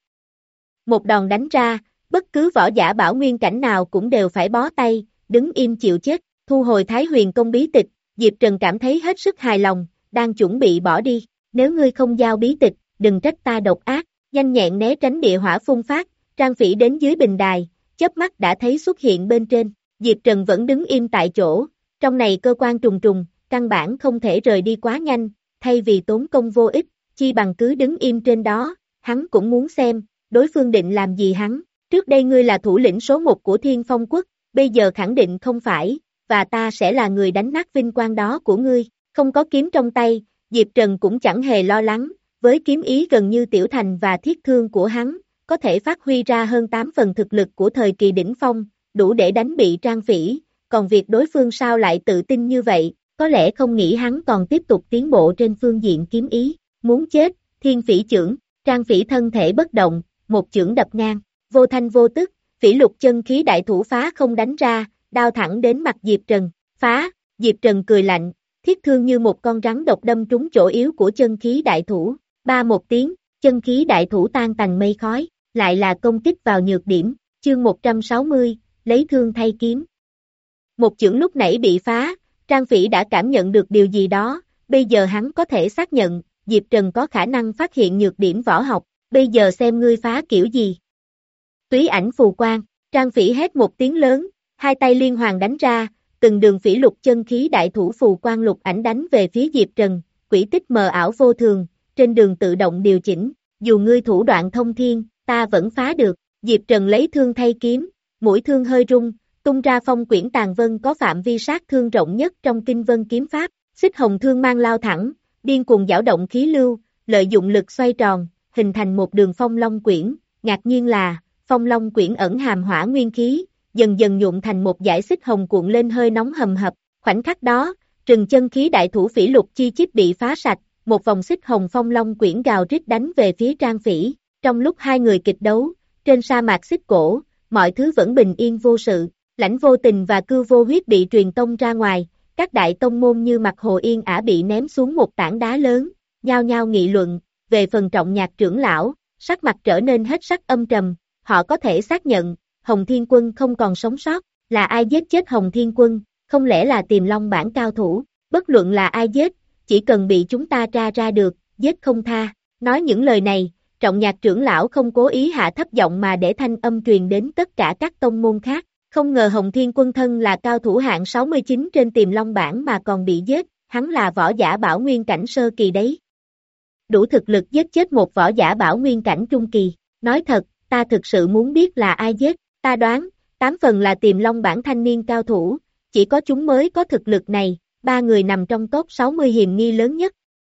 [SPEAKER 2] Một đòn đánh ra, bất cứ võ giả bảo nguyên cảnh nào cũng đều phải bó tay, đứng im chịu chết. Thu hồi Thái Huyền công bí tịch, Diệp Trần cảm thấy hết sức hài lòng, đang chuẩn bị bỏ đi. Nếu ngươi không giao bí tịch, đừng trách ta độc ác. Nhanh nhẹn né tránh địa hỏa phun phát, Trang Phỉ đến dưới bình đài, chớp mắt đã thấy xuất hiện bên trên. Diệp Trần vẫn đứng im tại chỗ, trong này cơ quan trùng trùng, căn bản không thể rời đi quá nhanh, thay vì tốn công vô ích, chi bằng cứ đứng im trên đó, hắn cũng muốn xem, đối phương định làm gì hắn. Trước đây ngươi là thủ lĩnh số một của Thiên Phong Quốc, bây giờ khẳng định không phải, và ta sẽ là người đánh nát vinh quang đó của ngươi. Không có kiếm trong tay, Diệp Trần cũng chẳng hề lo lắng, với kiếm ý gần như tiểu thành và thiết thương của hắn, có thể phát huy ra hơn tám phần thực lực của thời kỳ đỉnh phong, đủ để đánh bị Trang Phỉ, còn việc đối phương sao lại tự tin như vậy, có lẽ không nghĩ hắn còn tiếp tục tiến bộ trên phương diện kiếm ý, muốn chết, Thiên Phỉ chưởng, Trang Phỉ thân thể bất động, một chưởng đập ngang, vô thanh vô tức, phỉ lục chân khí đại thủ phá không đánh ra, đao thẳng đến mặt Diệp Trần, phá, Diệp Trần cười lạnh, thiết thương như một con rắn độc đâm trúng chỗ yếu của chân khí đại thủ, ba một tiếng, chân khí đại thủ tan tành mây khói, lại là công kích vào nhược điểm, chương một trăm sáu mươi, lấy thương thay kiếm. Một chưởng lúc nãy bị phá, Trang Phỉ đã cảm nhận được điều gì đó, bây giờ hắn có thể xác nhận, Diệp Trần có khả năng phát hiện nhược điểm võ học, bây giờ xem ngươi phá kiểu gì. Túy ảnh phù quang, Trang Phỉ hét một tiếng lớn, hai tay liên hoàn đánh ra, từng đường phỉ lục chân khí đại thủ phù quang lục ảnh đánh về phía Diệp Trần, quỹ tích mờ ảo vô thường, trên đường tự động điều chỉnh, dù ngươi thủ đoạn thông thiên, ta vẫn phá được, Diệp Trần lấy thương thay kiếm, mũi thương hơi rung, tung ra phong quyển tàn vân có phạm vi sát thương rộng nhất trong kinh vân kiếm pháp, xích hồng thương mang lao thẳng, điên cuồng dao động khí lưu, lợi dụng lực xoay tròn, hình thành một đường phong long quyển, ngạc nhiên là, phong long quyển ẩn hàm hỏa nguyên khí, dần dần nhuộm thành một dải xích hồng cuộn lên hơi nóng hầm hập, khoảnh khắc đó, rừng chân khí đại thủ phỉ lục chi chít bị phá sạch, một vòng xích hồng phong long quyển gào rít đánh về phía Trang Phỉ, trong lúc hai người kịch đấu, trên sa mạc xích cổ, mọi thứ vẫn bình yên vô sự, Lãnh Vô Tình và Cưu Vô Huyết bị truyền tông ra ngoài, các đại tông môn như Mặt Hồ Yên Ả bị ném xuống một tảng đá lớn, nhao nhao nghị luận, về phần Trọng Nhạc trưởng lão, sắc mặt trở nên hết sắc âm trầm, họ có thể xác nhận, Hồng Thiên Quân không còn sống sót, là ai giết chết Hồng Thiên Quân, không lẽ là Tiềm Long bản cao thủ, bất luận là ai giết, chỉ cần bị chúng ta tra ra được, giết không tha, nói những lời này, Trọng Nhạc trưởng lão không cố ý hạ thấp giọng mà để thanh âm truyền đến tất cả các tông môn khác, không ngờ Hồng Thiên Quân thân là cao thủ hạng sáu mươi chín trên Tiềm Long bảng mà còn bị giết, hắn là võ giả bảo nguyên cảnh sơ kỳ đấy. Đủ thực lực giết chết một võ giả bảo nguyên cảnh trung kỳ, nói thật, ta thực sự muốn biết là ai giết, ta đoán, tám phần là Tiềm Long bản thanh niên cao thủ, chỉ có chúng mới có thực lực này, ba người nằm trong top sáu mươi hiểm nghi lớn nhất.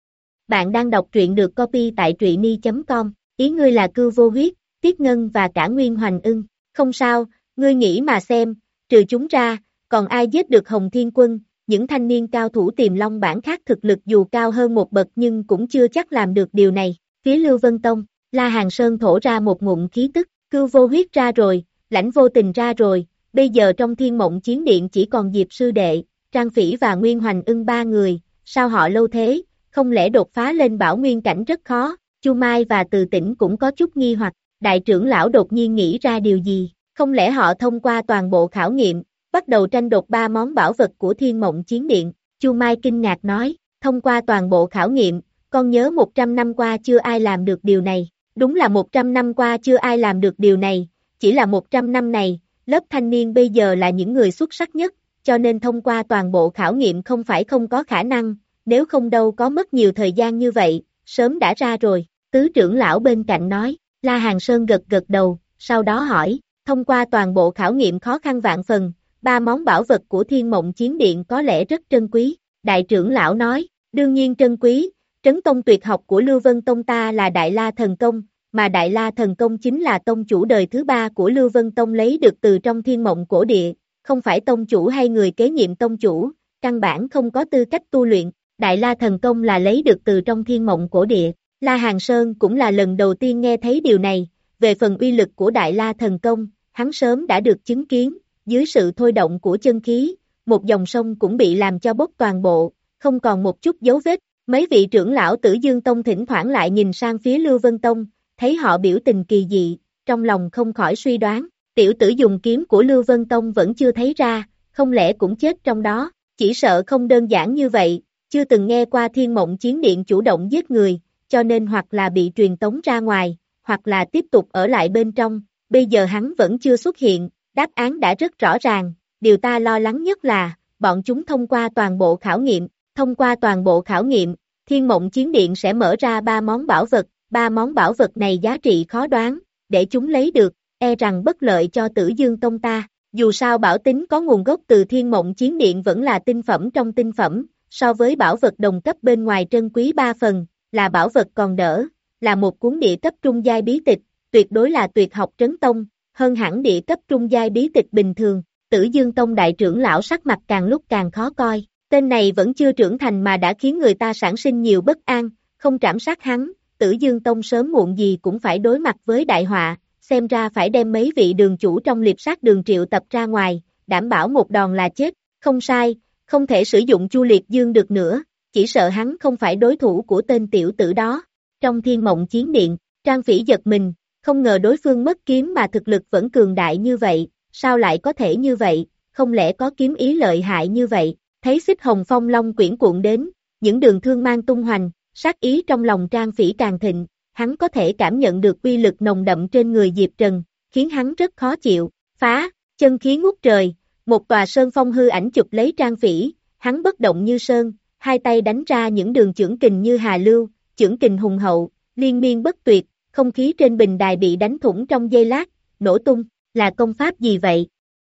[SPEAKER 2] Bạn đang đọc truyện được copy tại truyện y chấm com, ý ngươi là Cưu Vô Huyết, Tiết Ngân và cả Nguyên Hoành Ưng, không sao, ngươi nghĩ mà xem, trừ chúng ra, còn ai giết được Hồng Thiên Quân, những thanh niên cao thủ Tiềm Long bản khác thực lực dù cao hơn một bậc nhưng cũng chưa chắc làm được điều này, phía Lưu Vân Tông, La Hàn Sơn thổ ra một ngụm khí tức, Cưu Vô Huyết ra rồi, Lãnh Vô Tình ra rồi, bây giờ trong Thiên Mộng Chiến Điện chỉ còn Diệp Sư Đệ, Trang Phỉ và Nguyên Hoành Ưng ba người, sao họ lâu thế, không lẽ đột phá lên bảo nguyên cảnh rất khó, Chu Mai và Từ Tĩnh cũng có chút nghi hoặc, đại trưởng lão đột nhiên nghĩ ra điều gì, không lẽ họ thông qua toàn bộ khảo nghiệm, bắt đầu tranh đoạt ba món bảo vật của Thiên Mộng Chiến Điện, Chu Mai kinh ngạc nói, thông qua toàn bộ khảo nghiệm, con nhớ một trăm năm qua chưa ai làm được điều này, đúng là một trăm năm qua chưa ai làm được điều này, chỉ là một trăm năm này, lớp thanh niên bây giờ là những người xuất sắc nhất, cho nên thông qua toàn bộ khảo nghiệm không phải không có khả năng, nếu không đâu có mất nhiều thời gian như vậy, sớm đã ra rồi, tứ trưởng lão bên cạnh nói, La Hàn Sơn gật gật đầu, sau đó hỏi, thông qua toàn bộ khảo nghiệm khó khăn vạn phần, ba món bảo vật của Thiên Mộng Chiến Điện có lẽ rất trân quý, đại trưởng lão nói, đương nhiên trân quý, trấn tông tuyệt học của Lưu Vân Tông ta là Đại La Thần Công, mà Đại La Thần Công chính là tông chủ đời thứ ba của Lưu Vân Tông lấy được từ trong Thiên Mộng Cổ Địa, không phải tông chủ hay người kế nhiệm tông chủ, căn bản không có tư cách tu luyện, Đại La Thần Công là lấy được từ trong Thiên Mộng Cổ Địa, La Hàn Sơn cũng là lần đầu tiên nghe thấy điều này, về phần uy lực của Đại La Thần Công, hắn sớm đã được chứng kiến, dưới sự thôi động của chân khí, một dòng sông cũng bị làm cho bốc toàn bộ, không còn một chút dấu vết, mấy vị trưởng lão Tử Dương Tông thỉnh thoảng lại nhìn sang phía Lưu Vân Tông, thấy họ biểu tình kỳ dị, trong lòng không khỏi suy đoán, tiểu tử dùng kiếm của Lưu Vân Tông vẫn chưa thấy ra, không lẽ cũng chết trong đó, chỉ sợ không đơn giản như vậy, chưa từng nghe qua Thiên Mộng Chiến Điện chủ động giết người, cho nên hoặc là bị truyền tống ra ngoài, hoặc là tiếp tục ở lại bên trong, bây giờ hắn vẫn chưa xuất hiện, đáp án đã rất rõ ràng, điều ta lo lắng nhất là, bọn chúng thông qua toàn bộ khảo nghiệm, thông qua toàn bộ khảo nghiệm, Thiên Mộng Chiến Điện sẽ mở ra ba món bảo vật, ba món bảo vật này giá trị khó đoán, để chúng lấy được, e rằng bất lợi cho Tử Dương Tông ta, dù sao bảo tính có nguồn gốc từ Thiên Mộng Chiến Điện vẫn là tinh phẩm trong tinh phẩm, so với bảo vật đồng cấp bên ngoài trân quý ba phần, là bảo vật còn đỡ, là một cuốn địa cấp trung giai bí tịch, tuyệt đối là tuyệt học trấn tông, hơn hẳn địa cấp trung giai bí tịch bình thường, Tử Dương Tông đại trưởng lão sắc mặt càng lúc càng khó coi, tên này vẫn chưa trưởng thành mà đã khiến người ta sản sinh nhiều bất an, không trảm sát hắn, Tử Dương Tông sớm muộn gì cũng phải đối mặt với đại họa, xem ra phải đem mấy vị đường chủ trong liệp sát đường triệu tập ra ngoài, đảm bảo một đòn là chết, không sai, không thể sử dụng Chu Liệt Dương được nữa, chỉ sợ hắn không phải đối thủ của tên tiểu tử đó. Trong Thiên Mộng Chiến Điện, Trang Phỉ giật mình, không ngờ đối phương mất kiếm mà thực lực vẫn cường đại như vậy, sao lại có thể như vậy, không lẽ có kiếm ý lợi hại như vậy, thấy xích hồng phong long quyển cuộn đến, những đường thương mang tung hoành, sát ý trong lòng Trang Phỉ càng thịnh, hắn có thể cảm nhận được uy lực nồng đậm trên người Diệp Trần, khiến hắn rất khó chịu, phá, chân khí ngút trời, một tòa sơn phong hư ảnh chụp lấy Trang Phỉ, hắn bất động như sơn, hai tay đánh ra những đường chưởng kình như hà lưu, chưởng kình hùng hậu, liên miên bất tuyệt, không khí trên bình đài bị đánh thủng trong giây lát, nổ tung, là công pháp gì vậy?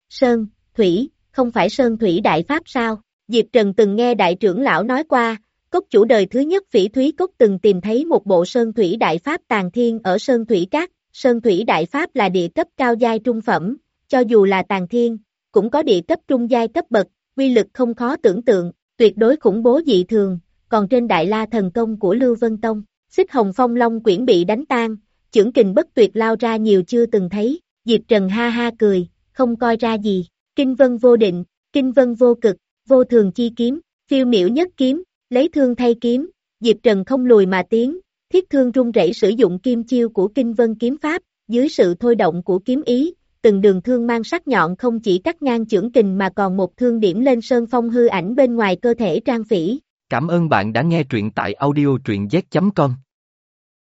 [SPEAKER 2] Sơn, Thủy, không phải Sơn Thủy Đại Pháp sao? Diệp Trần từng nghe đại trưởng lão nói qua, cốc chủ đời thứ nhất Phỉ Thúy Cốc từng tìm thấy một bộ Sơn Thủy Đại Pháp tàn thiên ở Sơn Thủy Các. Sơn Thủy Đại Pháp là địa cấp cao giai trung phẩm, cho dù là tàn thiên, cũng có địa cấp trung giai cấp bậc, uy lực không khó tưởng tượng, tuyệt đối khủng bố dị thường, còn trên Đại La thần công của Lưu Vân Tông, Xích Hồng Phong Long quyển bị đánh tan, chưởng kình bất tuyệt lao ra nhiều chưa từng thấy, Diệp Trần ha ha cười, không coi ra gì, Kinh Vân vô định, Kinh Vân vô cực, vô thường chi kiếm, phiêu miểu nhất kiếm, lấy thương thay kiếm, Diệp Trần không lùi mà tiến, thiết thương rung rẩy sử dụng kim chiêu của Kinh Vân kiếm pháp, dưới sự thôi động của kiếm ý, từng đường thương mang sắc nhọn không chỉ cắt ngang chưởng kình mà còn một thương điểm lên sơn phong hư ảnh bên ngoài cơ thể Trang Phỉ.
[SPEAKER 1] Cảm ơn bạn đã nghe truyện tại audio truyện z chấm com.